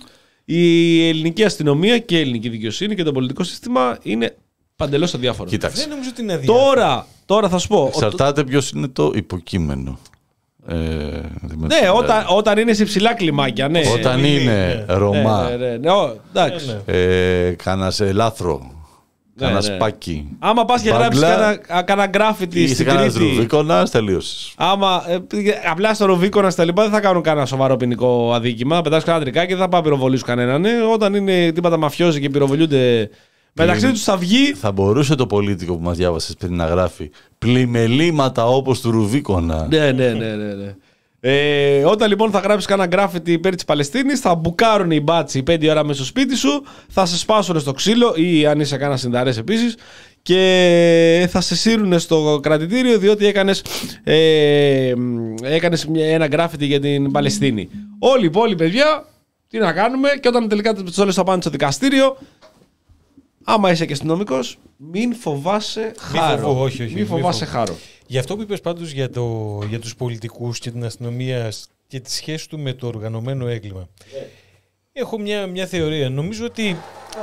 η ελληνική αστυνομία και η ελληνική δικαιοσύνη και το πολιτικό σύστημα είναι παντελώς αδιάφορο. Κοίταξε. Δεν νομίζω ότι είναι αδιάφορο. Τώρα, τώρα θα σου πω. Εξαρτάται ποιο είναι το υποκείμενο. Ε, ναι, όταν, όταν είναι σε υψηλά κλιμάκια. Ναι. Όταν είναι, είναι Ρωμά, ναι, ναι, ναι, ναι. Oh, εντάξει. ε, κάνα σε λάθρο, κάνα ναι, σπάκι. Ναι. Άμα πας και γράψεις κάνα γκράφιτι στην Κρήτη. Είσαι Ρουβίκονας, τελείωσες. Άμα ε, απλά στο Ρουβίκονας τα λοιπά δεν θα κάνουν κανένα σοβαρό ποινικό αδίκημα. Πετάς κανένα τρικάκι και δεν θα πάει πυροβολήσουν κανέναν. Ναι. Όταν είναι τίποτα μαφιόζοι και πυροβολούνται. Μεταξύ τους θα βγει. Θα μπορούσε το πολίτικο που μας διάβασες πριν να γράφει πλημελήματα όπως του Ρουβίκονα. Ναι, ναι, ναι, ναι, ναι. Ε, όταν λοιπόν θα γράψεις κάνα γκράφιτι υπέρ της Παλαιστίνης, θα μπουκάρουν οι μπάτσοι πέντε ώρα μέσα στο σπίτι σου, θα σε σπάσουν στο ξύλο ή αν είσαι κάνα συνταρές επίσης και θα σε σύρουν στο κρατητήριο διότι έκανες, ε, έκανες ένα γκράφιτι για την Παλαιστίνη. Όλοι οι υπόλοιποι παιδιά, τι να κάνουμε, και όταν τελικά τις πιστόλες θα πάνε στο δικαστήριο. Άμα είσαι και αστυνομικός, μην φοβάσαι χάρο. Μην, φοβώ, όχι, όχι, μην φοβάσαι μην χάρο. Για αυτό που είπες πάντως για, το, για τους πολιτικούς και την αστυνομία και τη σχέση του με το οργανωμένο έγκλημα. Yeah. Έχω μια, μια θεωρία. Νομίζω ότι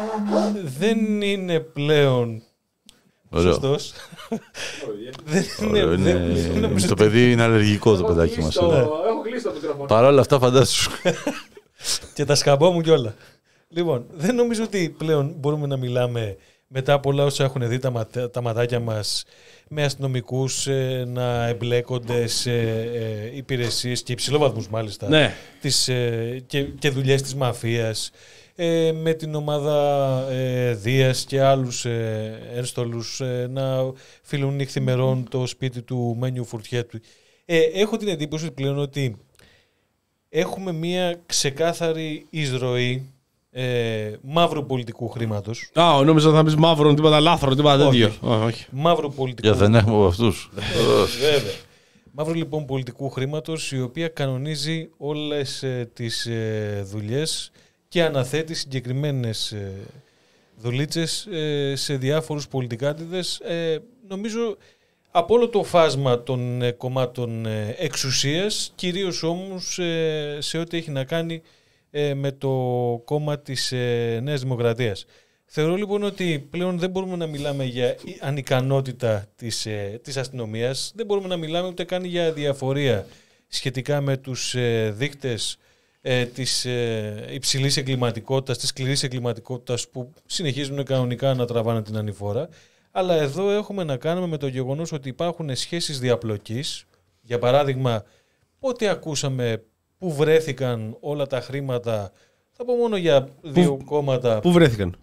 δεν είναι πλέον σωστός. δεν είναι, δεν, είναι, δεν, το παιδί είναι αλλεργικό το παιδάκι μας. Το, έχω κλείσει το μικρόφωνο. Παρ' όλα αυτά φαντάσου. Και τα σκαμπό μου κιόλα. Λοιπόν, δεν νομίζω ότι πλέον μπορούμε να μιλάμε μετά από όλα όσα έχουν δει τα, ματα, τα ματάκια μας με αστυνομικούς ε, να εμπλέκονται σε ε, υπηρεσίες και υψηλόβαθμους μάλιστα ναι. τις, ε, και, και δουλειές της μαφίας ε, με την ομάδα ε, Δίας και άλλους ε, ένστολους ε, να φιλούν νυχθημερών το σπίτι του Μένιου Φουρτιέτου. Ε, έχω την εντύπωση πλέον ότι έχουμε μία ξεκάθαρη εισρωή Ε, μαύρου πολιτικού χρήματος. Α, νόμιζα θα πεις μαύρο, τίποτα λάθρο, τίποτα τέτοιο. Όχι. Μαύρο πολιτικού. Για δεν έχουμε από αυτούς. Βέβαια. Μαύρο λοιπόν πολιτικού χρήματος, η οποία κανονίζει όλες ε, τις ε, δουλειές και αναθέτει συγκεκριμένες ε, δουλίτσες ε, σε διάφορους πολιτικάτιδες. Ε, νομίζω από όλο το φάσμα των ε, κομμάτων ε, εξουσίας, κυρίως όμως ε, σε ό,τι έχει να κάνει ε, με το κόμμα της ε, Νέας Δημοκρατίας. Θεωρώ λοιπόν ότι πλέον δεν μπορούμε να μιλάμε για ανικανότητα της, ε, της αστυνομίας, δεν μπορούμε να μιλάμε ούτε καν για διαφορία σχετικά με τους ε, δείκτες ε, της ε, υψηλής εγκληματικότητας, της σκληρής εγκληματικότητας που συνεχίζουν κανονικά να τραβάνε την ανηφόρα. Αλλά εδώ έχουμε να κάνουμε με το γεγονός ότι υπάρχουν σχέσεις διαπλοκής. Για παράδειγμα, πότε ακούσαμε πού βρέθηκαν όλα τα χρήματα, θα πω μόνο για δύο που, κόμματα. Πού βρέθηκαν?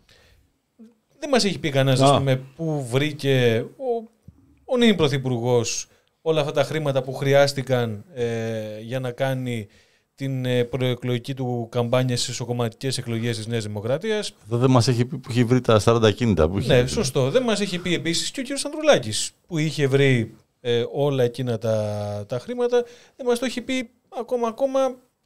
Δεν μας έχει πει κανένας, ας πούμε, πού βρήκε ο, ο νυν πρωθυπουργός όλα αυτά τα χρήματα που χρειάστηκαν ε, για να κάνει την ε, προεκλογική του καμπάνια στις ισοκομματικές εκλογές της Νέας Δημοκρατίας. Εδώ δεν μας έχει πει που έχει βρει τα σαράντα κίνητα. Που είχε... Ναι, σωστό. Δεν μας έχει πει επίσης και ο κ. Ανδρουλάκης που είχε βρει ε, όλα εκείνα τα, τα χρήματα. Δεν μας το έχει πει ακόμα ακόμα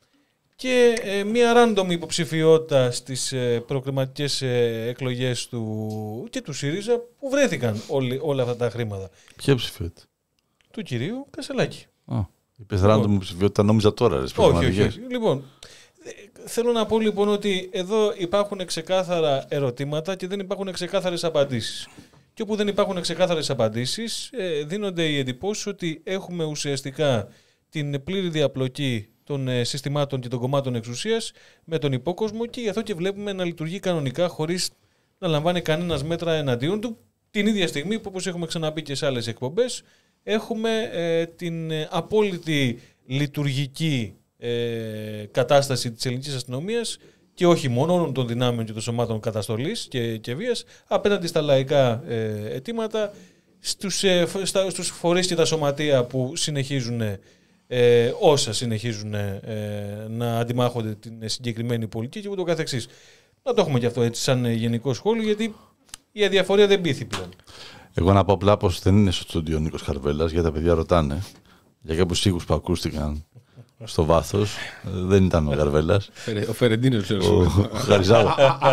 και ε, μία random υποψηφιότητα στις ε, προκριματικές ε, εκλογές του και του ΣΥΡΙΖΑ που βρέθηκαν όλοι, όλα αυτά τα χρήματα. Ποια ψηφιότητα? Του κυρίου Κασελάκη. Oh. Είπες random υποψηφιότητα, νόμιζα τώρα. Ρε, όχι, όχι, όχι. Λοιπόν, θέλω να πω λοιπόν ότι εδώ υπάρχουν ξεκάθαρα ερωτήματα και δεν υπάρχουν ξεκάθαρες απαντήσεις. Και όπου δεν υπάρχουν ξεκάθαρες απαντήσεις, ε, δίνονται οι εντυπώσεις ότι έχουμε ουσιαστικά την πλήρη διαπλοκή των ε, συστημάτων και των κομμάτων εξουσίας με τον υπόκοσμο και αυτό και βλέπουμε να λειτουργεί κανονικά χωρίς να λαμβάνει κανένας μέτρα εναντίον του. Την ίδια στιγμή που, όπως έχουμε ξαναπεί και σε άλλες εκπομπές, έχουμε ε, την ε, απόλυτη λειτουργική ε, κατάσταση της ελληνικής αστυνομίας και όχι μόνο όλων των δυνάμεων και των σωμάτων καταστολής και, και βίας απέναντι στα λαϊκά ε, αιτήματα, στους, ε, στα, στους φορείς και τα σωματεία που συνεχίζουν ε, όσα συνεχίζουν ε, να αντιμάχονται την συγκεκριμένη πολιτική και ούτω καθεξής. Να το έχουμε και αυτό έτσι σαν γενικό σχόλιο, γιατί η αδιαφορία δεν πείθει πλέον. Εγώ να πω απλά πως δεν είναι στο στούντιο ο Νίκος Χαρβέλλας, γιατί τα παιδιά ρωτάνε για κάποιους ήχους που ακούστηκαν στο βάθος. Δεν ήταν ο Χαρβέλλας. Ο Φερεντίνος, ξέρω. Ο Χαριζάου.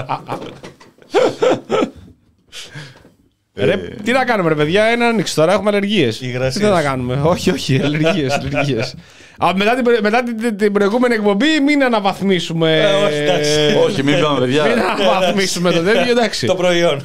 Ρε, τι να κάνουμε ρε παιδιά, ένα ανοίξει τώρα, έχουμε αλλεργίες. Τι να κάνουμε, όχι, όχι, αλλεργίες, αλλεργίες. Α, μετά την, μετά την, την προηγούμενη εκπομπή μην αναβαθμίσουμε. Ε, όχι, εντάξει. όχι, μην πάμε παιδιά. Μην αναβαθμίσουμε το τέτοιο, εντάξει. Το προϊόν.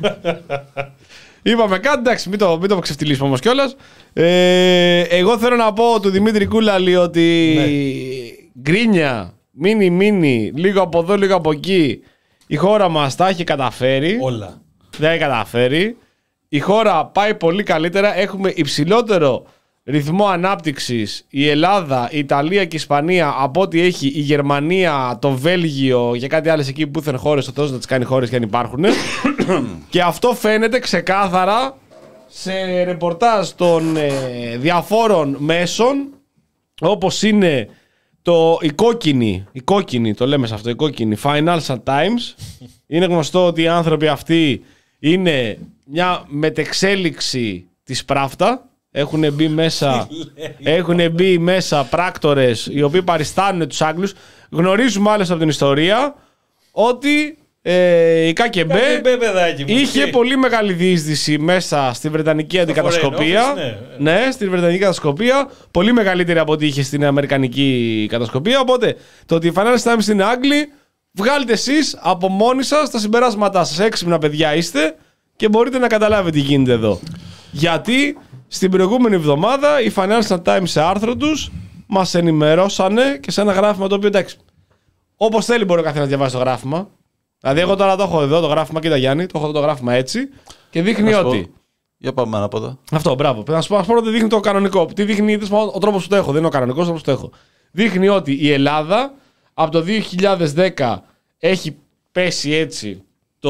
Είπαμε κάτι, εντάξει, μην το, μην το ξεφτυλίσουμε όμως κιόλας. Ε, εγώ θέλω να πω του Δημήτρη Κούλαλη ότι ναι. γκρίνια, μίνι μίνι, λίγο από εδώ, λίγο από εκεί, η χώρα μας τα έχει καταφέρει. Όλα. Δεν έχει καταφέρει. Η χώρα πάει πολύ καλύτερα. Έχουμε υψηλότερο ρυθμό ανάπτυξης η Ελλάδα, η Ιταλία και η Ισπανία από ό,τι έχει η Γερμανία, το Βέλγιο και κάτι άλλες εκεί που ήθελε χώρες, ο Θεός να τις κάνει χώρες και αν υπάρχουν. Και αυτό φαίνεται ξεκάθαρα σε ρεπορτάζ των ε, διαφόρων μέσων, όπως είναι το, η κόκκινη, η κόκκινη, το λέμε σε αυτό, η κόκκινη Financial Times. Είναι γνωστό ότι οι άνθρωποι αυτοί είναι μια μετεξέλιξη της Πράφτα. Έχουν μπει μέσα, έχουν μπει μέσα πράκτορες οι οποίοι παριστάνουν τους Άγγλους. Γνωρίζουμε άλλες από την ιστορία ότι ε, η ΚΑΚΕΜΠΕ είχε πολύ μεγάλη διείσδυση μέσα στη Βρετανική αντικατασκοπία. Ναι, ναι, στη Βρετανική κατασκοπία. Πολύ μεγαλύτερη από ό,τι είχε στην Αμερικανική κατασκοπία. Οπότε το ότι οι Financial Times είναι Άγγλοι, βγάλετε εσείς από μόνοι σας τα συμπεράσματά σας. Έξυπνα παιδιά είστε και μπορείτε να καταλάβετε τι γίνεται εδώ. Γιατί στην προηγούμενη εβδομάδα οι Financial Times σε άρθρο τους μας ενημερώσανε και σε ένα γράφημα το οποίο, εντάξει, όπως θέλει μπορεί ο καθένας να διαβάσει το γράφημα. Δηλαδή εγώ τώρα το έχω εδώ το γράφημα, κοίτα Γιάννη, το έχω εδώ το γράφημα έτσι και δείχνει ότι... Για πάμε ανάποδα. Αυτό, μπράβο. Να σου πω, πω ότι δείχνει το κανονικό. Τι δείχνει, ο τρόπος που το έχω, δεν είναι ο κανονικός, ο τρόπος που το έχω. Δείχνει ότι η Ελλάδα από το δύο χιλιάδες δέκα έχει πέσει έτσι το...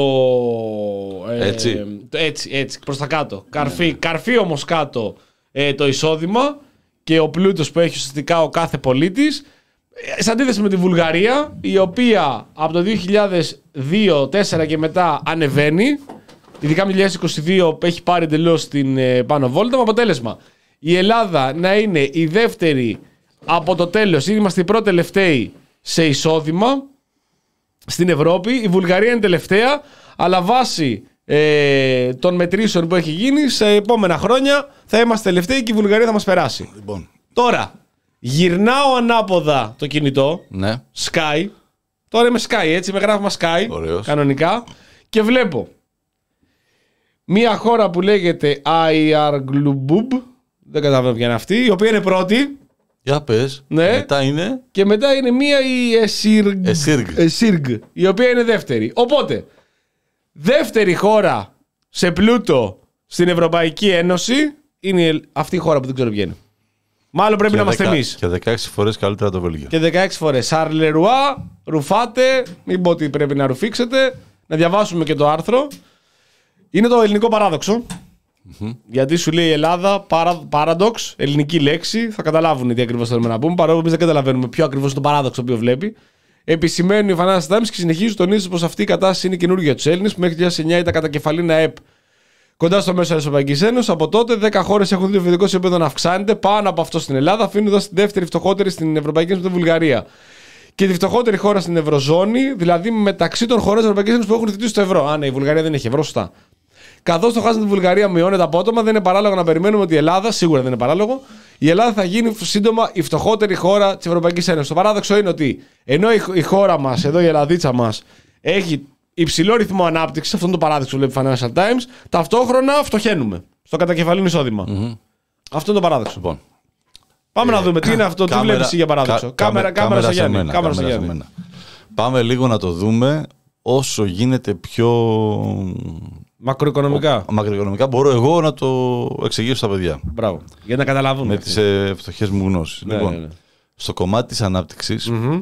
Έτσι. Ε, το έτσι, έτσι, προς τα κάτω. Καρφί, καρφί όμως κάτω ε, το εισόδημα και ο πλούτος που έχει ουσιαστικά ο κάθε πολίτης. Σε αντίθεση με τη Βουλγαρία, η οποία από το δύο χιλιάδες δύο δύο χιλιάδες τέσσερα και μετά ανεβαίνει, ειδικά με το δύο χιλιάδες είκοσι δύο έχει πάρει εντελώς την ε, πάνω βόλτα, με αποτέλεσμα η Ελλάδα να είναι η δεύτερη από το τέλος, είμαστε οι πρώτοι τελευταίοι σε εισόδημα, στην Ευρώπη. Η Βουλγαρία είναι τελευταία, αλλά βάσει ε, των μετρήσεων που έχει γίνει, σε επόμενα χρόνια θα είμαστε τελευταίοι και η Βουλγαρία θα μας περάσει. Λοιπόν. Τώρα, γυρνάω ανάποδα το κινητό, ναι. Sky. Τώρα είμαι Sky, έτσι, με γράφημα Sky, Ωραίος. κανονικά, και βλέπω μία χώρα που λέγεται Ayarglubub, δεν καταλαβαίνω ποια είναι αυτή, η οποία είναι πρώτη. Για πες, ναι. μετά είναι... Και μετά είναι μία η Esirg, Esirg. Esirg, η οποία είναι δεύτερη. Οπότε, δεύτερη χώρα σε πλούτο στην Ευρωπαϊκή Ένωση είναι αυτή η χώρα που δεν ξέρω ποια είναι. Μάλλον πρέπει και να είμαστε δεκα... εμείς. Και δεκαέξι φορές καλύτερα το Βέλγιο. Και δεκαέξι φορές. Σαρλερουά, ρουφάτε, μην πω ότι πρέπει να ρουφήξετε. Να διαβάσουμε και το άρθρο. Είναι το ελληνικό παράδοξο. Mm-hmm. Γιατί σου λέει η Ελλάδα, παράδοξ, ελληνική λέξη. Θα καταλάβουν τι ακριβώς θέλουμε να πούμε. Παρόλο που εμείς δεν καταλαβαίνουμε ποιο ακριβώς είναι το παράδοξο το οποίο βλέπει. Επισημαίνουν οι Financial Times και συνεχίζουν τονίζουν πως αυτή η κατάσταση είναι καινούργια για τους Έλληνες. Που μέχρι το δύο χιλιάδες εννιά ήταν κατά κεφαλήν ΑΕΠ κοντά στο μέσο της Ευρωπαϊκής Ένωσης. Από τότε, δέκα χώρες έχουν δει το βιωτικό επίπεδο να αυξάνεται πάνω από αυτό στην Ελλάδα, αφήνοντας τη δεύτερη φτωχότερη στην Ευρωπαϊκή Ένωση, τη Βουλγαρία. Και τη φτωχότερη χώρα στην Ευρωζώνη, δηλαδή μεταξύ των χωρών της Ευρωπαϊκής Ένωσης που έχουν θετήσει το ευρώ. Α, ναι, η Βουλγαρία δεν έχει ευρώ, σωστά. Καθώς το χάσμα τη Βουλγαρία μειώνεται απότομα, δεν είναι παράλογο να περιμένουμε ότι η Ελλάδα, σίγουρα δεν είναι παράλογο, η Ελλάδα θα γίνει σύντομα η φτωχότερη χώρα της Ευρωπαϊκής Ένωσης. Το παράδοξο είναι ότι ενώ η χώρα μας, εδώ η Ελλαδίτσα μας, έχει υψηλό ρυθμό ανάπτυξης, αυτό είναι το παράδοξο που βλέπει Financial Times, ταυτόχρονα φτωχαίνουμε στο κατακεφαλήν εισόδημα. Mm-hmm. Αυτό είναι το παράδοξο. Λοιπόν, πάμε ε, να δούμε τι είναι αυτό, τι βλέπεις για παράδοξο. Κα, κάμερα, κάμερα, κάμερα, κάμερα, μένα, κάμερα, κάμερα σε Γιάννη. Πάμε λίγο να το δούμε όσο γίνεται πιο μακροοικονομικά. Ο, μακροοικονομικά μπορώ εγώ να το εξηγήσω στα παιδιά. Μπράβο. Για να καταλάβουν. Με τις ε, φτωχές μου γνώσεις. Ναι, λοιπόν, ναι, ναι. Στο κομμάτι της ανάπτυξης mm-hmm.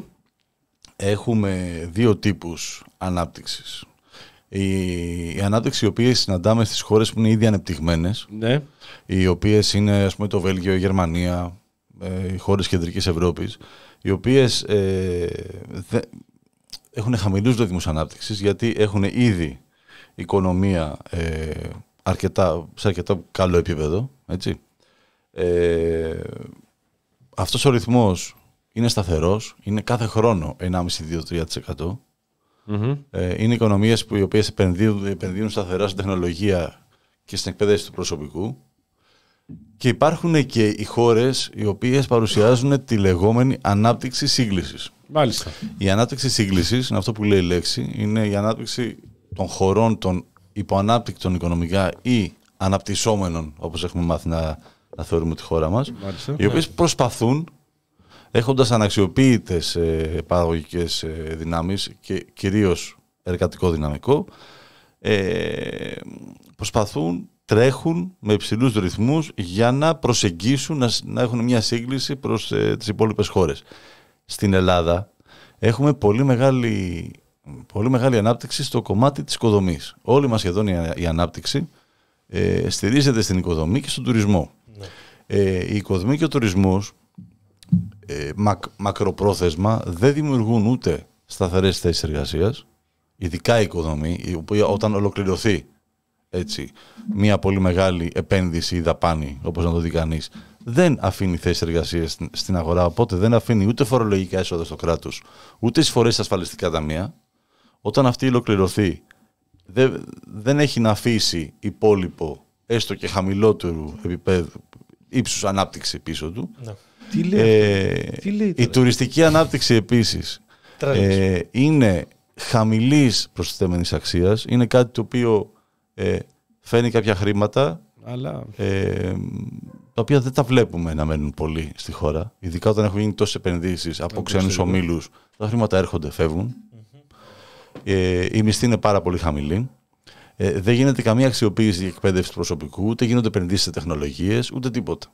έχουμε δύο τύπους ανάπτυξης. Η, η ανάπτυξη η οποία συναντάμε στις χώρες που είναι ήδη ανεπτυγμένες, ναι. οι οποίες είναι ας πούμε το Βέλγιο, η Γερμανία, ε, οι χώρες κεντρικής Ευρώπης, οι οποίες ε, δε, έχουν χαμηλούς ρυθμούς ανάπτυξης γιατί έχουν ήδη οικονομία ε, αρκετά, σε αρκετά καλό επίπεδο. Έτσι. Ε, αυτός ο ρυθμός είναι σταθερός, είναι κάθε χρόνο ενάμιση με δύο με τρία τοις εκατό. Mm-hmm. Ε, είναι οικονομίες που οι οποίες επενδύουν, επενδύουν σταθερά στην τεχνολογία και στην εκπαίδευση του προσωπικού. Και υπάρχουν και οι χώρες οι οποίες παρουσιάζουν τη λεγόμενη ανάπτυξη σύγκλησης. Μάλιστα. Η ανάπτυξη σύγκλησης, είναι αυτό που λέει η λέξη, είναι η ανάπτυξη των χωρών των υποανάπτυκτων οικονομικά ή αναπτυσσόμενων, όπως έχουμε μάθει να, να θεωρούμε τη χώρα μας, Μάλιστα. οι οποίες προσπαθούν, έχοντας αναξιοποιητές ε, παραγωγικές ε, δυνάμεις και κυρίως εργατικό δυναμικό, ε, προσπαθούν, τρέχουν με υψηλούς ρυθμούς για να προσεγγίσουν, να, να έχουν μια σύγκληση προς ε, τις υπόλοιπες χώρες. Στην Ελλάδα έχουμε πολύ μεγάλη, πολύ μεγάλη ανάπτυξη στο κομμάτι της οικοδομής. Όλη μας σχεδόν η, η ανάπτυξη ε, στηρίζεται στην οικοδομή και στον τουρισμό. Ναι. Ε, η οικοδομή και ο τουρισμός ε, μακ, μακροπρόθεσμα δεν δημιουργούν ούτε σταθερές θέσεις εργασίας, ειδικά η οικοδομή, η οποία όταν ολοκληρωθεί έτσι, μια πολύ μεγάλη επένδυση ή δαπάνη, όπως να το δει κανείς, δεν αφήνει θέσεις εργασίας στην αγορά, οπότε δεν αφήνει ούτε φορολογικά έσοδα στο κράτος, ούτε εισφορές στα ασφαλιστικά ταμεία. Όταν αυτή ολοκληρωθεί, δεν, δεν έχει να αφήσει υπόλοιπο, έστω και χαμηλότερου επίπεδου ύψους ανάπτυξη πίσω του. No. Τι λέει, ε, Τι λέει η τουριστική ανάπτυξη επίσης ε, είναι χαμηλής προσθέμενης αξίας, είναι κάτι το οποίο ε, φέρνει κάποια χρήματα, αλλά... ε, τα οποία δεν τα βλέπουμε να μένουν πολύ στη χώρα, ειδικά όταν έχουν γίνει τόσες επενδύσεις από ξένους ομίλους, τα χρήματα έρχονται, φεύγουν. Mm-hmm. Ε, η μισθή είναι πάρα πολύ χαμηλή. Ε, δεν γίνεται καμία αξιοποίηση για εκπαίδευση προσωπικού, ούτε γίνονται επενδύσεις σε τεχνολογίες, ούτε τίποτα.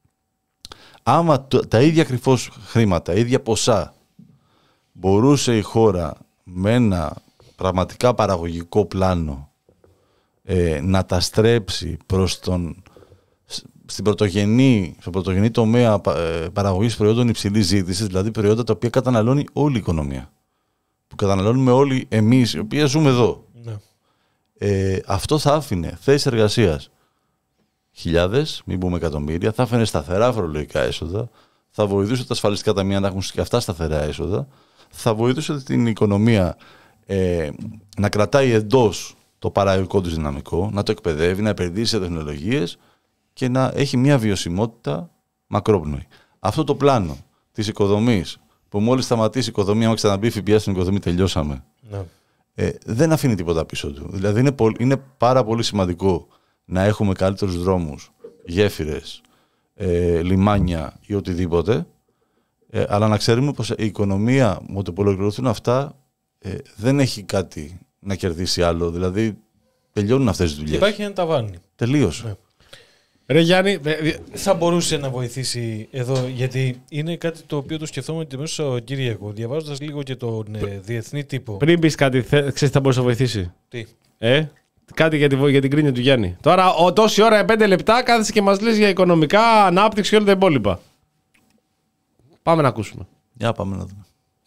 Άμα το, τα ίδια ακριβώς χρήματα, τα ίδια ποσά μπορούσε η χώρα με ένα πραγματικά παραγωγικό πλάνο ε, να τα στρέψει προς τον, στην πρωτογενή, στο πρωτογενή τομέα ε, παραγωγής προϊόντων υψηλής ζήτησης, δηλαδή προϊόντα τα οποία καταναλώνει όλη η οικονομία, που καταναλώνουμε όλοι εμείς, οι οποίοι ζούμε εδώ. Ναι. Ε, αυτό θα άφηνε θέσεις εργασίας χιλιάδες, μην πούμε εκατομμύρια, θα άφηνε σταθερά φορολογικά έσοδα, θα βοηθούσε τα ασφαλιστικά ταμεία να έχουν και αυτά σταθερά έσοδα, θα βοηθούσε την οικονομία ε, να κρατάει εντός το παραγωγικό του δυναμικό, να το εκπαιδεύει, να επενδύσει σε τεχνολογίες και να έχει μια βιωσιμότητα μακρόπνοη. Αυτό το πλάνο της οικοδομής, που μόλις σταματήσει η οικοδομή, άμα ξαναμπεί ΦΠΑ στην οικοδομή, τελειώσαμε. Ναι. Ε, δεν αφήνει τίποτα πίσω του. Δηλαδή είναι, πο, είναι πάρα πολύ σημαντικό να έχουμε καλύτερους δρόμους, γέφυρες, ε, λιμάνια ή οτιδήποτε, ε, αλλά να ξέρουμε πως η οικονομία, με το που ολοκληρωθούν αυτά, ε, δεν έχει κάτι να κερδίσει άλλο. Δηλαδή τελειώνουν αυτές τις δουλειές. Υπάρχει ένα ταβάνι. Τελείως. Ναι. Ρε Γιάννη, θα μπορούσε να βοηθήσει εδώ, γιατί είναι κάτι το οποίο το σκεφτόμουν και μέσα στο Κυριακό, διαβάζοντας λίγο και τον ε, διεθνή τύπο. Πριν πεις κάτι, ξέρεις τι θα μπορούσε να βοηθήσει? Τι? Ε, κάτι για, τη, για την κρίνια του Γιάννη. Τώρα, ο, τόση ώρα, πέντε λεπτά, κάθεσαι και μας λες για οικονομικά, ανάπτυξη και όλα τα υπόλοιπα. Πάμε να ακούσουμε. Για πάμε να δούμε.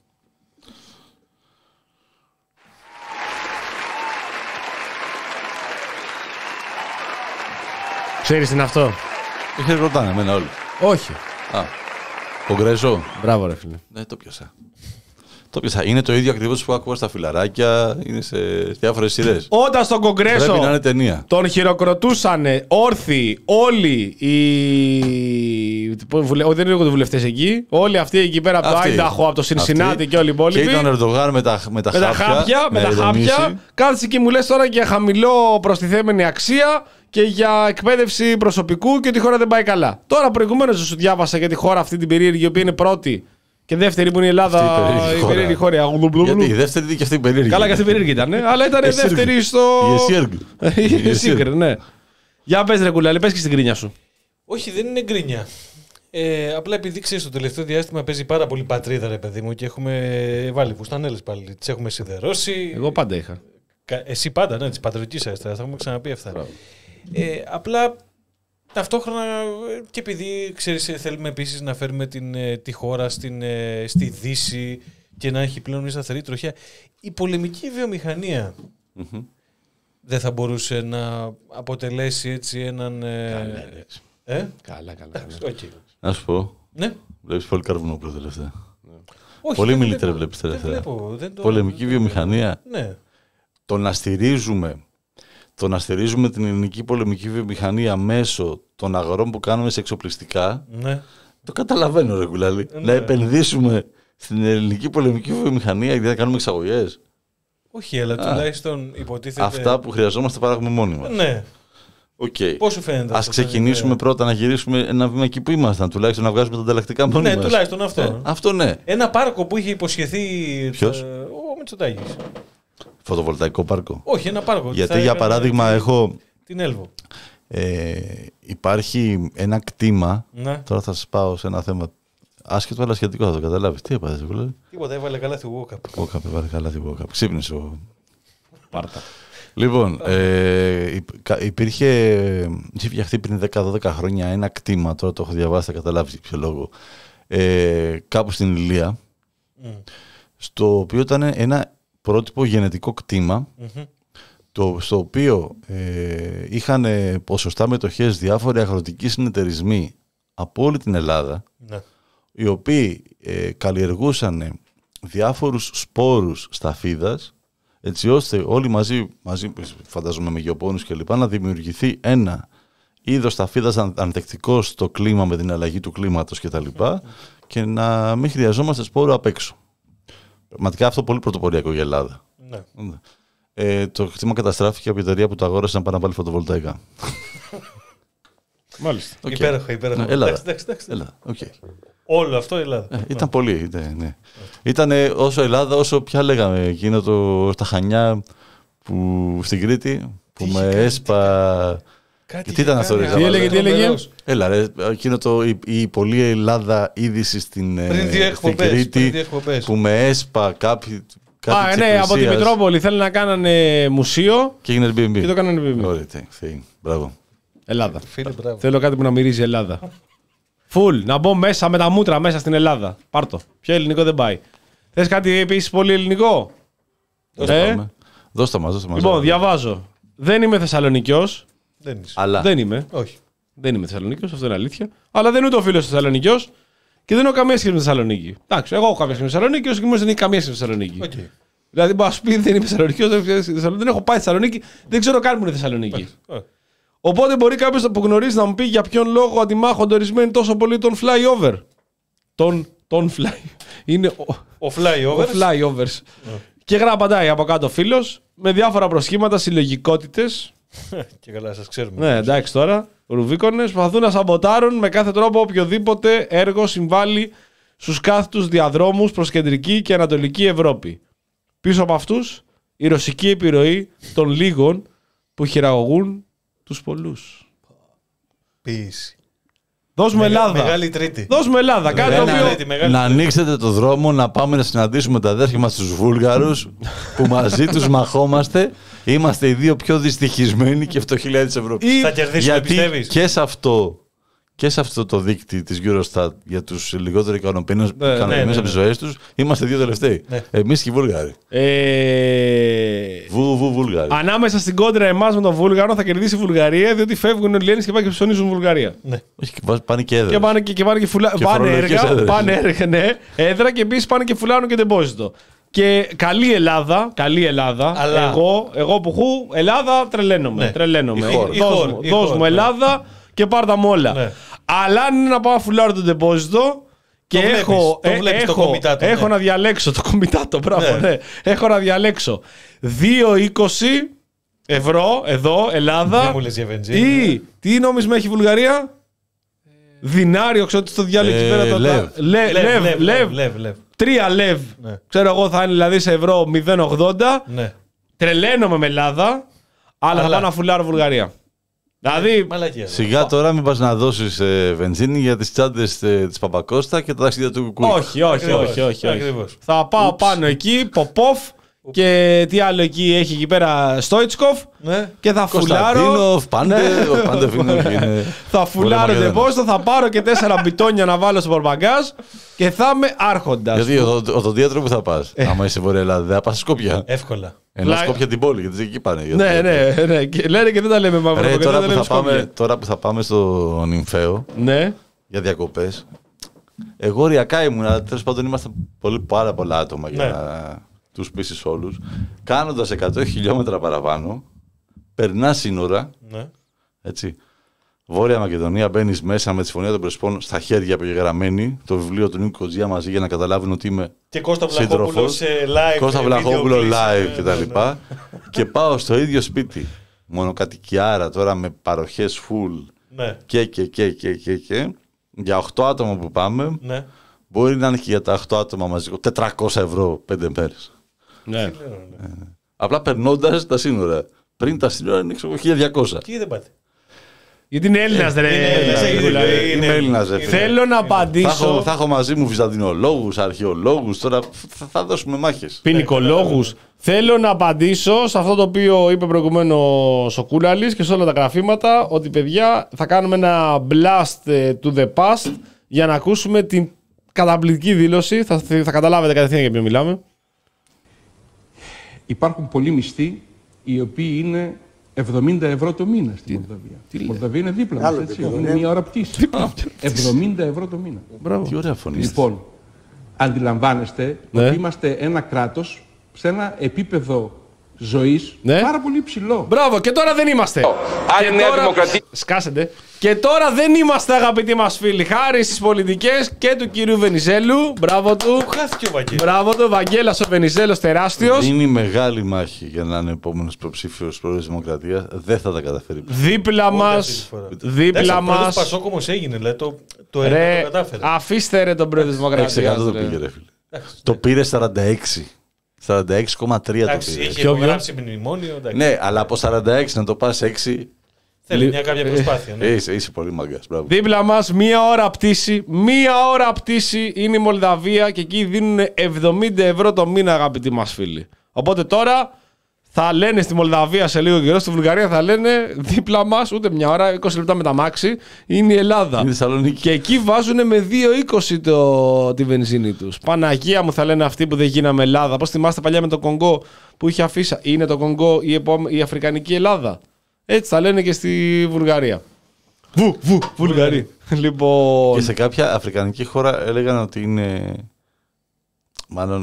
Ξέρεις τι είναι αυτό? Είχε ρωτάνε εμένα όλοι. Όχι. Α, Κογκρέσο. Μπράβο ρε φίλε. Ναι, το πιάσα. Το πιάσα. Είναι το ίδιο ακριβώς που ακούω στα φιλαράκια, είναι σε διάφορες σειρές. Όταν στο Κογκρέσο πρέπει να είναι ταινία. Τον χειροκροτούσαν όρθιοι όλοι οι. Δεν είναι οι βουλευτές εκεί. Όλοι αυτοί εκεί πέρα από το Άινταχο, από το Σινσινάτι και όλοι οι υπόλοιποι. Και ήταν ο Ερντογάν με τα, με τα, με χάπια. χάπια με τα χάπια. Κάθεσαι και μου λες τώρα για χαμηλό προστιθέμενη αξία και για εκπαίδευση προσωπικού και ότι η χώρα δεν πάει καλά. Τώρα προηγουμένως σου διάβασα για τη χώρα αυτή την περίεργη, η οποία είναι πρώτη. Και δεύτερη που είναι η Ελλάδα, η περίεργη χώρα. Γιατί η δεύτερη ήταν και αυτή η περίεργη. Καλά, και αυτή η περίεργη ήταν, αλλά ήταν δεύτερη στο. Η Εσύργ. Ναι. Για πες ρε Κουλάλη, πες και στην κρίνια σου. Όχι, δεν είναι γκρίνια. Ε, απλά επειδή ξέρεις, το τελευταίο διάστημα παίζει πάρα πολύ πατρίδα, ρε παιδί μου, και έχουμε βάλει φουστανέλες πάλι. Τις έχουμε σιδερώσει. Εγώ πάντα είχα. Εσύ πάντα, ναι, τη πατριωτική αριστερά. Θα έχουμε ξαναπεί αυτά. Ε, απλά ταυτόχρονα και επειδή ξέρεις, θέλουμε επίσης να φέρουμε την, τη χώρα στην, στη Δύση και να έχει πλέον μια σταθερή τροχιά, η πολεμική βιομηχανία mm-hmm. δεν θα μπορούσε να αποτελέσει έτσι έναν. Καλά, ε? καλά, καλά. Okay. Να σου πω. Ναι. Βλέπεις πολύ καρβουνόπουλο τελευταία. Όχι, πολύ μιλιτέρ βλέπεις τελευταία. Το... Πολεμική βιομηχανία. Ναι. Το να στηρίζουμε. Το να στηρίζουμε την ελληνική πολεμική βιομηχανία μέσω των αγορών που κάνουμε σε εξοπλιστικά, ναι. το καταλαβαίνω ρε Κουλάλη. Ναι. Να επενδύσουμε στην ελληνική πολεμική βιομηχανία γιατί να κάνουμε εξαγωγές. Όχι, αλλά τουλάχιστον υποτίθεται. Αυτά που χρειαζόμαστε παράγουμε μόνοι μας. Ναι. Okay. Πώς σου φαίνεται? Ας ξεκινήσουμε είναι... πρώτα να γυρίσουμε ένα βήμα εκεί που ήμασταν, τουλάχιστον να βγάζουμε τα ανταλλακτικά μόνοι ναι, μας. Ναι, τουλάχιστον αυτό. Ε, αυτό ναι. Ένα πάρκο που είχε υποσχεθεί. Ποιος? Ο Μητσοτάκης. Φωτοβολταϊκό πάρκο. Όχι, ένα πάρκο. Γιατί για παράδειγμα την... έχω. Την Έλβο. Ε, υπάρχει ένα κτήμα. Ναι. Τώρα θα σας πάω σε ένα θέμα. Άσχετο, αλλά σχετικό, θα το καταλάβεις. Τι έπαθες, δηλαδή. Τίποτα, έβαλε καλάθι Walkup. Walkup, έβαλε καλάθι Walkup. Ξύπνησε ο. Πάρτα. Λοιπόν, ε, υπήρχε. Είχε φτιαχτεί πριν δέκα δώδεκα χρόνια ένα κτήμα. Τώρα το έχω διαβάσει, θα καταλάβεις για ποιο λόγο. Ε, κάπου στην Ηλία. Mm. Στο οποίο ήταν ένα πρότυπο γενετικό κτήμα. Mm-hmm. Το, στο οποίο ε, είχαν ποσοστά μετοχές διάφοροι αγροτικοί συνεταιρισμοί από όλη την Ελλάδα, ναι. οι οποίοι ε, καλλιεργούσαν διάφορους σπόρους σταφίδας, έτσι ώστε όλοι μαζί, μαζί φαντάζομαι με γεωπόνους και λοιπά, να δημιουργηθεί ένα είδος σταφίδας ανθεκτικό στο κλίμα με την αλλαγή του κλίματος και τα λοιπά, mm-hmm. και να μην χρειαζόμαστε σπόρο απ' έξω. Πραγματικά αυτό πολύ πρωτοποριακό για Ελλάδα. Ναι. Ε, το κτήμα καταστράφηκε από η εταιρεία που το αγόρασε να πάνε να πάλι φωτοβολταϊκά. Μάλιστα. Okay. Υπέροχα, υπέροχα. Ναι, Ελλάδα. Εντάξει, εντάξει, Ελλάδα. Okay. Όλο αυτό Ελλάδα. Ε, ήταν πολύ. Ήταν, ναι. Ήταν όσο Ελλάδα, όσο πια λέγαμε εκείνο το στα Χανιά που, στην Κρήτη που τι με έσπα. Κάτι τι ήταν αυτό, ρε. Τι έλεγε, τι έλεγε. Έλα, ρε, εκείνο το, η, η πολλή Ελλάδα είδηση στην, στην Κρήτη που με έσπα κάποιοι. Α, ναι, από τη Μητρόπολη θέλει να κάνανε μουσείο και έγινε Airbnb. Και το κάνανε Airbnb. Ωραία, μπράβο. Ελλάδα. Φίλε, μπράβο. Θέλω κάτι που να μυρίζει Ελλάδα. Φουλ, να μπω μέσα με τα μούτρα μέσα στην Ελλάδα. Πάρτο. Ποιο ελληνικό δεν πάει. Θες κάτι επίσης πολύ ελληνικό? Δώστε ε? Δώστε μας, δώστε μας. Λοιπόν, διαβάζω. Δεν είμαι Θεσσαλονικιός. Δεν είσαι. Αλλά... Δεν είμαι. Όχι. Δεν είμαι Θεσσαλονικιός, αυτό είναι αλήθεια. Αλλά δεν είναι ούτε ο φίλος Θεσσαλονικιός και δεν έχω καμία σχέση με Θεσσαλονίκη. Εντάξει, εγώ έχω καμία σχέση με Θεσσαλονίκη, ο συγκεκριμένος δεν έχει καμία σχέση με Θεσσαλονίκη. Okay. Δηλαδή, μπορεί να σου πει δεν είμαι Θεσσαλονίκη, δεν έχω πάει Θεσσαλονίκη, δεν ξέρω καν που είναι Θεσσαλονίκη. Οπότε μπορεί κάποιο που γνωρίζει να μου πει για ποιον λόγο αντιμάχονται ορισμένοι τόσο πολύ τον flyover. Τον, τον fly. Είναι ο, ο flyovers. Ο flyovers. Yeah. Και γραπαντάει από κάτω φίλος με διάφορα προσχήματα, συλλογικότητες. Και καλά, σας ξέρουμε. Ναι, εντάξει τώρα. Ρουβίκονες προσπαθούν να σαμποτάρουν με κάθε τρόπο οποιοδήποτε έργο συμβάλλει στους κάθετους διαδρόμους προς κεντρική και ανατολική Ευρώπη. Πίσω από αυτούς η ρωσική επιρροή των λίγων που χειραγωγούν τους πολλούς. Ποιήση. Δώσουμε Μεγα, Ελλάδα. Μεγάλη τρίτη. Δώσουμε Ελλάδα. Κάτι το οποίο... τρίτη, να ανοίξετε το δρόμο να πάμε να συναντήσουμε τα αδέρφια μας τους Βούλγαρους που μαζί τους μαχόμαστε. Είμαστε οι δύο πιο δυστυχισμένοι και φτωχοί λαοί της Ευρώπης. Ή... Θα κερδίσουμε, γιατί πιστεύεις? Και σε αυτό, και σε αυτό το δίκτυο της Eurostat για τους λιγότερο ικανοποιημένους ναι, ναι, ναι, ναι. από τις ζωές τους είμαστε δύο τελευταίοι. Ναι. Εμείς και οι Βούλγαροι. Ε... Βου, βου, Βούλγαροι. Ανάμεσα στην κόντρα εμάς με τον Βούλγαρο θα κερδίσει η Βουλγαρία, διότι φεύγουν όλοι οι Έλληνες και πάνε και ψωνίζουν Βουλγαρία. Ναι. Όχι, και πάνε και έδρες. Και πάνε και, και, πάνε και, φουλα... και πάνε έργα, πάνε έργα, ναι, έδρα και επίσης πάνε και φουλάνουν και ντεμπόζιτο. Και καλή Ελλάδα, καλή Ελλάδα. Αλλά... Εγώ, εγώ που χου, Ελλάδα τρελαίνομαι. Ναι. τρελαίνομαι. Δώσ' μου Ελλάδα και πάρ' τα μόλα. Ναι. Αλλά αν είναι να πάω να φουλάρω τον ντεμπόζιτο και το έχω, βλέπεις, το ε, έχω, το κομιτάτο, έχω ναι. να διαλέξω το κομιτάτο, μπράβο, ναι. ναι. Έχω να διαλέξω δύο είκοσι ευρώ εδώ, Ελλάδα. Δεν μου λες για βενζίνη. Ή ναι. τι νόμισμα έχει η Βουλγαρία? Δινάριο, ξέρω τι στο διάλογο εκεί πέρα. Λεβ. Τρία λεβ. Ξέρω εγώ θα είναι δηλαδή σε ευρώ μηδέν κόμμα ογδόντα. Τρελαίνομαι με Ελλάδα, αλλά θα πάω να φουλάρω Βουλγαρία. Δηλαδή, μαλακία, σιγά τώρα μην πας να δώσεις ε, βενζίνη για τις τσάντες ε, της Παπακώστα και τα ταξίδια του Κουκούι. Όχι, όχι, όχι, όχι, όχι. Θα πάω Ούψ. πάνω εκεί, Ποπόφ και τι άλλο εκεί έχει εκεί πέρα, Στόιτσκοφ ναι. και θα φουλάρω. Κωνσταντίνοφ, Πάντε, ο Πάντεφ είναι... Θα φουλάρω τεπόστο, θα πάρω και τέσσερα μπιτόνια να βάλω στο πορμπαγκάζ και θα είμαι άρχοντας. Γιατί οδοντίατρο που θα πας, ε. άμα είσαι Βόρεια Ελλάδα, θα πας στη Σκόπια. Εύκολα. Ενώ Λά... Σκόπια την πόλη, γιατί εκεί πάνε. Ναι, ναι, ναι. Και λένε και δεν τα λέμε μαύρο. Τώρα, που θα πάμε, τώρα που θα πάμε στο Νυμφαίο ναι. για διακοπές, εγώ οριακά ήμουν, αλλά τέλος πάντων είμαστε πολύ, πάρα πολλά άτομα για ναι. να τους πείσεις όλους. Κάνοντας εκατό χιλιόμετρα παραπάνω, περνάς σύνορα, ναι. έτσι. Βόρεια Μακεδονία, μπαίνεις μέσα με τη Συμφωνία των Πρεσπών στα χέρια απογεγραμμένη, το βιβλίο του Νίκου Κοτζιά μαζί για να καταλάβουν ότι είμαι και Κώστα Βλαχόπουλο σε live. Κώστα Βλαχόπουλο live κτλ. Ναι, ναι, ναι. Και πάω στο ίδιο σπίτι, μονοκατοικιάρα τώρα με παροχές full ναι. και, και, και, και, και, και για οκτώ άτομα που πάμε, ναι. μπορεί να είναι και για τα οκτώ άτομα μαζί τετρακόσια ευρώ πέντε μέρες. Ναι. Ε, απλά περνώντας τα σύνορα. Πριν τα σύνορα είναι χίλια διακόσια. Και δεν πάτε. Γιατί είναι Έλληνας, ρε. Είναι Έλληνας, ρε. Θέλω να απαντήσω. Θα έχω μαζί μου βυζαντινολόγους, αρχαιολόγους. Τώρα θα δώσουμε μάχες. Ποινικολόγους. Θέλω να απαντήσω σε αυτό το οποίο είπε προηγουμένως ο Κούλαλης και σε όλα τα γραφήματα, ότι παιδιά θα κάνουμε ένα blast to the past για να ακούσουμε την καταπληκτική δήλωση. Θα, θα καταλάβετε κατευθείαν για ποιο μιλάμε. Υπάρχουν πολλοί μισθοί οι οποίοι είναι εβδομήντα ευρώ το μήνα στη Μολδαβία. Η Μολδαβία είναι δίπλα μας, έτσι. Είναι μία ώρα πτήση. εβδομήντα ευρώ το μήνα. Μπράβο. Τι ωραία φωνή. Λοιπόν, αντιλαμβάνεστε ναι. ότι είμαστε ένα κράτος σε ένα επίπεδο ζωής ναι. πάρα πολύ υψηλό. Μπράβο, και τώρα δεν είμαστε. Άλλη Νέα τώρα... Δημοκρατία. Σκάσετε. Και τώρα δεν είμαστε, αγαπητοί μας φίλοι, χάρη στις πολιτικές και του κυρίου Βενιζέλου. Μπράβο του. Που χάθηκε ο Βαγγέλης. Μπράβο του, Βαγγέλας ο Βενιζέλος, τεράστιος. Είναι μεγάλη μάχη για να είναι επόμενος προψήφιος πρόεδρος της Δημοκρατίας. Δεν θα τα καταφέρει. Δίπλα μας. Δίπλα μας. Ο Πασόκ όμως έγινε, δηλαδή το, το ένα το κατάφερε. Αφήστε ρε τον πρόεδρο της Δημοκρατίας. έξι τοις εκατό το πήγε, ρε φίλε. Το πήρε σαράντα έξι. σαράντα έξι κόμμα τρία το πήρε. Είχε υπογράψει μνημόνιο. Ναι, αλλά από σαράντα έξι να το πας έξι. Θέλει μια κάποια προσπάθεια. Ναι. Είσαι, είσαι πολύ μαγκάς. Μπράβο. Δίπλα μας, μία ώρα πτήση. Μία ώρα πτήση είναι η Μολδαβία και εκεί δίνουν εβδομήντα ευρώ το μήνα, αγαπητοί μας φίλοι. Οπότε τώρα θα λένε στη Μολδαβία σε λίγο καιρό, στη Βουλγαρία θα λένε δίπλα μας, ούτε μια ώρα, είκοσι λεπτά με τα μάξι, είναι η Ελλάδα. Είναι Θεσσαλονίκη. Και εκεί βάζουν με δύο είκοσι το... τη βενζίνη τους. Παναγία μου, θα λένε αυτοί που δεν γίναμε Ελλάδα. Πώς θυμάστε παλιά με το Κονγκό που είχε αφίσα. Είναι το Κονγκό η, επόμε... η Αφρικανική Ελλάδα. Έτσι θα λένε και στη Βουλγαρία. Βου, βου, Βουλγαρία. Λοιπόν... Και σε κάποια αφρικανική χώρα έλεγαν ότι είναι. Μάλλον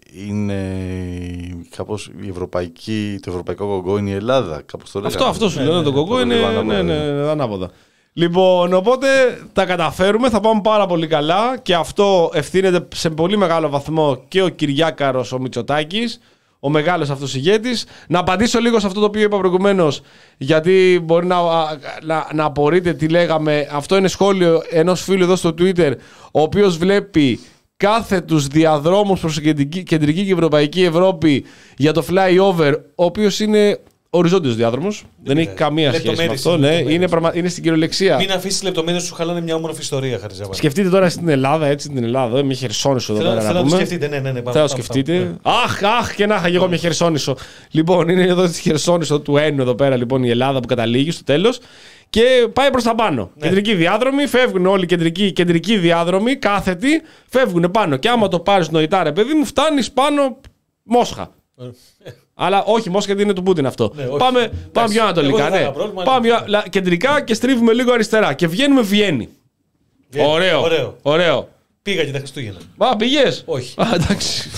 είναι κάπως η ευρωπαϊκή, το ευρωπαϊκό κογκό είναι η Ελλάδα. Κάπως το αυτό, αυτό σου λέω, το κογκό είναι ναι, ναι, ανάποδα. Λοιπόν, οπότε τα καταφέρουμε, θα πάμε πάρα πολύ καλά και αυτό ευθύνεται σε πολύ μεγάλο βαθμό και ο Κυριάκαρος ο Μητσοτάκης, ο μεγάλος αυτός ηγέτης. Να απαντήσω λίγο σε αυτό το οποίο είπα προηγουμένως, γιατί μπορεί να, να, να απορείτε τι λέγαμε. Αυτό είναι σχόλιο ενός φίλου εδώ στο Twitter, ο οποίος βλέπει κάθετους διαδρόμους προς κεντρική, κεντρική και ευρωπαϊκή Ευρώπη για το flyover, ο οποίος είναι οριζόντιος διάδρομος. Δεν έχει καμία σχέση με αυτό. Ναι. Είναι, πραγμα... είναι στην κυριολεξία. Μην αφήσεις λεπτομέρειες σου χαλάνε μια όμορφη ιστορία, Χαριζάβαλη. Σκεφτείτε τώρα στην Ελλάδα, έτσι την Ελλάδα, μια Χερσόνησο εδώ πέρα. Θέλω να το σκεφτείτε, ναι, ναι, ναι. Θέλω να σκεφτείτε. Αχ, αχ, και να είχα και εγώ μια Χερσόνησο. Λοιπόν, είναι εδώ στη Χερσόνησο του Ένου εδώ πέρα λοιπόν η Ελλάδα που καταλήγει στο τέλος. Και πάει προς τα πάνω. Ναι. Κεντρική διάδρομη, φεύγουν όλοι οι κεντρικοί, κεντρικοί διάδρομοι, κάθετοι, φεύγουν πάνω. Και άμα το πάρεις νοητά, ρε παιδί μου, φτάνεις πάνω Μόσχα. Αλλά όχι, Μόσχα γιατί είναι του Πούτιν αυτό. Ναι, πάμε, πάμε πιο ανατολικά. Ναι. Πάμε πιο... κεντρικά και στρίβουμε λίγο αριστερά. Και βγαίνουμε Βιέννη. Βιέννη. Ωραίο. Ωραίο. Ωραίο. Πήγα και τα Χριστούγεννα. Μα πήγες. Όχι. Α, εντάξει.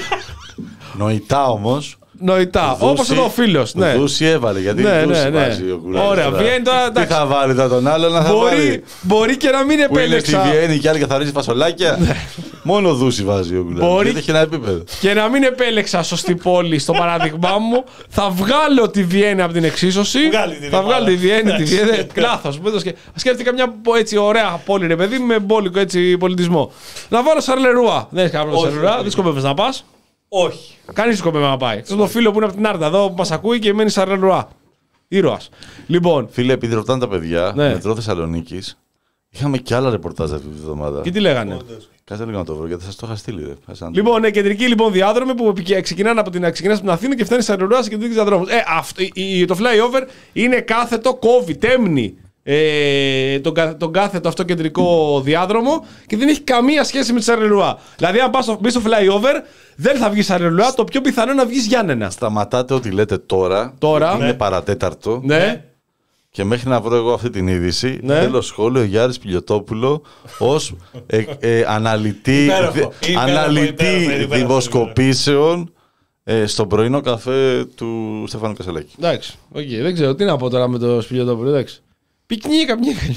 Νοητά όμως. Νοητά. Όπως εδώ ο φίλος. Ναι. Δούση έβαλε. Γιατί ναι, δούση ναι, ναι. βάζει ο Κουράκης. Ωραία. Βιέννη τώρα. Τι θα βάλει τώρα τον άλλο να θα μπορεί, βάλει. Μπορεί και να μην επέλεξα. Που είναι στη Βιέννη και άλλοι καθαρίζει φασολάκια. Μόνο δούση βάζει ο Κουράκης. Μπορεί έχει ένα επίπεδο. Και να μην επέλεξα σωστή πόλη στο παράδειγμά μου. Θα βγάλω τη Βιέννη από την εξίσωση. Θα βγάλω τη Βιέννη. Τη Βιέννη. Λάθος. Σκέφτηκα μια έτσι ωραία πόλη, ρε παιδί, με μπόλικο έτσι πολιτισμό. Να βάλω Σαρλερουά. Δεν έχει κανένα Σαρλερουά. Δεν σκοπεύεις να πας. Όχι. Κανείς δεν σκοπεύει να πάει. Αυτό το φίλο που είναι από την Άρτα εδώ που μας ακούει και μένει Σαρλερουά. Ήρωας. Λοιπόν. Φίλε, επειδή ρωτάνε τα παιδιά, ναι. Μετρό Θεσσαλονίκης, είχαμε και άλλα ρεπορτάζ αυτή τη βδομάδα. Και τι λέγανε. Κάτσε λίγο να το βρω γιατί σας το είχα στείλει. Ρε. Λοιπόν, ναι, κεντρική λοιπόν διάδρομη που ξεκινάνε από την, ξεκινάς από την Αθήνα και φτάνει σε Σαρλερουά σε κεντρική διαδρόμου. Ε, αυτό, η, η, το flyover είναι κάθετο, κόβει, τέμνει. Ε, τον, τον κάθετο αυτό κεντρικό διάδρομο και δεν έχει καμία σχέση με τη Σαρλερουά. Δηλαδή, αν πας στο, στο flyover, δεν θα βγει Σαρλερουά, το πιο πιθανό είναι να βγει Γιάννενα. Σταματάτε ό,τι λέτε τώρα. Τώρα. Είναι ναι. παρατέταρτο. Ναι. Και μέχρι να βρω εγώ αυτή την είδηση, ναι. θέλω σχόλιο Γιάννης Πιλιοτόπουλο ως ε, ε, αναλυτή, υπέροχο, υπέροχο, αναλυτή υπέροχο, υπέροχο, δημοσκοπήσεων ε, στον πρωινό καφέ του Στέφανου Κασελάκη. Εντάξει, okay, δεν ξέρω τι να πω τώρα με το Πιλιοτόπουλο, εντάξει. Πικνίκα,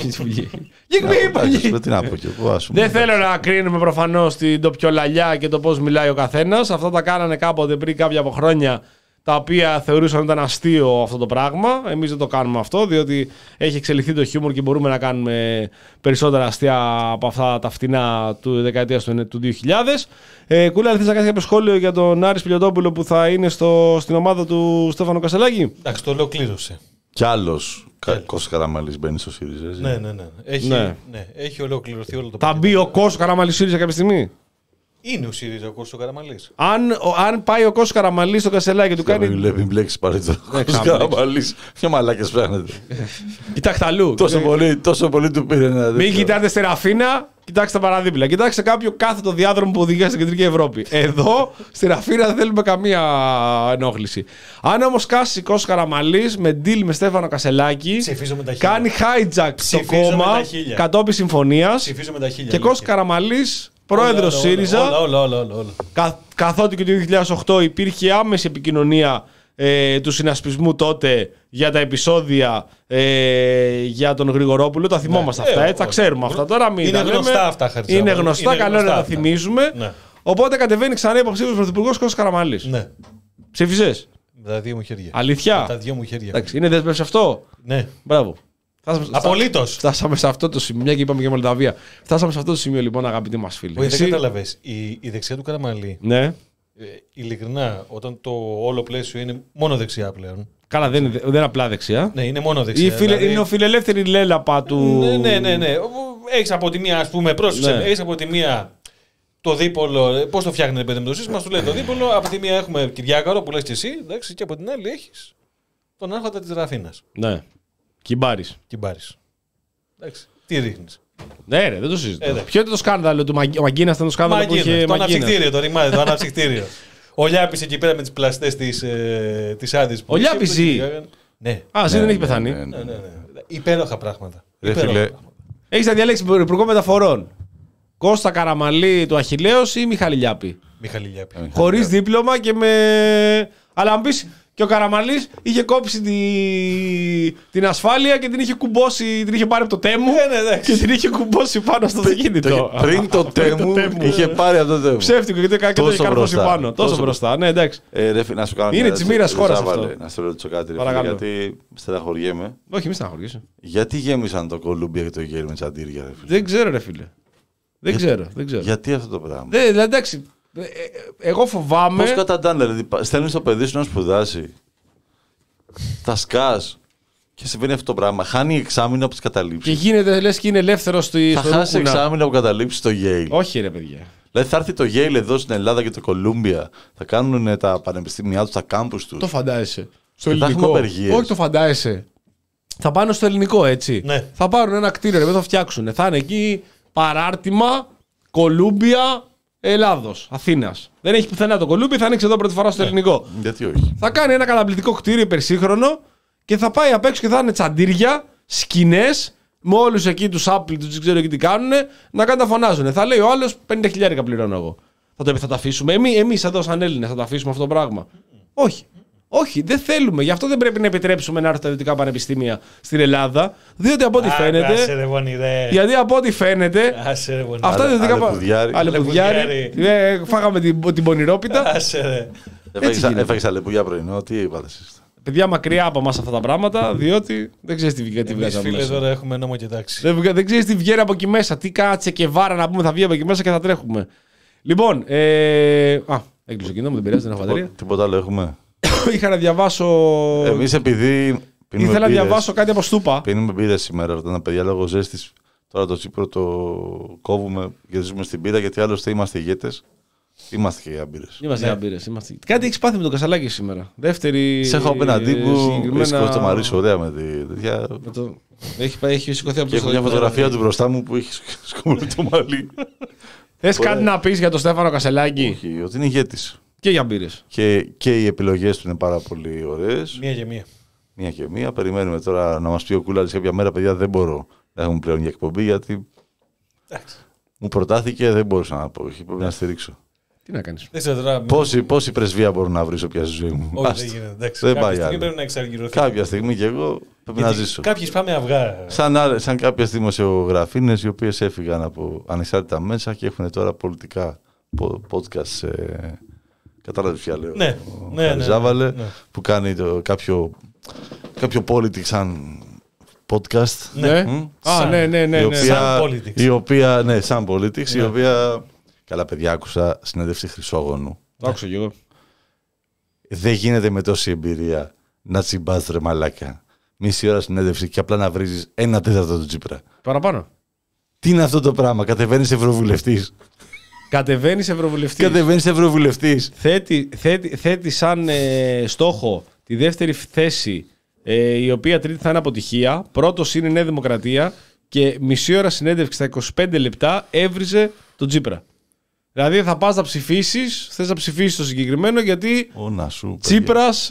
Δεν θέλω να κρίνουμε προφανώς την τοπιολαλιά και το πώς μιλάει ο καθένας. Αυτά τα κάνανε κάποτε πριν κάποια από χρόνια, τα οποία θεωρούσαν ότι ήταν αστείο αυτό το πράγμα. Εμείς δεν το κάνουμε αυτό, διότι έχει εξελιχθεί το χιούμορ και μπορούμε να κάνουμε περισσότερα αστεία από αυτά τα φτηνά του δεκαετίας του δύο χιλιάδες. Ε, Κούλα, θες να κάνεις κάποιο σχόλιο για τον Άρη Πιλιοτόπουλο που θα είναι στο, στην ομάδα του Στέφανου Κασελάκη? Εντάξει, το ολοκλήρωσε. Κι άλλος Κώστας Καραμαλής μπαίνει στο ΣΥΡΙΖΑ. Ναι, ναι, ναι. Έχει, ναι. ναι. έχει ολοκληρωθεί όλο το πράγμα. Θα μπει ο Κώστας Καραμαλής στο ΣΥΡΙΖΑ κάποια στιγμή? Είναι ο ΣΥΡΙΖΑ ο Κώστας Καραμαλής. Αν, αν πάει ο Κώστας Καραμαλής στο Κασελάκη και του κάνει. Δεν βλέπει μπλέξει πάλι το Κώστας Καραμαλής. Ποια μαλάκες φαίνεται. Κοιτάξτε αλλού. Τόσο πολύ, τόσο πολύ του πήρε να δει. Μην κοιτάτε Ραφίνα, κοιτάξτε τα παραδίπλα. Κοιτάξτε κάποιο κάθετο διάδρομο που οδηγεί στην Κεντρική Ευρώπη. Εδώ στη Ραφίνα δεν θέλουμε καμία ενόχληση. Αν όμως κάσει ο Κώστας Καραμαλής με deal με Στέφανο Κασελάκη, κάνει hijack στο κόμμα κατόπιν συμφωνίας και Κώστας Καραμαλής. Πρόεδρος ΣΥΡΙΖΑ, καθότι και το δύο χιλιάδες οκτώ υπήρχε άμεση επικοινωνία ε, του συνασπισμού τότε για τα επεισόδια ε, για τον Γρηγορόπουλο. Τα θυμόμαστε ναι, αυτά, ε, έτσι, τα ξέρουμε αυτά τώρα. Μην είναι τα γνωστά λέμε. Αυτά, Χαριζάβαλη. Είναι γνωστά, είναι καλό είναι να τα θυμίζουμε. Ναι. Οπότε κατεβαίνει ξανά υποψήφιος πρωθυπουργός Κώστας Καραμαλής. Ναι. Ψήφισες? Με τα δύο μου χέρια. Αλήθεια? Με τα δύο μου χέρια. Εντάξει, είναι δέσμευση αυτό? Ναι. Μπράβο. Απολύτως. Φτάσαμε σε αυτό το σημείο, μια και είπαμε και Μολδαβία. Φτάσαμε σε αυτό το σημείο λοιπόν, αγαπητοί μας φίλοι. Όχι, δεν καταλαβες. Η, η δεξιά του Καραμαλή. Ναι. Ε, ειλικρινά, όταν το όλο πλαίσιο είναι μόνο δεξιά πλέον. Καλά, δεν είναι, δεν είναι απλά δεξιά. Ναι, είναι μόνο δεξιά. Φιλε, δηλαδή... Είναι ο φιλελεύθερη λέλαπα του. Ναι, ναι, ναι. ναι. Έχει από τη μία, α πούμε, πρόσεξε. Ναι. Έχει από τη μία το δίπολο. Πώς το φτιάχνει παιδί με το σύστημα, σου λέει το δίπολο. Από τη μία έχουμε Κυριάκαρο που λες και εσύ. Εντάξει, και από την άλλη έχει τον Άρχοντα της Ραφίνας. Ναι. Κυμπάρης. Κυμπάρης. Εντάξει. Τι ρίχνεις. Ναι, ρε, δεν το συζητώ. Ε, Ποιο είναι το σκάνδαλο του Μαγκίνας? Ο Μαγκίνας ήταν το σκάνδαλο Μαγκίνας, που είχε. Το αναψυκτήριο, το ρημάδι, το αναψυκτήριο. Ο Λιάπης εκεί πέρα με τις πλαστές της, ε, της Άντης. Ο Λιάπης ζει. Ναι. Α, ναι, δεν έχει πεθάνει. Ναι, ναι, ναι, ναι. Υπέροχα πράγματα. Έχεις να διαλέξεις υπουργό μεταφορών. Κώστα Καραμαλή του Αχιλλέως ή Μιχάλη Λιάπη? Χωρίς δίπλωμα και με. Αλλά αν πεις. Και ο Καραμανλής είχε κόψει τη... την ασφάλεια και την είχε κουμπώσει, την είχε πάρει από το Τέμου ε, ναι, και την είχε κουμπώσει πάνω στο κινητό. Πριν το Τέμου είχε πάρει από το Τέμου. Ψεύτικο, γιατί και το είχε καρφώσει πάνω. Τόσο, τόσο μπροστά. Ναι, εντάξει. Ε, ρε, να σου κάνω είναι τη μοίρα χώρα αυτό. Να σε ρωτήσω κάτι, ρε, γιατί στεναχωριέμαι. Όχι, μη στεναχωριέσαι. Γιατί γέμισαν το Κολούμπια και το Γέλ με τσαντήρια, ρε φίλε. Δεν ξέρω, ρε φίλε. Δεν ξέρω. Γιατί αυτό το πράγμα. Δηλαδή, εντάξει. Εγώ φοβάμαι. Πώς καταντάνε, δηλαδή στέλνεις το παιδί σου να σπουδάσει, τα σκάς και συμβαίνει αυτό το πράγμα. Χάνει εξάμηνο από τις καταλήψεις. Και γίνεται, λες και είναι ελεύθερο στη. Θα χάσει εξάμηνο από καταλήψεις στο Yale. Όχι, ρε παιδιά. Δηλαδή θα έρθει το Yale εδώ στην Ελλάδα και το Columbia, θα κάνουν τα πανεπιστήμια του, τα κάμπους τους. Το φαντάζεσαι. Στο και ελληνικό. Όχι, το φαντάζεσαι. Θα πάνε στο ελληνικό, έτσι. Ναι. Θα πάρουν ένα κτίριο, ρε, θα φτιάξουν. Θα είναι εκεί παράρτημα Columbia. Ελλάδος, Αθήνας. Δεν έχει πουθενά το Κολούμπι, θα ανοίξει εδώ πρώτη φορά στο ε, ελληνικό. Γιατί όχι. Θα κάνει ένα καταπληκτικό κτίριο υπερσύγχρονο και θα πάει απ' έξω και θα είναι τσαντήρια, σκηνές, με όλους εκεί τους Apple, τους δεν ξέρω εκεί τι κάνουν, να κάνουν τα φωνάζουν. Θα λέει ο άλλος πενήντα χιλιάρικα πληρώνω εγώ. Θα το, θα το αφήσουμε. Εμείς, εμείς εδώ, σαν Έλληνες, θα το αφήσουμε αυτό το πράγμα. Όχι. Όχι, δεν θέλουμε. Γι' αυτό δεν πρέπει να επιτρέψουμε να έρθουν τα δυτικά πανεπιστήμια στην Ελλάδα. Διότι από ό,τι φαίνεται. Γιατί από ό,τι φαίνεται. Αυτά τα δυτικά πανεπιστήμια. Αλεπουδιάρι. Φάγαμε την, την πονηρόπιτα. Έφαγε αλεπουδιά πρωινό. Τι είπατε εσείς. Παιδιά, μακριά από εμάς αυτά τα πράγματα, διότι δεν ξέρεις τι βγαίνει. Εμείς φίλε τώρα έχουμε νόμο και τάξη. Δεν, δεν ξέρεις τι βγαίνει από εκεί μέσα. Τι κάτσε και βάρα να πούμε θα βγει από εκεί μέσα και θα τρέχουμε. Λοιπόν. Ε... Α, έκλεισε το κοινό μου, δεν πειράζει, δεν έχω μπαταρία. Τίποτα άλλο έχουμε. Είχα να διαβάσω. Εμείς επειδή. Ήθελα να διαβάσω κάτι από στούπα. Πίνουμε μπύρες σήμερα, ρωτάνε παιδιά λόγω ζέστης. Τώρα το Τσίπρο το κόβουμε και ζούμε στην πύρα γιατί άλλωστε είμαστε ηγέτες. Είμαστε και για μπύρες. Είμαστε για μπύρες. Είμαστε... Κάτι έχεις πάθει με τον Κασαλάκη σήμερα. Δεύτερη. Σε έχω απέναντί μου. Συγκεκριμένα... Σηκώσει το Μαρίσο ωραία με τη τέτοια. Με το... έχει, έχει σηκωθεί από το. Και έχω μια φωτογραφία του μπροστά μου που έχει σκομμένο το μαλλί. Θες κάτι να πεις για τον Στέφανο Κασελάκη? Όχι, ότι είναι ηγέτης. Και για μπύρες. Και, και οι επιλογές του είναι πάρα πολύ ωραίες. Μία και μία. Μία και μία. Περιμένουμε τώρα να μας πει ο Κούλαλης κάποια μέρα, παιδιά, δεν μπορώ να έχουμε πλέον για εκπομπή γιατί. Εντάξει. Μου προτάθηκε, δεν μπορούσα να πω. Πρέπει να στηρίξω. Τι να κάνεις. Πόση, πόση πρεσβεία μπορώ να βρίσω πια στη ζωή μου. Όχι, δεν γίνεται. Εντάξει. Δεν κάποια πάει στιγμή πρέπει να εξαργυρωθεί. Κάποια στιγμή και εγώ πρέπει γιατί να ζήσω. Κάποιοι πάμε αυγά. Σαν, σαν κάποιες δημοσιογραφίνες οι οποίες έφυγαν από ανεξάρτητα μέσα και έχουν τώρα πολιτικά podcast. Ε, Κατάλαβε ποια λέω. Ναι, ναι, ναι, Ζάβαλε, ναι, ναι. που κάνει το, κάποιο, κάποιο politics σαν podcast. Ναι. Mm? Α, ναι, ναι, ναι. Η ναι. οποία, σαν politics. Η οποία, ναι, σαν politics, ναι. η οποία. Καλά, παιδιά, άκουσα συνέντευξη Χρυσόγονου. Το άκουσα κι εγώ. Δεν γίνεται με τόση εμπειρία να τσιμπάς ρε μαλάκα. Μισή ώρα συνέντευξη και απλά να βρίζεις ένα τέταρτο του Τσίπρα. Παραπάνω. Τι είναι αυτό το πράγμα, κατεβαίνεις ευρωβουλευτής. Κατεβαίνεις ευρωβουλευτής. Κατεβαίνεις ευρωβουλευτής. Θέτει, θέτει, θέτει σαν ε, στόχο τη δεύτερη θέση, ε, η οποία τρίτη θα είναι αποτυχία. Πρώτος είναι η Νέα Δημοκρατία και μισή ώρα συνέντευξη στα είκοσι πέντε λεπτά έβριζε τον Τσίπρα. Δηλαδή θα πας να ψηφίσεις, θες να ψηφίσεις το συγκεκριμένο γιατί Ωνα σου, Τσίπρας,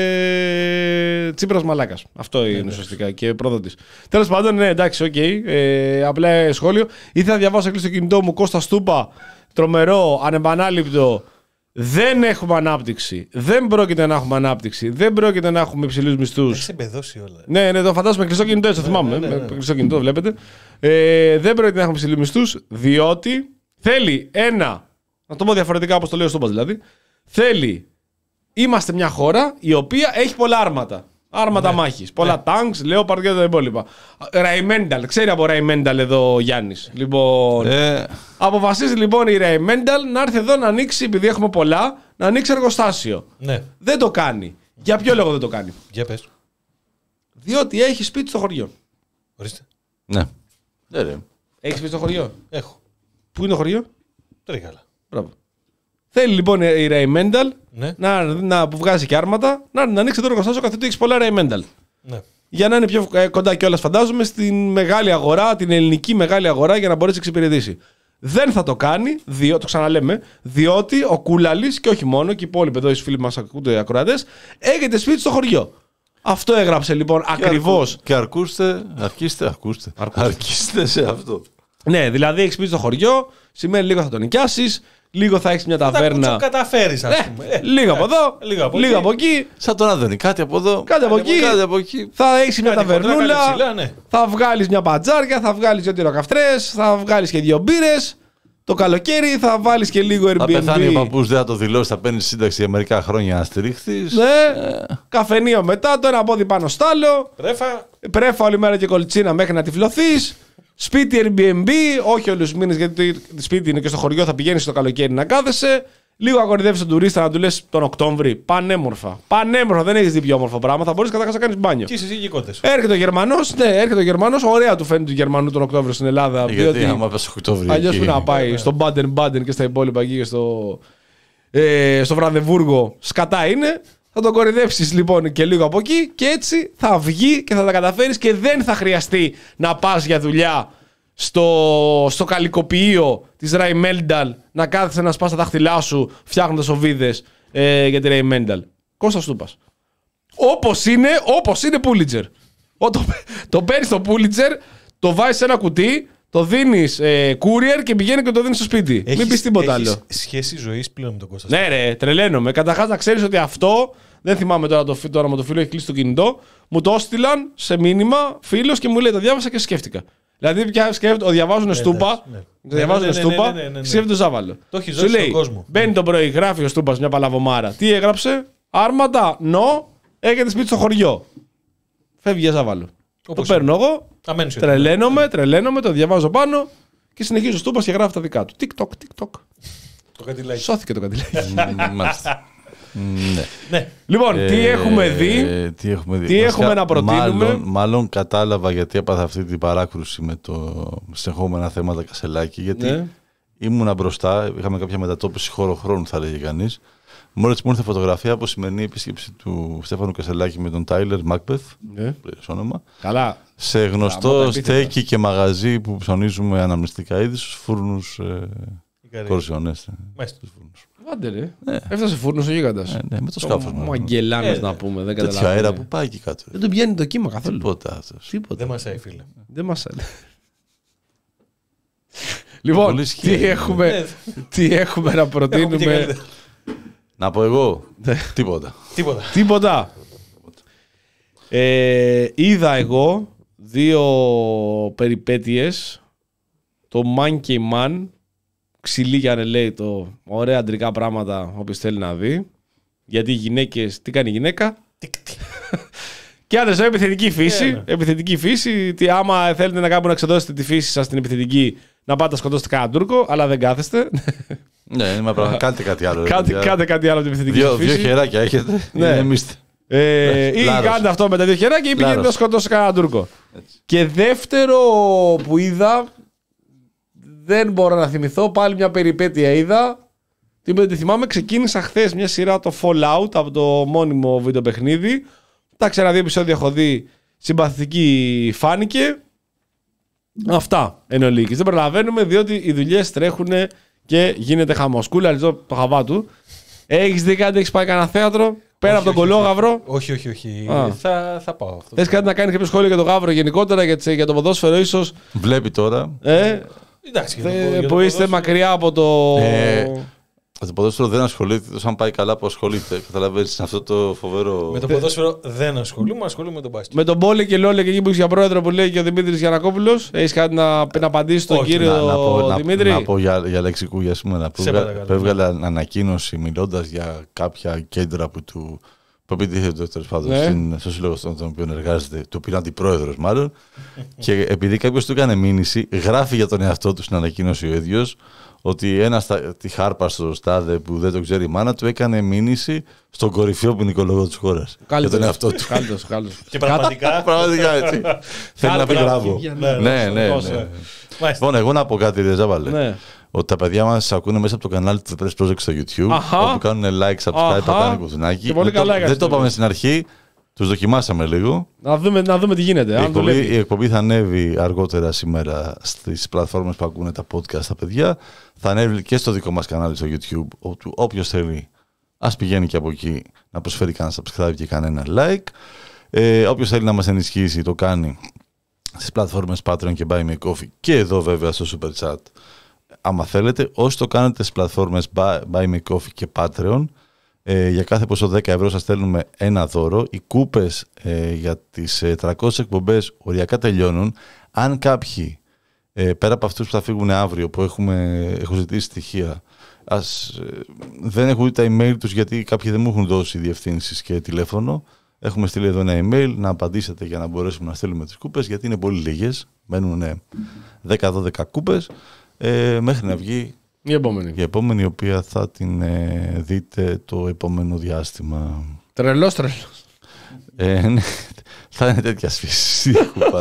ε, Τσίπρας μαλάκας. Αυτό είναι ναι, ουσιαστικά ναι. Και πρόδοτης. Τέλος πάντων, ναι, εντάξει, οκ. Okay, ε, απλά σχόλιο. Ήθελα να διαβάσω κλείσει το κινητό μου, Κώστα Στούπα, τρομερό, ανεπανάληπτο. Δεν έχουμε ανάπτυξη. Δεν πρόκειται να έχουμε ανάπτυξη. Δεν πρόκειται να έχουμε υψηλούς μισθούς. Έχει εμπεδώσει όλα. Ναι, ναι, το φαντάζομαι κλειστό κινητό, έτσι το θυμάμαι. Ναι, ναι, ναι. Με κλειστό κινητό, βλέπετε. Ε, δεν πρόκειται να έχουμε υψηλούς μισθούς, διότι θέλει ένα. Να το πω διαφορετικά όπως το λέω στο Πας δηλαδή. Θέλει. Είμαστε μια χώρα η οποία έχει πολλά άρματα. Άρματα ναι. μάχης. Πολλά ναι. τάγκς, Λέοπαρντ και τα υπόλοιπα. Ραϊμένταλ. Ξέρει από Ραϊμένταλ εδώ ο Γιάννης. Λοιπόν. Ε. Αποφασίζει λοιπόν η Ραϊμένταλ να έρθει εδώ να ανοίξει, επειδή έχουμε πολλά, να ανοίξει εργοστάσιο. Ναι. Δεν το κάνει. Για ποιο λόγο δεν το κάνει? Για πες. Διότι έχει σπίτι στο χωριό. Ορίστε. Ναι. Ναι, ρε. Έχει σπίτι στο χωριό. Έχω. Πού είναι το χωριό? Τρίγαλα. Μπράβο. Θέλει λοιπόν η Ραϊμένταλ ναι. να, να, που βγάζει και άρματα να, να ανοίξει το εργοστάσιο καθότι έχει πολλά Ραϊμένταλ. Ναι. Για να είναι πιο κοντά κιόλας, φαντάζομαι, στην μεγάλη αγορά, την ελληνική μεγάλη αγορά, για να μπορέσει να εξυπηρετήσει. Δεν θα το κάνει, διότι, το ξαναλέμε, διότι ο Κούλαλης και όχι μόνο, και οι υπόλοιποι εδώ οι φίλοι μας ακούτε οι ακροατές, έχετε σπίτι στο χωριό. Αυτό έγραψε λοιπόν ακριβώς. Και αρκούστε, αρκίστε, αρκούστε, αρκίστε σε αυτό. Ναι, δηλαδή έχει σπίτι στο χωριό, σημαίνει λίγο θα τον νοικιάσεις, Λίγο θα έχεις μια ταβέρνα. Θα καταφέρεις, ας πούμε. Ε, λίγο από εδώ, λίγο από, λίγο από εκεί. Σαν τον Άδωνη. Κάτι από εδώ, κάτι από εκεί. Κάτι από εκεί. Θα έχεις μια ταβερνούλα. Ψηλά, ναι. Θα βγάλεις μια πατζάρια, θα βγάλεις δύο τυροκαυτρές, θα βγάλεις και δύο μπύρες. Το καλοκαίρι θα βάλεις και λίγο Airbnb. Θα πεθάνει ο παππούς, δεν θα το δηλώσει, θα παίρνει σύνταξη για μερικά χρόνια να στηρίχθεις. Ναι, ε. Καφενείο μετά, το ένα πόδι πάνω στ' άλλο. Πρέφα. Πρέφα όλη μέρα και κολτσίνα μέχρι να τυφλωθείς. Σπίτι Airbnb, όχι όλους τους μήνες γιατί το σπίτι είναι και στο χωριό, θα πηγαίνεις το καλοκαίρι να κάθεσαι. Λίγο ακορυδεύεις τον τουρίστα να του λες τον Οκτώβρη. Πανέμορφα. Πανέμορφα, δεν έχεις δει πιο όμορφο πράγμα. Θα μπορείς καταρχάς να κάνεις μπάνιο. Και είσαι γικότες. Έρχεται ο Γερμανός, ναι, έρχεται ο Γερμανός. Ωραία του φαίνεται του Γερμανού τον Οκτώβριο στην Ελλάδα. Γιατί άμα πας Οκτώβριο. Αλλιώς που να πάει στο Μπάντεν Μπάντεν και στα υπόλοιπα εκεί και στο, ε, στο Βραδεβούργο. Σκατά είναι. Θα τον κορυδεύσεις λοιπόν και λίγο από εκεί και έτσι θα βγει και θα τα καταφέρεις και δεν θα χρειαστεί να πας για δουλειά στο, στο καλικοποιείο της Ράιμέλνταλ να κάθεσαι να σπάς τα δάχτυλά σου φτιάχνοντας οβίδες ε, για τη Ράιμέλνταλ. Κώστας Τούπας. Όπως είναι, όπως είναι Πούλιτζερ. Το, το παίρνεις το Πούλιτζερ, το βάζεις σε ένα κουτί, το δίνεις ε, courier και πηγαίνει και το δίνεις στο σπίτι. Έχεις, μην πεις τίποτα έχεις άλλο. Σχέση ζωής πλέον με τον Κώστα. Ναι, ρε, τρελαίνομαι. Καταρχάς να ξέρεις ότι αυτό. Δεν θυμάμαι τώρα το, το όνομα του φίλου, έχει κλείσει το κινητό. Μου το έστειλαν σε μήνυμα φίλος και μου λέει: το διάβασα και σκέφτηκα. Δηλαδή, πια σκέφτεται, ο διαβάζουν Στούπα. Ναι. Το διαβάζουν Στούπα. Σκέφτεται το Ζάβαλο. Το έχει ζώσει στον κόσμο. Μπαίνει το πρωί, γράφει ο Στούπα μια παλαβομάρα. Τι έγραψε, άρματα, νο, έχετε σπίτι στο χωριό. Φεύγει για Ζάβαλο. Το παίρνω εγώ, τρελαίνομαι, τρελαίνομαι, το διαβάζω πάνω και συνεχίζει ο Στούπα και γράφει τα δικά του. TikTok, TikTok. Το κατηλάκι. Σώθηκε το κατηλάκι. Ναι. Ναι. Λοιπόν, ε, τι έχουμε δει, ε, τι έχουμε, δει. Τι έχουμε να προτείνουμε. Μάλλον, μάλλον κατάλαβα γιατί έπαθα αυτή την παράκρουση με το συνεχόμενα θέματα Κασελάκη. Γιατί ναι. ήμουνα μπροστά, είχαμε κάποια μετατόπιση χώρο-χρόνου, θα λέγει κανείς. Μόλις μου ήρθε φωτογραφία από σημερινή επίσκεψη του Στέφανου Κασελάκη με τον Τάιλερ Μάκμπεθ. Ναι. Όνομα. Καλά. Σε γνωστό στέκι και μαγαζί που ψωνίζουμε αναμνηστικά είδη στους φούρνους ε, κορσιονές. Άντε ρε. Ναι. Έφτασε φούρνος ο γίγαντας. Ναι, ναι, με το σκάφος. Ο Αγγελάνος ε, να πούμε. Δεν τέτοιο αέρα που πάει εκεί κάτω. Δεν τον πιάνει το κύμα καθόλου. Τίποτα. Τίποτα. Δεν μασάει, φίλε. Δεν μασάει. Λοιπόν, τι έχουμε, τι έχουμε να προτείνουμε. Να πω εγώ. Τίποτα. Τίποτα. Τίποτα. Ε, είδα εγώ δύο περιπέτειες. Το Man και Man. Ξυλίγιανε λέει το ωραία αντρικά πράγματα όποιος θέλει να δει. Γιατί οι γυναίκες, τι κάνει η γυναίκα. Και άντρες, επιθετική φύση. Yeah, επιθετική φύση. Τι, άμα θέλετε να κάπου να εξεδώσετε τη φύση σας την επιθετική, να πάτε να σκοτώσετε κανέναν Τούρκο, αλλά δεν κάθεστε. Ναι, μα πράγμα, κάντε κάτι άλλο. Κάντε, κάντε κάτι άλλο από την επιθετική δύο, φύση. Δύο χεράκια έχετε. Ναι. Εμείς... Ε, ή κάντε αυτό με τα δύο χεράκια ή πηγαίνετε να σκοτώσετε κανέναν Τούρκο. Έτσι. Και δεύτερο που είδα. Δεν μπορώ να θυμηθώ, πάλι μια περιπέτεια είδα. Τι θυμάμαι, ξεκίνησα χθες μια σειρά το Fallout από το μόνιμο βίντεο παιχνίδι. Τα ξέρα δύο επεισόδια έχω δει, συμπαθητική φάνηκε. Αυτά εν ολίγης. Δεν προλαβαίνουμε διότι οι δουλειές τρέχουν και γίνεται χαμός. Κούλα, ριζώ το χαβά του. Έχεις δει κάτι, έχεις πάει κανένα θέατρο, πέρα όχι, από τον κολόγαυρο. Όχι, όχι, όχι. Θα, θα πάω. Θες κάτι να κάνεις κάποιο σχόλιο για το γαύρο γενικότερα, για, για το ποδόσφαιρο ίσως. Βλέπει τώρα. Ε, Εντάξει, Δε, που είστε μακριά από το. Ε, το ποδόσφαιρο δεν ασχολείται, τόσο αν πάει καλά που ασχολείται. Καταλαβαίνεις αυτό το φοβερό. Με το ποδόσφαιρο δεν ασχολούμαι, ασχολούμαι με τον μπάσκετ. Με τον Μπόλε και Λόλε και εκεί που είσαι για πρόεδρο που λέει και ο Δημήτρης Γιαννακόπουλος. Έχεις κάτι να, να απαντήσεις στον κύριο να, να πω, Δημήτρη. Να, να πω για, για λεξικού για σήμερα. Που έβγαλε ανακοίνωση μιλώντας για κάποια κέντρα που του. Που επιτίθεται τέλος πάντων ναι. στο σύλλογο στον οποίο εργάζεται, το πήρε αντιπρόεδρος μάλλον. Και επειδή κάποιος του έκανε μήνυση, γράφει για τον εαυτό του στην ανακοίνωση ο ίδιος ότι ένα τη χάρπα στο στάδε που δεν το ξέρει η μάνα του έκανε μήνυση στον κορυφαίο ποινικολόγο της χώρας. Για τον εαυτό του. Κάλτος, κάλτος. Και πραγματικά. Πραγματικά έτσι. Θέλει να πει μπράβο. Ναι, ναι. Λοιπόν, εγώ να πω κάτι, ρε Ζάβαλε. Ότι τα παιδιά μας ακούνε μέσα από το κανάλι του The Press Project στο YouTube. Αχα. Όπου κάνουν like, subscribe, πατάνε κουμπάκι. Δεν το είπαμε στην αρχή, τους δοκιμάσαμε λίγο. Να δούμε, να δούμε τι γίνεται. Η εκπομπή, η εκπομπή θα ανέβει αργότερα σήμερα στις πλατφόρμες που ακούνε τα podcast τα παιδιά. Θα ανέβει και στο δικό μας κανάλι στο YouTube. Όπου όποιος θέλει, ας πηγαίνει και από εκεί να προσφέρει κανένα subscribe και κανένα like. Ε, όποιος θέλει να μας ενισχύσει, το κάνει στις πλατφόρμες Patreon και Buy Me Coffee. Και εδώ βέβαια στο Super Chat. άμα θέλετε, όσοι το κάνετε στις πλατφόρμες Buy, Buy Me Coffee και Patreon, ε, για κάθε ποσό δέκα ευρώ σας στέλνουμε ένα δώρο. Οι κούπες ε, για τις ε, τριακόσιες εκπομπές οριακά τελειώνουν. Αν κάποιοι, ε, πέρα από αυτούς που θα φύγουν αύριο, που έχουμε, έχω ζητήσει στοιχεία, ας, ε, δεν έχουν δει τα email τους γιατί κάποιοι δεν μου έχουν δώσει διευθύνσεις και τηλέφωνο, έχουμε στείλει εδώ ένα email να απαντήσετε για να μπορέσουμε να στείλουμε τις κούπες, γιατί είναι πολύ λίγες, μένουν ε, δέκα δώδεκα κούπες, ε, μέχρι να βγει η επόμενη. η επόμενη, η οποία θα την ε, δείτε το επόμενο διάστημα. Τρελός, τρελός. Ε, ναι, θα είναι τέτοια σφίση.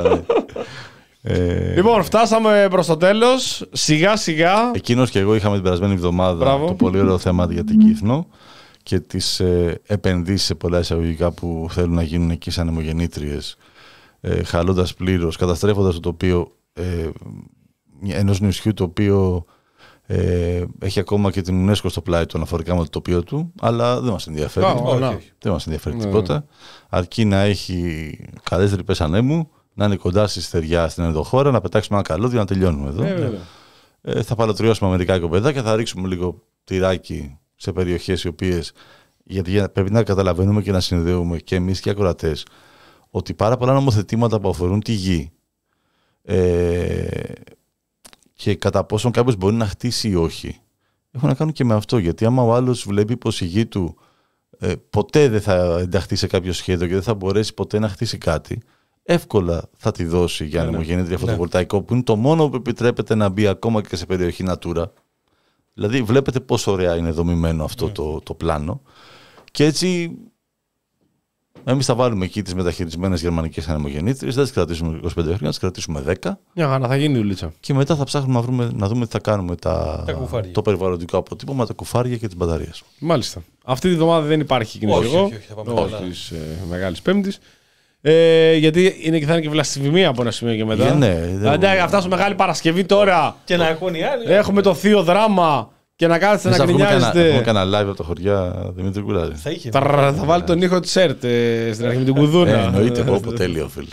ε, λοιπόν, φτάσαμε προς το τέλος. Σιγά σιγά. Εκείνος και εγώ είχαμε την περασμένη εβδομάδα Μπράβο. το πολύ ωραίο θέμα για την Κύθνο και τις ε, επενδύσεις σε πολλά εισαγωγικά που θέλουν να γίνουν εκεί σαν αιμογεννήτριες, ε, χαλώντας πλήρως, καταστρέφοντας το τοπίο ε, ενός νησιού το οποίο ε, έχει ακόμα και την UNESCO στο πλάι του αναφορικά με το τοπίο του, αλλά δεν μας ενδιαφέρει. Oh, oh, no. Δεν μας ενδιαφέρει no. τίποτα. Αρκεί να έχει καλές τρυπές ανέμου, να είναι κοντά στη στεριά στην ενδοχώρα, να πετάξουμε ένα καλώδιο, να τελειώνουμε εδώ. Yeah, ε, θα παλωτριώσουμε μερικά κοπεδάκια, θα ρίξουμε λίγο τυράκι σε περιοχές οι οποίες, γιατί πρέπει να καταλαβαίνουμε και να συνδέουμε και εμείς και οι ακροατές ότι πάρα πολλά νομοθετήματα που αφορούν τη γη ε, και κατά πόσον κάποιος μπορεί να χτίσει ή όχι, έχουν να κάνουν και με αυτό. Γιατί άμα ο άλλος βλέπει πως η γη του ε, ποτέ δεν θα ενταχθεί σε κάποιο σχέδιο και δεν θα μπορέσει ποτέ να χτίσει κάτι, εύκολα θα τη δώσει για ναι, ανεμογεννήτρια ναι. φωτοβολταϊκό, που είναι το μόνο που επιτρέπεται να μπει ακόμα και σε περιοχή Natura. Δηλαδή βλέπετε πόσο ωραία είναι δομημένο αυτό mm. το, το πλάνο. Και έτσι εμείς θα βάλουμε εκεί τις μεταχειρισμένες γερμανικές ανεμογεννήτριες, δεν τις κρατήσουμε είκοσι πέντε χρόνια, τις κρατήσουμε δέκα. Μια χαρά, θα γίνει η Ουλίτσα. Και μετά θα ψάχνουμε να, βρούμε, να δούμε τι θα κάνουμε τα, τα το περιβαλλοντικό αποτύπωμα, τα κουφάρια και τις μπαταρίες. Μάλιστα. Αυτή τη βδομάδα δεν υπάρχει κινητικό. Όχι, όχι, όχι, θα πάμε όχι της ε, Μεγάλης Πέμπτης. Ε, γιατί είναι και θα είναι και βλαστημία από ένα σημείο και μετά. Yeah, ναι, δηλαδή, αν φτάσουμε Μεγάλη Παρασκευή τώρα. Και να ακούνε οι άλλοι. Έχουμε το θείο δράμα. Και να κάθεστε να γκρινιάζετε. Έχουμε κανένα live από τα χωριά Δημήτρη Κουλάδη. Θα, είχε, θα, θα, θα βάλει τον ήχο της ΕΡΤ ε, στην αρχή με την κουδούνα. Ε, εννοείται, πω, πω, τέλειο, φίλε.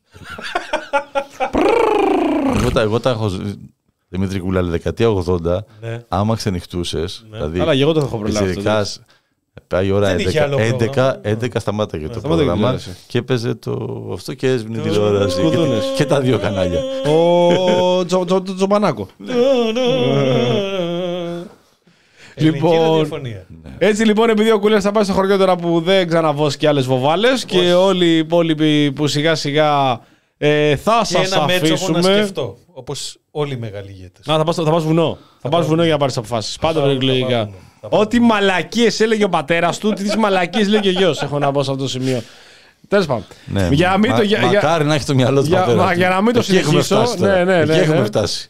εγώ, εγώ τα έχω Δημήτρη Κουλάδη δεκαετία ογδόντα, ναι. άμα ξενυχτούσες. Ναι. Δηλαδή, αλλά και εγώ το έχω προλάβει. Πάει η ώρα έντεκα, έντεκα σταμάταγε το πρόγραμμα και έπαιζε το αυτό και έσβηνε την τηλεόραση. Και τα δύο κανάλια. Ο Τζομπανάκο. Λοιπόν, έτσι λοιπόν, επειδή ο Κούλερς θα πάει στο χωριό τώρα που δεν ξαναβώσει και άλλες βοβάλες και όλοι οι υπόλοιποι που σιγά σιγά ε, θα σας αφήσουμε. Και ένα μέτσο να σκεφτώ, όπως όλοι οι μεγάλοι ηγέτες. Να, θα πας, θα πας βουνό. Θα, θα πας βουνό για να πάρεις αποφάσεις. Πάντα προεκλογικά. Ό,τι μαλακίες έλεγε ο πατέρας του, τις μαλακίες λέγει ο γιος. Έχω να πω σε αυτό το σημείο. Τέλος πάντων. Ναι, για μα, μην το, για, μακάρι να έχει το μυαλό του για, πατέρα. Μα, για να μην το συνεχίσω. Ναι, ναι, ναι, έχουμε φτάσει.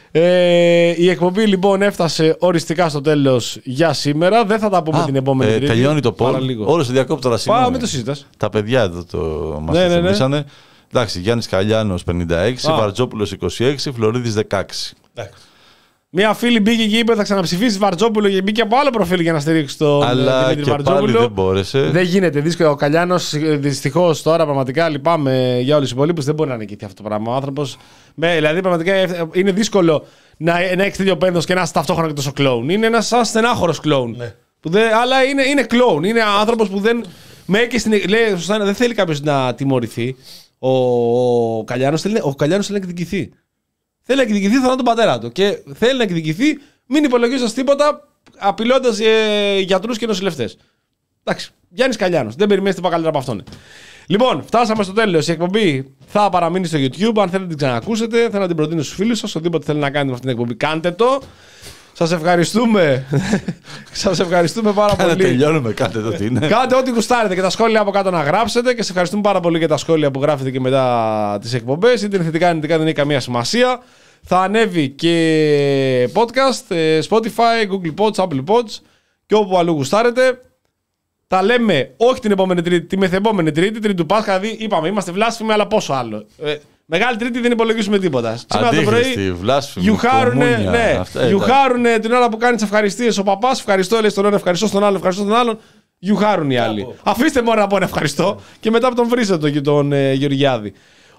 Ε, η εκπομπή λοιπόν έφτασε οριστικά στο τέλος για σήμερα. Δεν θα τα πούμε Α, την επόμενη ε, Τρίτη. Τελειώνει το πόλ. Όλο το διακόπτω τώρα σήμερα. Πάμε, το συζητάς. Τα παιδιά εδώ το μας ναι, το θυμήσανε. Ναι, ναι. Εντάξει, Γιάννης Καλιάνος πενήντα έξι, Α. Βαρτζόπουλος είκοσι έξι, Φλωρίδης δεκαέξι. Εντάξει. Μια φίλη μπήκε και είπε θα ξαναψηφίσει Βαρτζόπουλο και μπήκε από άλλο προφίλ για να στηρίξει τον Δημήτρη Βαρτζόπουλο. Πάλι δεν μπόρεσε. Δεν γίνεται. Δύσκολο. Ο Καλιάνος δυστυχώς τώρα πραγματικά λυπάμαι για όλους τους υπολείπους. Δεν μπορεί να νικηθεί αυτό το πράγμα. Ο άνθρωπος. Δηλαδή πραγματικά είναι δύσκολο να, να έχει τέτοιο πένθος και να είσαι ταυτόχρονα και τόσο κλόουν. Είναι ένας σαν στενάχωρος κλόουν. Ναι. Αλλά είναι, είναι κλόουν. Είναι άνθρωπος που δεν. Στην, λέει, σωστά, δεν θέλει κάποιος να τιμωρηθεί. Ο, ο Καλιάνος θέλει, θέλει να εκδικηθεί. Θέλει να εκδικηθεί θα τον πατέρα του. Και θέλει να εκδικηθεί, μην υπολογίζοντας τίποτα, απειλώντας ε, γιατρούς και νοσηλευτές. Εντάξει, Γιάννης Καλιάνος. Δεν περιμένετε τίποτα καλύτερα από αυτόν. Λοιπόν, φτάσαμε στο τέλος. Η εκπομπή θα παραμείνει στο YouTube. Αν θέλετε να την ξανακούσετε, θέλω να την προτείνω στους φίλους σας. Οτιδήποτε θέλει να κάνετε με αυτήν την εκπομπή, κάντε το. Σας ευχαριστούμε. Σας ευχαριστούμε πάρα Κάνε, πολύ. Τελειώνουμε, κάντε το τι είναι. Κάντε ό,τι γουστάρετε και τα σχόλια από κάτω να γράψετε. Και σας ευχαριστούμε πάρα πολύ για τα σχόλια που γράφετε και μετά τις εκπομπές. Είτε είναι θετικά, είτε αρνητικά, δεν έχει καμία σημασία. Θα ανέβει και podcast, Spotify, Google Pods, Apple Pods και όπου αλλού γουστάρετε. Τα λέμε όχι την επόμενη Τρίτη, τη μεθεπόμενη Τρίτη, Τρίτη του Πάσχα. Δηλαδή είπαμε, είμαστε βλάσφημοι, αλλά πόσο άλλο. Ε, Μεγάλη Τρίτη δεν υπολογίζουμε τίποτα. Σήμερα το πρωί γιουχάρουνε, ναι, γιουχάρουνε την ώρα που κάνει τι ευχαριστίες ο παπάς. Ευχαριστώ, λέει στον ένα, ευχαριστώ στον άλλο, ευχαριστώ τον άλλον. Γιουχάρουν οι άλλοι. Αφήστε μόνο να πω ένα ευχαριστώ και μετά από τον βρίζετε τον, τον ε, Γεωργιάδη.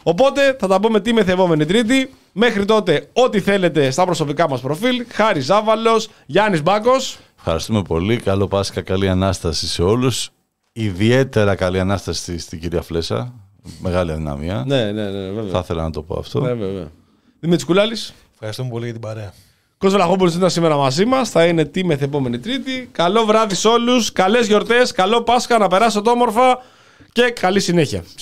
Οπότε θα τα πούμε τη μεθεπόμενη Τρίτη. Μέχρι τότε, ό,τι θέλετε στα προσωπικά μας προφίλ. Χάρης Ζάβαλος, Γιάννης Μπάκος. Ευχαριστούμε πολύ. Καλό Πάσχα, καλή Ανάσταση σε όλους. Ιδιαίτερα καλή Ανάσταση στην κυρία Φλέσσα. Μεγάλη αδυναμία. Ναι, ναι, ναι, βέβαια. Θα ήθελα να το πω αυτό. Ναι, βέβαια. Δημήτρης Κουλάλης. Ευχαριστούμε πολύ για την παρέα. Κώστας Βλαχόπουλος ήταν σήμερα μαζί μας. Θα είναι τη μεθεπόμενη Τρίτη. Καλό βράδυ σε όλους. Καλές γιορτές. Καλό Πάσχα. Να περάσετε όμορφα. Και καλή συνέχεια.